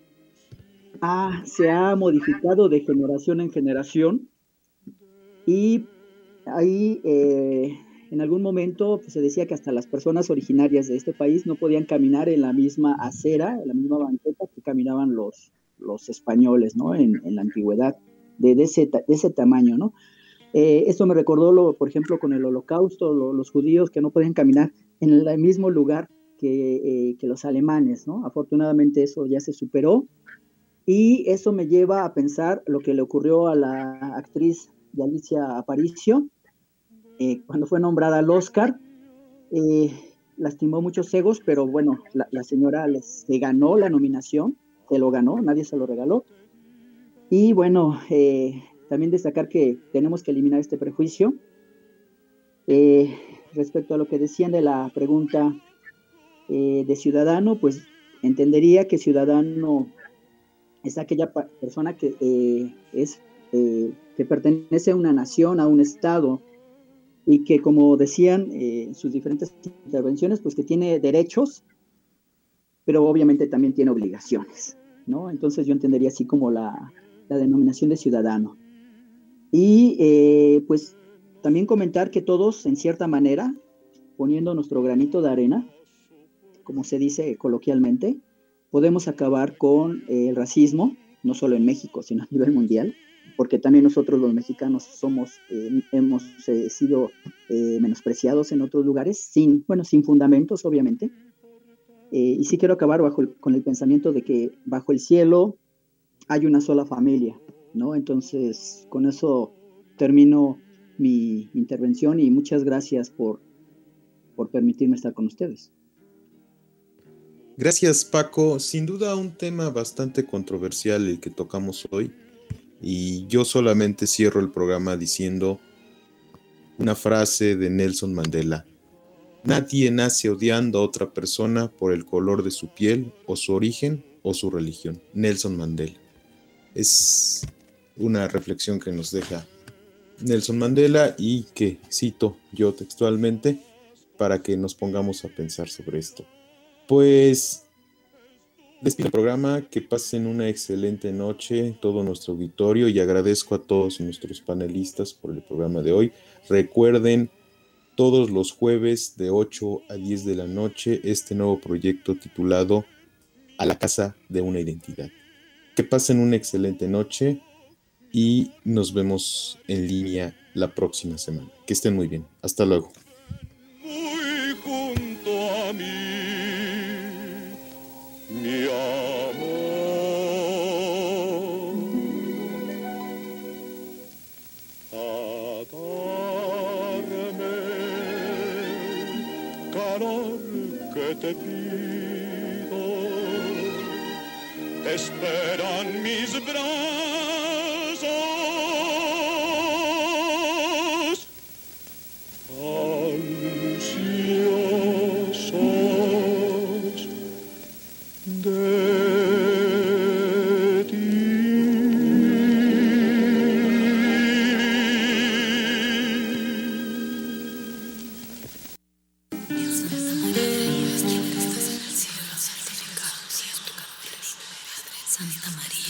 ha, se ha modificado de generación en generación, y ahí eh, en algún momento pues, se decía que hasta las personas originarias de este país no podían caminar en la misma acera, en la misma banqueta que caminaban los, los españoles, ¿no? En, en la antigüedad, de, de, ese, de ese tamaño, ¿no? Eh, esto me recordó, lo, por ejemplo, con el Holocausto, lo, los judíos que no podían caminar en el mismo lugar que, eh, que los alemanes, ¿no? Afortunadamente eso ya se superó, y eso me lleva a pensar lo que le ocurrió a la actriz de Alicia Aparicio, eh, cuando fue nombrada al Oscar. Eh, lastimó muchos egos, pero bueno, la, la señora les, se ganó la nominación, se lo ganó, nadie se lo regaló. Y bueno, eh, también destacar que tenemos que eliminar este prejuicio. Eh, respecto a lo que decían de la pregunta eh, de ciudadano, pues entendería que ciudadano es aquella pa- persona que eh, es eh, que pertenece a una nación, a un estado, y que, como decían eh, en sus diferentes intervenciones, pues que tiene derechos, pero obviamente también tiene obligaciones, ¿no? Entonces yo entendería así como la, la denominación de ciudadano. Y eh, pues también comentar que todos, en cierta manera, poniendo nuestro granito de arena, como se dice coloquialmente, podemos acabar con eh, el racismo, no solo en México, sino a nivel mundial, porque también nosotros los mexicanos somos, eh, hemos eh, sido eh, menospreciados en otros lugares, sin, bueno, sin fundamentos, obviamente. Eh, y sí quiero acabar bajo el, con el pensamiento de que bajo el cielo hay una sola familia, ¿no? Entonces, con eso termino mi intervención, y muchas gracias por, por permitirme estar con ustedes. Gracias, Paco. Sin duda un tema bastante controversial el que tocamos hoy, y yo solamente cierro el programa diciendo una frase de Nelson Mandela: nadie nace odiando a otra persona por el color de su piel o su origen o su religión. Nelson Mandela. Es una reflexión que nos deja Nelson Mandela, y que cito yo textualmente para que nos pongamos a pensar sobre esto. Pues despido el programa, que pasen una excelente noche todo nuestro auditorio, y agradezco a todos nuestros panelistas por el programa de hoy. Recuerden, todos los jueves de ocho a diez de la noche, este nuevo proyecto titulado A la Casa de una Identidad. Que pasen una excelente noche y nos vemos en línea la próxima semana. Que estén muy bien. Hasta luego. Muy junto a mí, mi amor, a darme calor que te pido, te esperan mis brazos, ansiosos de ti. Santa María,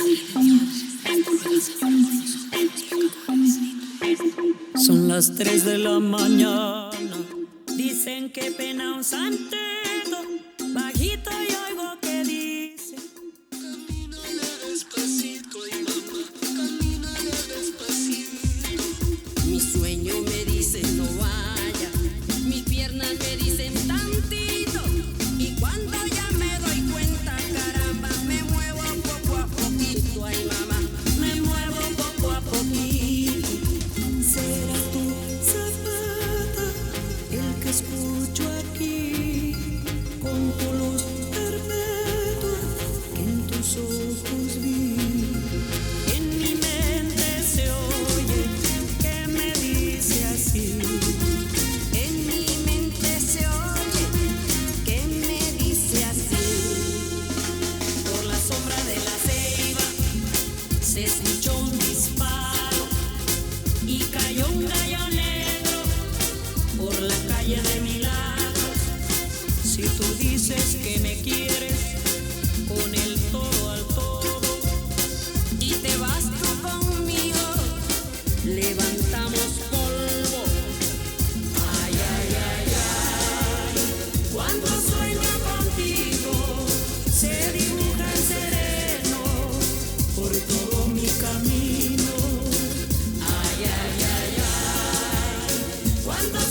son las tres de la mañana. Dicen que pena un santeto, bajito y oigo que dice: camínale despacito, y mamá, camínale despacito. Mi sueño me dice no vaya, mis piernas me dicen tantito, y cuando ya me doy cuenta, caramba, me muevo poco a poquito. Ay mamá, me muevo poco a poquito. Será tu Zapata el que escucho aquí.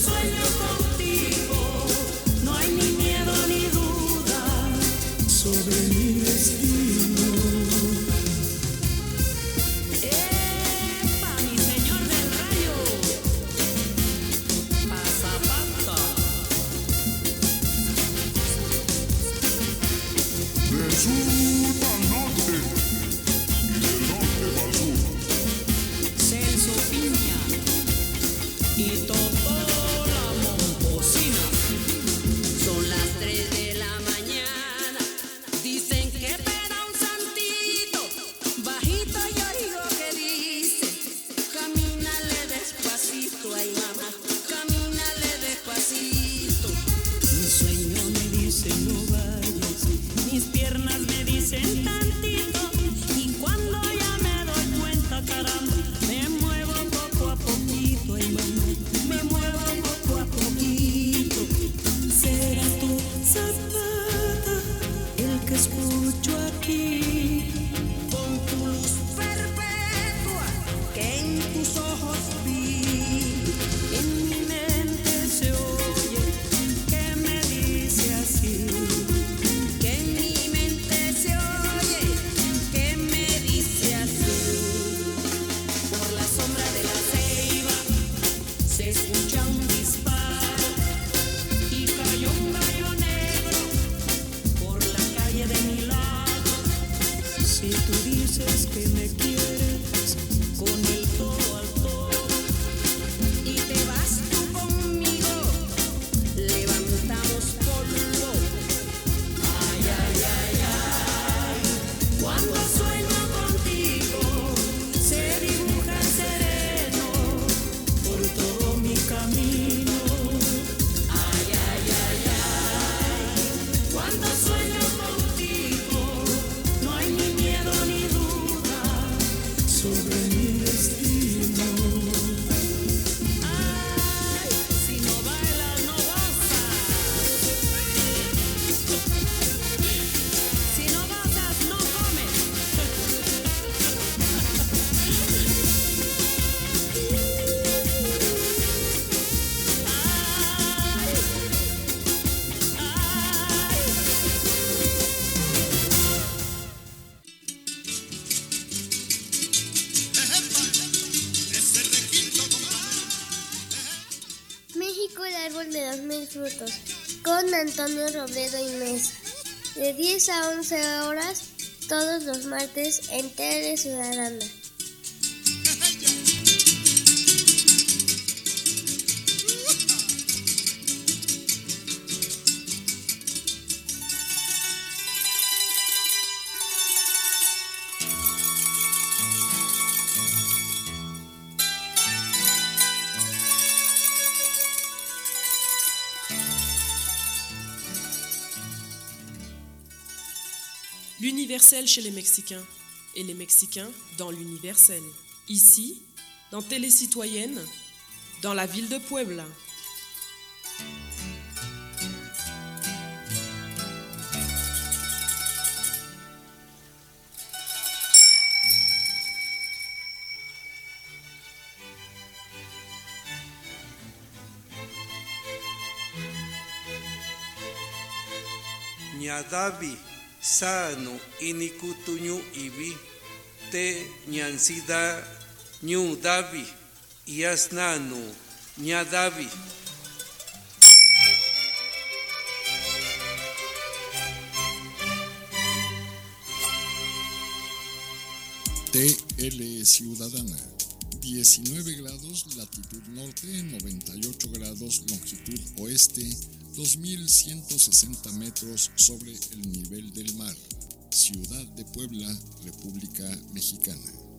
sueño contigo, no hay ni miedo ni duda sobre mi destino. ¡Epa, mi señor del rayo! Pasapata. Del sur al norte y del norte al sur. Celso Piña y Totó la Momposina. Son las tres de la mañana. Dicen que peda un santito. Bajito yo oigo que dice: camínale despacito, ay mamá, camínale despacito. Mi sueño me dice no vayas, mis piernas me dicen tantito. Y cuando ya me doy cuenta, caramba, me muevo poco a poquito, ay mamá, me muevo poco a poquito. Será tu Zapata el que escucho aquí, con tu luz perpetua que en tus ojos vi. En mi mente se oye que me dice así, que en mi mente se oye que me dice así. Por la sombra de la ceiba se escucha un disparo y cayó un gallo negro por la calle de mi lado. Si tú dices que me quieres con el todo al todo y te vas tú conmigo, levantamos polvo. Ay, ay, ay, ay, cuando sueño contigo se dibuja sereno por todo mi camino. Ay, ay, ay, ay, cuando sueño contigo no hay ni miedo ni duda sobre mi destino. Ay, si no bailas no gozas, si no gozas no comes. México, el árbol de los mil frutos, con Antonio Robledo y Mesa, de diez a once horas, todos los martes en Tele Ciudadana. L'universel chez les Mexicains et les Mexicains dans l'universel. Ici, dans Télé Citoyenne, dans la ville de Puebla. Ñadavi sano inikutuñu ibi te ñansida ñu davi yasnanu ñadavi. T L Ciudadana, diecinueve grados latitud norte, noventa y ocho grados longitud oeste, dos mil ciento sesenta metros sobre el nivel del mar. Ciudad de Puebla, República Mexicana.